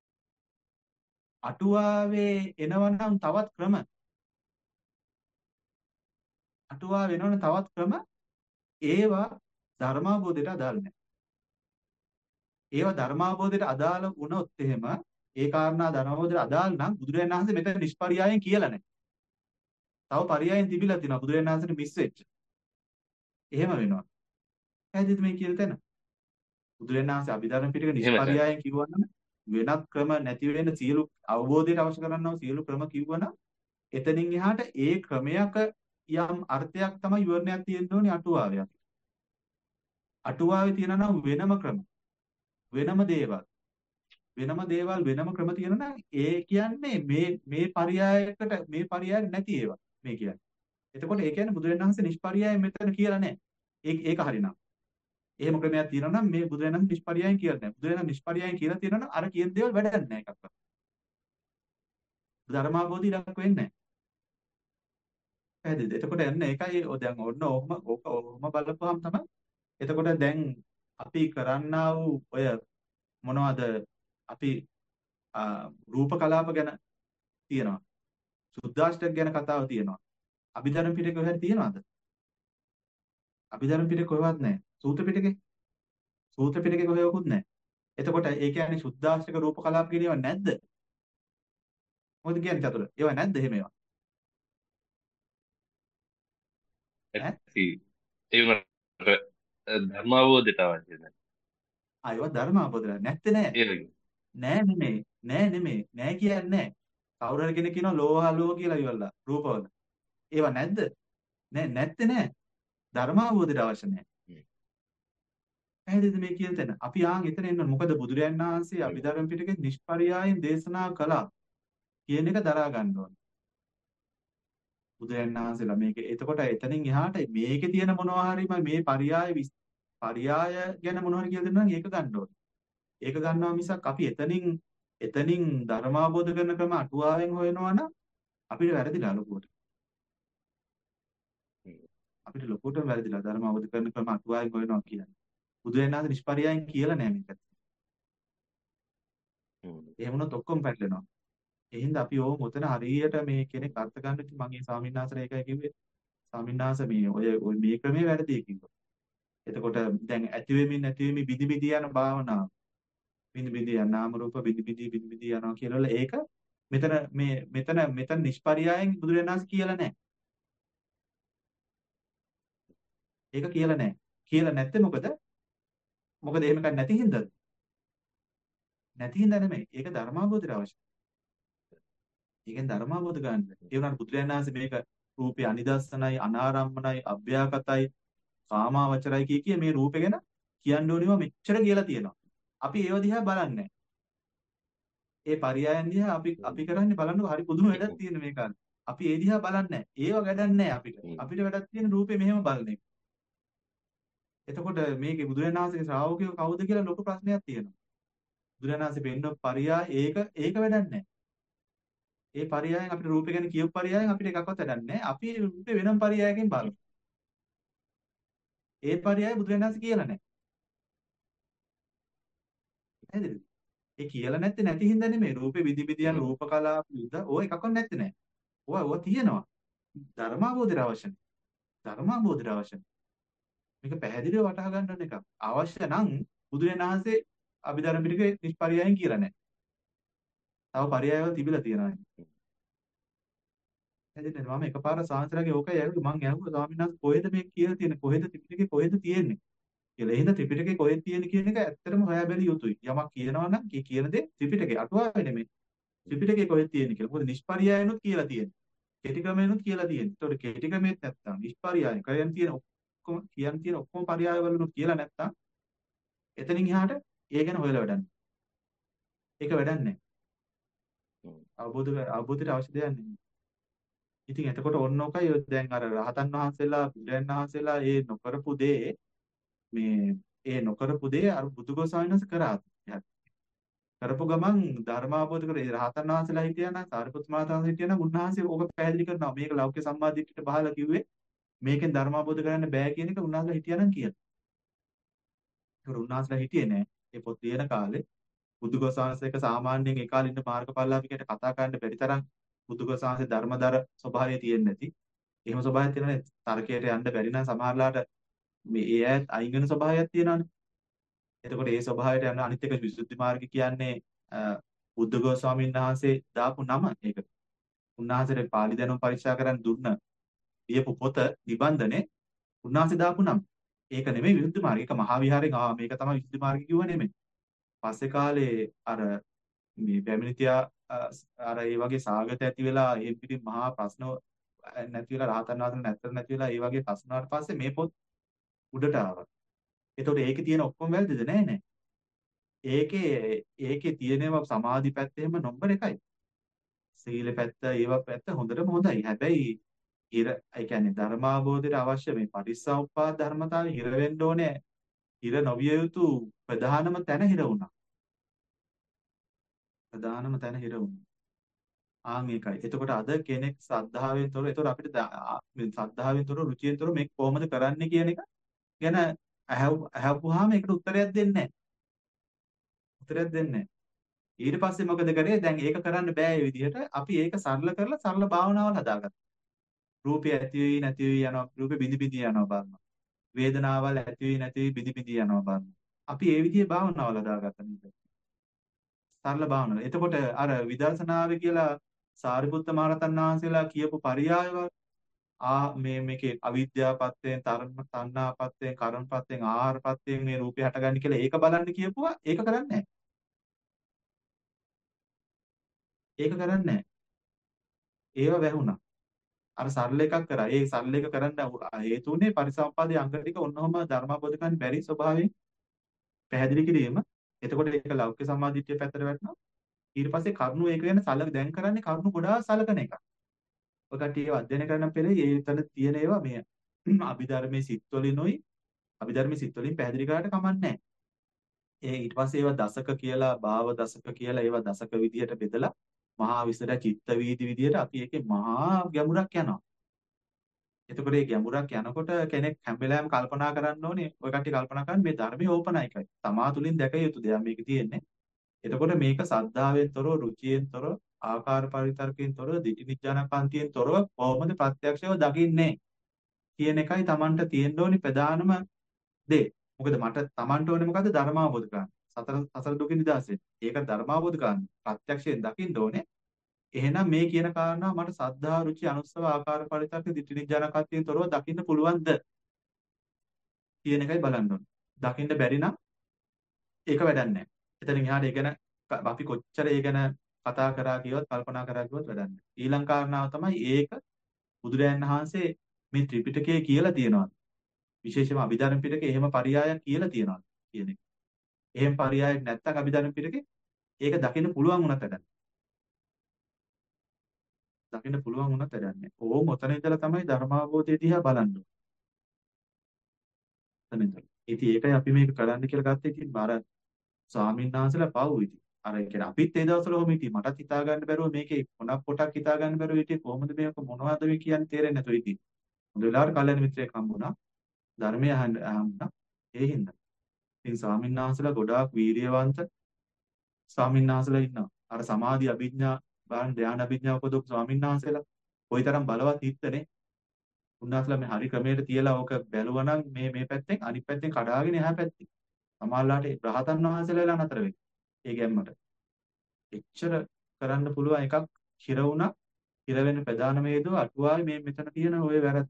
අටුවාවේ එනවනම් තවත් ක්‍රම අටුවා වෙනවනම් තවත් ක්‍රම ඒවා ධර්මාබෝධයට අදාළ නැහැ. ඒවා ධර්මාබෝධයට අදාළ වුණොත් එහෙම ඒ කාරණා ධර්මාබෝධයට අදාළ නම් බුදුරජාණන් වහන්සේ මෙතන නිෂ්පරියායෙන් කියලා නැහැ. තව පරියායෙන් තිබිලා තියෙනවා බුදුරජාණන් වහන්සේට මිස් වෙච්ච. එහෙම වෙනවා. පැහැදිලිද මේ කියන තැන? බුදුරජාණන් වහන්සේ අභිධර්ම පිටක එහෙම සර්. නිෂ්පරියායෙන් කිව්වනම් වෙනත් ක්‍රම නැති වෙන සියලු අවබෝධයට අවශ්‍ය කරන්නා වූ සියලු ක්‍රම කිව්වනම් එතනින් එහාට ඒ ක්‍රමයක යම් අර්ථයක් තමයි විවරණයක් තියෙන්න ඕනේ අටුවාවේ. අටුවාවේ තියෙනවා නම් වෙනම ක්‍රම වෙනම දේවල් වෙනම දේවල් වෙනම ක්‍රම තියෙනවා නම් ඒ කියන්නේ මේ මේ පරියායකට මේ පරියාය නැති ඒවා මේ කියන්නේ. එතකොට ඒ කියන්නේ බුදුරජාණන් වහන්සේ නිෂ්පරියායෙන් මෙතන කියලා නැහැ. ඒක ඒක හරිනම්. එහෙම ක්‍රමයක් තියෙනවා නම් මේ බුදුරජාණන් වහන්සේ නිෂ්පරියායෙන් කියලා නැහැ. බුදුරජාණන් නිෂ්පරියායෙන් කියලා තියෙනවා නම් අර කියන දේවල් වැඩක් නැහැ එකක්වත්. ධර්මාබෝධි ඉලක්ක වෙන්නේ නැහැ. පැහැදිලිද? එතකොට එන්න ඒකයි ඔ දැන් ඔන්න ඔහම ඕක ඔහම බලපුවාම තමයි එතකොට දැන් අපි කරන්නා වූ ඔය මොනවද අපි රූප කලාප ගැන තියෙනවා. සුද්දාෂ්ටක ගැන කතාව තියෙනවා. අභිධර්ම පිටකේ කොහෙද තියෙනවද? අභිධර්ම පිටකේ කොහෙවත් නැහැ. සූත්‍ර පිටකේ සූත්‍ර පිටකේ කොහෙවකුත් නැහැ. එතකොට ඒ කියන්නේ සුද්දාෂ්ටක රූප කලාප කියන ඒවා නැද්ද? මොකද කියන්නේ චතුර? ඒවා නැද්ද එහෙම ඒවා? ඈ? ඇති ඒ වුණාට ධර්මාවබෝධයට අවශ්‍ය නැහැ. ආ ඒවා ධර්ම අවබෝධය නැත්තේ නෑ. ඒ වගේ. නෑ නෙමෙයි. නෑ නෙමෙයි. නෑ කියන්නේ නෑ. කවුරු හරි කෙනෙක් කියනවා ලෝහාලෝහ කියලා ඉවරලා රූපවල. ඒවා නැද්ද? නෑ නැත්තේ නෑ. ධර්ම අවබෝධයට අවශ්‍ය නෑ. හ්ම්. පැහැදිලිද මේ කියන තැන? අපි ආන් එතන එන්න ඕනේ. මොකද බුදුරයන් වහන්සේ හ්ම්. අභිධර්ම පිටකේ නිෂ්පරියායෙන් දේශනා කළා කියන එක දරා ගන්න ඕනේ. බුදුරයන් වහන්සේලා මේක එතකොට එතනින් එහාට මේකේ තියෙන මොනවා හරි මේ පරියාය විස්- පරියාය ගැන මොනවා හරි කියලා දෙන්නා නම් ඒක ගන්න ඕනේ. ඒක ගන්නවා මිසක් අපි එතනින් එතනින් ධර්මාබෝධ කරන ක්‍රම අටුවාවෙන් හොයනවා නම් අපිට වැරදිලා ලොකුවට. හ්ම්. අපිට ලොකුවට වැරදිලා ධර්මාබෝධ කරන ක්‍රම අටුවාවෙන් හොයනවා කියන්නේ. බුදුරජාණන් වහන්සේ නිෂ්පරියායෙන් කියලා නෑ මේක. හ්ම්. එහෙම වුණොත් ඔක්කොම පැටලෙනවා. ඒ හින්දා අපි ඕම උතන හරියට මේ කෙනෙක් අර්ථ ගන්න ඉතින් මගේ ස්වාමීන් වහන්සේලා ඒකයි කිව්වේ. ස්වාමීන් වහන්සේ මේ ඔය ඔය මේ ක්‍රමේ වැරදි කිව්වා. එතකොට දැන් ඇති වෙමින් නැති වෙමින් බිදි බිදි යන භාවනාව. බිදි බිදි යන නාම රූප බිදි බිදි බිදි බිදි යනවා කියලා ඒක මෙතන මේ මෙතන මෙතන නිෂ්පරියායෙන් බුදුරජාණන් වහන්සේ කියලා නැහැ. ඒක කියලා නැහැ. කියලා නැත්තේ මොකද? මොකද එහෙම එකක් නැති හින්දාද? නැති හින්දා නෙමෙයි. ඒක ධර්මාබෝධයට අවශ්‍යයි. ඒකෙන් ධර්මාබෝධ ගන්න. ඒ වුණාට බුදුරජාණන් වහන්සේ මේක රූපේ අනිදස්සනයි, අනාරම්මනයි, අභ්‍යාකතයි, කාමාවචරයි කිය කිය මේ රූපේ ගැන කියන්න ඕනිව මෙච්චර කියලා තියෙනවා. අපි ඒව දිහා බලන්නේ ඒ පරියායන් දිහා අපි අපි කරන්නේ බලන්නකො හරි පුදුම වැඩක් තියෙන මේ කාලේ. අපි ඒ දිහා බලන්නේ ඒව වැඩක් නැහැ අපිට. අපිට වැඩක් තියෙන රූපේ මෙහෙම බලන එක. එතකොට මේකේ බුදුරජාණන් වහන්සේගේ ශ්‍රාවකයෝ කවුද කියලා ලොකු ප්‍රශ්නයක් තියෙනවා. බුදුරජාණන් වහන්සේ පෙන්නන පරියාය ඒක ඒක වැඩක් නැහැ. ඒ පරියායෙන් අපිට රූපේ ගැන කියපු පරියායෙන් අපිට එකක්වත් වැඩක් නැහැ. අපි රූපේ වෙනම පරියායකින් බලමු. ඒ පරියාය බුදුරජාණන් වහන්සේ කියලා නැහැ. නේද? ඒ කියලා නැත්තේ නැති හින්දා නෙමෙයි. රූපේ විදි විදි යන රූප කලාප විද ඕවා එකක්වත් නැත්තේ නෑ. ඕවා ඕවා තියෙනවා. ධර්මාබෝධයට අවශ්‍ය නැහැ. ධර්මාබෝධයට අවශ්‍ය නැහැ. මේක පැහැදිලිව වටහා ගන්න ඕන එකක්. අවශ්‍ය නම් බුදුරජාණන් වහන්සේ අභිධර්ම පිටකේ නිෂ්පරියායෙන් කියලා නැහැ. තව පරයයව තිබිලා තියෙනවා. හැදෙන්නේ මම එකපාර සාංශරගේ ඕකයි ඇහුවේ මං ඇහුවා ස්වාමීන් වහන්සේ කොහෙද මේ කියලා තියෙන්නේ කොහෙද ත්‍රිපිටකේ කොහෙද තියෙන්නේ කියලා. එහෙනම් ත්‍රිපිටකේ කොහෙද තියෙන්නේ කියන එක ඇත්තටම හොයා බැලිය යුතුයි. යමක් කියනවා නම් ඒ කියන දේ ත්‍රිපිටකේ අටුවාවේ නෙමෙයි. ත්‍රිපිටකේ කොහෙද තියෙන්නේ කියලා. මොකද නිෂ්පරියායනොත් කියලා තියෙන්නේ. කෙටි ක්‍රමයෙන්ොත් කියලා තියෙන්නේ. ඒතකොට කෙටි ක්‍රමෙත් නැත්තම් නිෂ්පරියාය කයන් තියෙන ඔක්කොම කියන් තියෙන ඔක්කොම පරයය වලුත් කියලා නැත්තම් එතනින් එහාට ඒ ගැන හොයලා වැඩක් නැහැ. ඒක වැඩක් නැහැ. අවබෝධ අවබෝධයට අවශ්‍ය දෙයක් නෙමෙයි. ඉතින් එතකොට ඔන්න ඔකයි දැන් අර රහතන් වහන්සේලා බුදුන් වහන්සේලා ඒ නොකරපු දේ මේ ඒ නොකරපු දේ අර බුදුගොස්වාමීන් වහන්සේ කරා. කරපු ගමන් ධර්මාබෝධ කර රහතන් වහන්සේලා හිටියා නම් සාරිපුත් මහතාන් හිටියා නම් උන්වහන්සේ ඕක පැහැදිලි කරනවා. මේක ලෞකික සම්මාදිට්ඨියට බහලා කිව්වේ මේකෙන් ධර්මාබෝධ කරන්න බෑ කියන එක උන්වහන්සේලා හිටියා නම් කියලා. ඒක උන්වහන්සේලා හිටියේ නෑ. ඒ පොත් ලියන කාලේ බුදුගොසානස් එක සාමාන්‍යයෙන් ඒ කාලේ ඉන්න මාර්ගඵලලාභිකයට කතා කරන්න බැරි තරම් බුදුගොසානස් ධර්මදර ස්වභාවය තියෙන්නේ නැති. එහෙම ස්වභාවයක් තියෙනනේ තර්කයට යන්න බැරි නම් සමහරලාට මේ ඒ ඈත් අයින් වෙන ස්වභාවයක් තියෙනවානේ. එතකොට ඒ ස්වභාවයට යන අනිත් එක විසුද්ධි මාර්ගය කියන්නේ බුද්ධඝෝෂ ස්වාමීන් වහන්සේ දාපු නම ඒක. උන්වහන්සේට පාලි දැනුම පරීක්ෂා කරන්න දුන්න ලියපු පොත නිබන්ධනේ උන්වහන්සේ දාපු නම. ඒක නෙමෙයි විසුද්ධි මාර්ගය. ඒක මහා විහාරයෙන් ආ මේක තමයි විසුද්ධි මාර්ගය කිව්ව නෙමෙයි. පස්සේ කාලේ අර මේ පැමිණිතියා අර ඒ වගේ සාගත ඇති වෙලා ඒ පිටින් මහා ප්‍රශ්න නැති වෙලා රහතන් වහන්සේ නැත්තර නැති වෙලා ඒ වගේ ප්‍රශ්න වලට පස්සේ මේ පොත් උඩට ආවා. එතකොට ඒකේ තියෙන ඔක්කොම වැරදිද නෑ නෑ. ඒකේ ඒකේ තියෙනවා සමාධි පැත්ත එහෙම නම්බර එකයි. සීල පැත්ත ඒවා පැත්ත හොඳටම හොඳයි. හැබැයි ඉර ඒ කියන්නේ ධර්මාභෝධයට අවශ්‍ය මේ පටිච්චසමුප්පාද ධර්මතාවය හිර වෙන්න ඕනේ. හිර නොවිය යුතු ප්‍රධානම තැන හිර වුණා. ප්‍රධානම තැන හිර වුණා. ආන් ඒකයි. එතකොට අද කෙනෙක් සද්ධාවෙන් තොර එතකොට අපිට මේ සද්ධාවෙන් තොර රුචියෙන් තොර මේක කොහොමද කරන්නේ කියන එක ගැන අහව අහපුවාම ඒකට උත්තරයක් දෙන්නේ නැහැ. උත්තරයක් දෙන්නේ නැහැ. ඊට පස්සේ මොකද කරේ? දැන් ඒක කරන්න බෑ ඒ විදිහට. අපි ඒක සරල කරලා සරල භාවනාවල් හදාගත්තා. රූපය ඇති වෙයි නැති වෙයි යනවා. රූපෙ බිඳි බිඳි යනවා බලන්න. වේදනාවල් ඇති වෙයි නැති වෙයි බිඳි බිඳි යනවා බලන්න. අපි ඒ විදිහේ භාවනාවල් හදාගත්තා නේද? සරල භාවනාව. එතකොට අර විදර්ශනාවේ කියලා සාරිපුත්ත මහරහතන් වහන්සේලා කියපු පරියායවල ආ මේ මේකේ අවිද්‍යාවපත්තෙන් තරණ තණ්හාපත්තෙන් කර්මපත්තෙන් ආහාරපත්තෙන් මේ රූපය හටගන්නේ කියලා ඒක බලන්න කියපුවා ඒක කරන්නේ නැහැ. ඒක කරන්නේ නැහැ. ඒව වැහුණා. අර සරල එකක් කරා. ඒ සරල එක කරන්න හේතු උනේ පරිසම්පාදයේ අංග ටික ඔන්නෝම ධර්මබෝධ ගන්න බැරි ස්වභාවයෙන් පැහැදිලි කිරීම. එතකොට ඒක ලෞකික සම්මාදිට්ඨිය පැත්තට වැටෙනවා. ඊට පස්සේ කරුණු ඒක ගැන සලක දැන් කරන්නේ කරුණු ගොඩාක් සලකන එක. ඔය කට්ටිය ඒව අධ්‍යයනය කරන පෙළේ ඒ එතන තියෙන ඒවා මේ අභිධර්මයේ සිත්වලිනුයි අභිධර්මයේ සිත්වලින් පැහැදිලි කරාට කමන්නේ ඒ ඊට පස්සේ ඒවා දසක කියලා භාව දසක කියලා ඒවා දසක විදියට බෙදලා මහා විස්තර චිත්ත වීදි විදියට අපි ඒකේ මහා ගැඹුරක් යනවා. එතකොට මේ ගැඹුරක් යනකොට කෙනෙක් හැම වෙලාවෙම කල්පනා කරන්න ඕනේ ඔය කට්ටිය කල්පනා කරන්නේ මේ ධර්මයේ ඕපනයිකයි. තමා තුලින් දැක යුතු දෙයක් මේක තියෙන්නේ. එතකොට මේක සද්ධාවෙන් තොරව රුචියෙන් තොරව ආකාර පරිතරකයෙන් තොරව දිටි නිජාන පන්තියෙන් තොරව කොහොමද ප්‍රත්‍යක්ෂව දකින්නේ කියන එකයි Tamanට තියෙන්න ඕනි ප්‍රධානම දේ. මොකද මට Tamanට ඕනේ මොකද්ද ධර්මාවබෝධ කරගන්න. සතර සතර දුකින් නිදහසෙන්. ඒක ධර්මාවබෝධ කරගන්න. ප්‍රත්‍යක්ෂයෙන් දකින්න ඕනේ. එහෙනම් මේ කියන කාරණා මට සද්ධා රුචි අනුස්සව ආකාර පරිතරක දිටි නිජාන පන්තියෙන් තොරව දකින්න පුළුවන්ද කියන එකයි බලන්න ඕනේ. දකින්න බැරි නම් ඒක වැඩක් නැහැ. එතනින් එහාට ඒ ගැන අපි කොච්චර ඒ ගැන කතා කරා කිව්වත් කල්පනා කරා කිව්වත් වැඩක් නැහැ. ඊළඟ කාරණාව තමයි ඒක බුදුරයන් වහන්සේ මේ ත්‍රිපිටකයේ කියලා තියෙනවා. විශේෂයෙන්ම අභිධර්ම පිටකේ එහෙම පරියායක් කියලා තියෙනවා කියන එක. එහෙම පරියායක් නැත්තම් අභිධර්ම පිටකේ ඒක දකින්න පුළුවන් වුණත් වැඩක් නැහැ. දකින්න පුළුවන් වුණත් වැඩක් නැහැ. ඕම ඔතන ඉඳලා තමයි ධර්මාවබෝධය දිහා බලන්න ඕනේ. ඔතන ඉඳලා. ඉතින් ඒකයි අපි මේක කරන්න කියලා ගත්තේ. ඉතින් බාර ස්වාමීන් වහන්සේලා පව් ඉතින්. අර ඒ කියන්නේ අපිත් ඒ දවස්වල ඔහොම හිටියේ. මටත් හිතා ගන්න බැරුව මේකේ කොනක් පොටක් හිතා ගන්න බැරුව හිටියේ. කොහොමද මේක මොනවද මේ කියන්නේ තේරෙන්නේ නැතුව ඉතින්. හොඳ වෙලාවට කල්යන මිත්‍රයෙක් හම්බුණා. ධර්මය අහන්න හම්බුණා. ඒ හින්දා. ඉතින් ස්වාමීන් වහන්සේලා ගොඩාක් වීරියවන්ත ස්වාමීන් වහන්සේලා ඉන්නවා. අර සමාධි අභිඥා බාහන ධ්‍යාන අභිඥා උපදවපු ස්වාමීන් වහන්සේලා කොයිතරම් බලවත් හිටතනේ. උන්වහන්සේලා මේ හරි ක්‍රමයට තියලා ඕක බැලුවනම් මේ මේ පැත්තෙන් අනිත් පැත්තෙන් කඩාගෙන එහා පැත්තේ. සමහරලාට රහතන් වහන්සේලා වෙලා නතර වෙයි. ඒ ගැම්මට. එච්චර කරන්න පුළුවන් එකක් හිර වුණා. හිර වෙන්න ප්‍රධානම හේතුව අටුවාවේ මේ මෙතන තියෙන ওই වැරද්ද.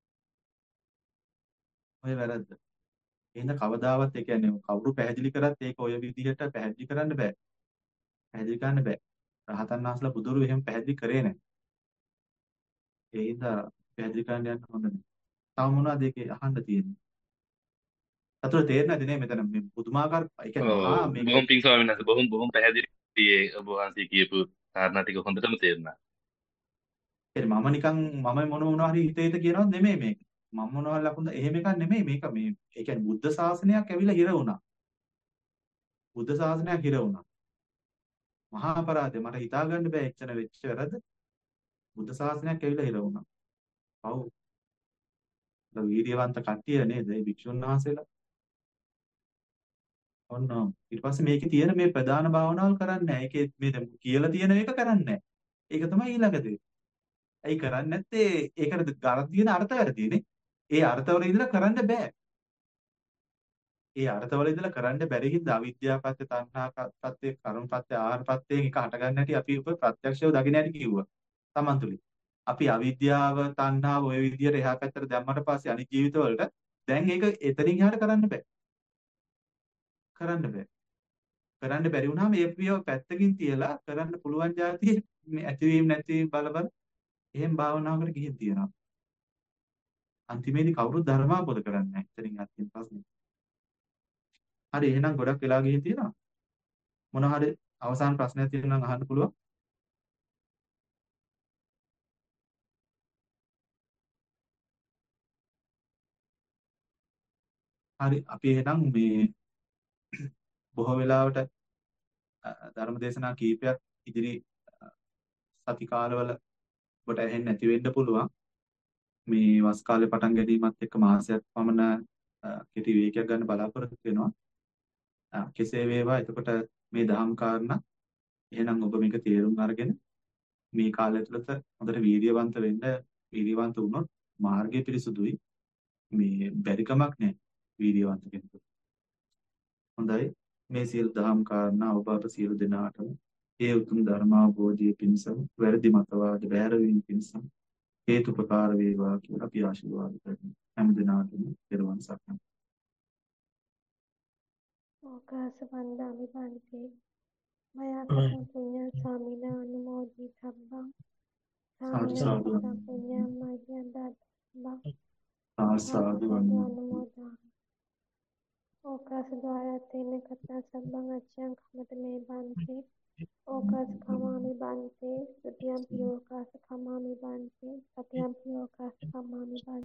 ওই වැරද්ද. එහෙනම් කවදාවත් ඒ කියන්නේ කවුරු පැහැදිලි කරත් ඒක ඔය විදිහට පැහැදිලි කරන්න බෑ. පැහැදිලි කරන්න බෑ. රහතන් වහන්සේලා බුදුරු එහෙම පැහැදිලි කරේ නැහැ. ඒ හින්දා පැහැදිලි කරන්න යන්න හොඳ නැහැ. තව මොනවද ඒකේ අහන්න තියෙන්නේ? අතට තේරෙන්නේ නැද්ද නේ මෙතන මේ පුදුමාකාර ඒ කියන්නේ මහා ඔව් මේක බොහොම පිං ස්වාමීන් වහන්සේ බොහොම බොහොම පැහැදිලි ඒ ඔබ වහන්සේ කියපු කාරණා ටික හොඳටම තේරුණා. කියන්නේ මම නිකන් මම මොන මොනවා හරි හිත හිත කියනවත් නෙමෙයි මේක. මම මොනවා ලකුණ එහෙම එකක් නෙමෙයි මේක මේ ඒ කියන්නේ බුද්ධ ශාසනයක් ඇවිල්ලා හිර වුණා. බුද්ධ ශාසනයක් හිර වුණා. මහා අපරාධය මට හිතා ගන්න බෑ එච්චර වෙච්ච වැරද්ද. බුද්ධ ශාසනයක් ඇවිල්ලා හිර වුණා. පව්. වීර්යවන්ත කට්ටිය නේද මේ භික්ෂුන් වහන්සේලා. ඔන්න ඔහොම. ඊට පස්සේ මේකේ තියෙන මේ ප්‍රධාන භාවනාවල් කරන්නේ නැහැ. ඒකේ මේ දැන් කියලා තියෙන එක කරන්නේ නැහැ. ඒක තමයි ඊළඟ දේ. ඇයි කරන්නේ නැත්තේ? ඒකට ගාන තියෙන අර්ථ වැරදිනේ. ඒ අර්ථවල ඉඳලා කරන්න බෑ. ඒ අර්ථවල ඉඳලා කරන්න බැරි හින්දා අවිද්‍යාව පත්‍ය තණ්හා පත්‍ය කර්ම පත්‍ය ආහාර පත්‍යයෙන් එක හටගන්න හැටි අපි ඔබ ප්‍රත්‍යක්ෂව දකින්න හැටි කිව්වා. Taman තුලින්. අපි අවිද්‍යාව තණ්හාව ඔය විදියට එහා පැත්තට දැම්මට පස්සේ අනිත් ජීවිතවලට දැන් ඒක එතනින් එහාට කරන්න බෑ. කරන්න බෑ. කරන්න බැරි වුණාම ඒ ප්‍රියව පැත්තකින් තියලා කරන්න පුළුවන් જાතිය මේ ඇතිවීම නැතිවීම බල බල එහෙම භාවනාවකට ගිහින් තියෙනවා. අන්තිමේදී කවුරුත් ධර්මාබෝධ කරන්නේ නැහැ. එතනින් අත්දින් පස්සේ. හරි එහෙනම් ගොඩක් වෙලා ගිහින් තියෙනවා. මොන හරි අවසාන ප්‍රශ්නයක් තියෙනවා නම් අහන්න පුළුවන්. හරි අපි එහෙනම් මේ බොහෝ වෙලාවට ධර්ම දේශනා කීපයක් ඉදිරි සති කාලවල ඔබට ඇහෙන්නේ නැති වෙන්න පුළුවන්. මේ වස් කාලේ පටන් ගැනීමත් එක්ක මාසයක් පමණ කෙටි විවේකයක් ගන්න බලාපොරොත්තු වෙනවා. කෙසේ වේවා එතකොට මේ දහම් කාරණා එහෙනම් ඔබ මේක තේරුම් අරගෙන මේ කාලය තුළත හොඳට වීර්යවන්ත වෙන්න වීර්යවන්ත වුණොත් මාර්ගය පිරිසුදුයි. මේ බැරිකමක් නැහැ වීර්යවන්ත කෙනෙකුට. හොඳයි මේ සියලු දහම් කාරණා ඔබ අප සියලු දෙනාටම ඒ උතුම් ධර්මාවබෝධය පිණිසම වැරදි මතවාද බැහැරවීම පිණිසම හේතුපකාර වේවා කියලා අපි ආශිර්වාද කරනවා. හැම දිනාටම පෙරවන් සරණයි. ඕකාස වන්දාමි බන්තේ මයා කතං පුඤ්ඤං සාමිනා අනුමෝදි තබ්බං සාදු සාමිනා සාදු කතං පුඤ්ඤං මහියං දත්තබ්බං සාදු සාදු සාදු සාදු අනුමෝදා ඕකාස ද්වාරත්තේන කතා සබ්බං අච්ඡං කමත මේ බන්තේ ඕකාස කමාමි බන්තේ සුතියම් පියෝකාස කමාමි බන්තේ සතියම් පියෝකාස කමාමි බන්තේ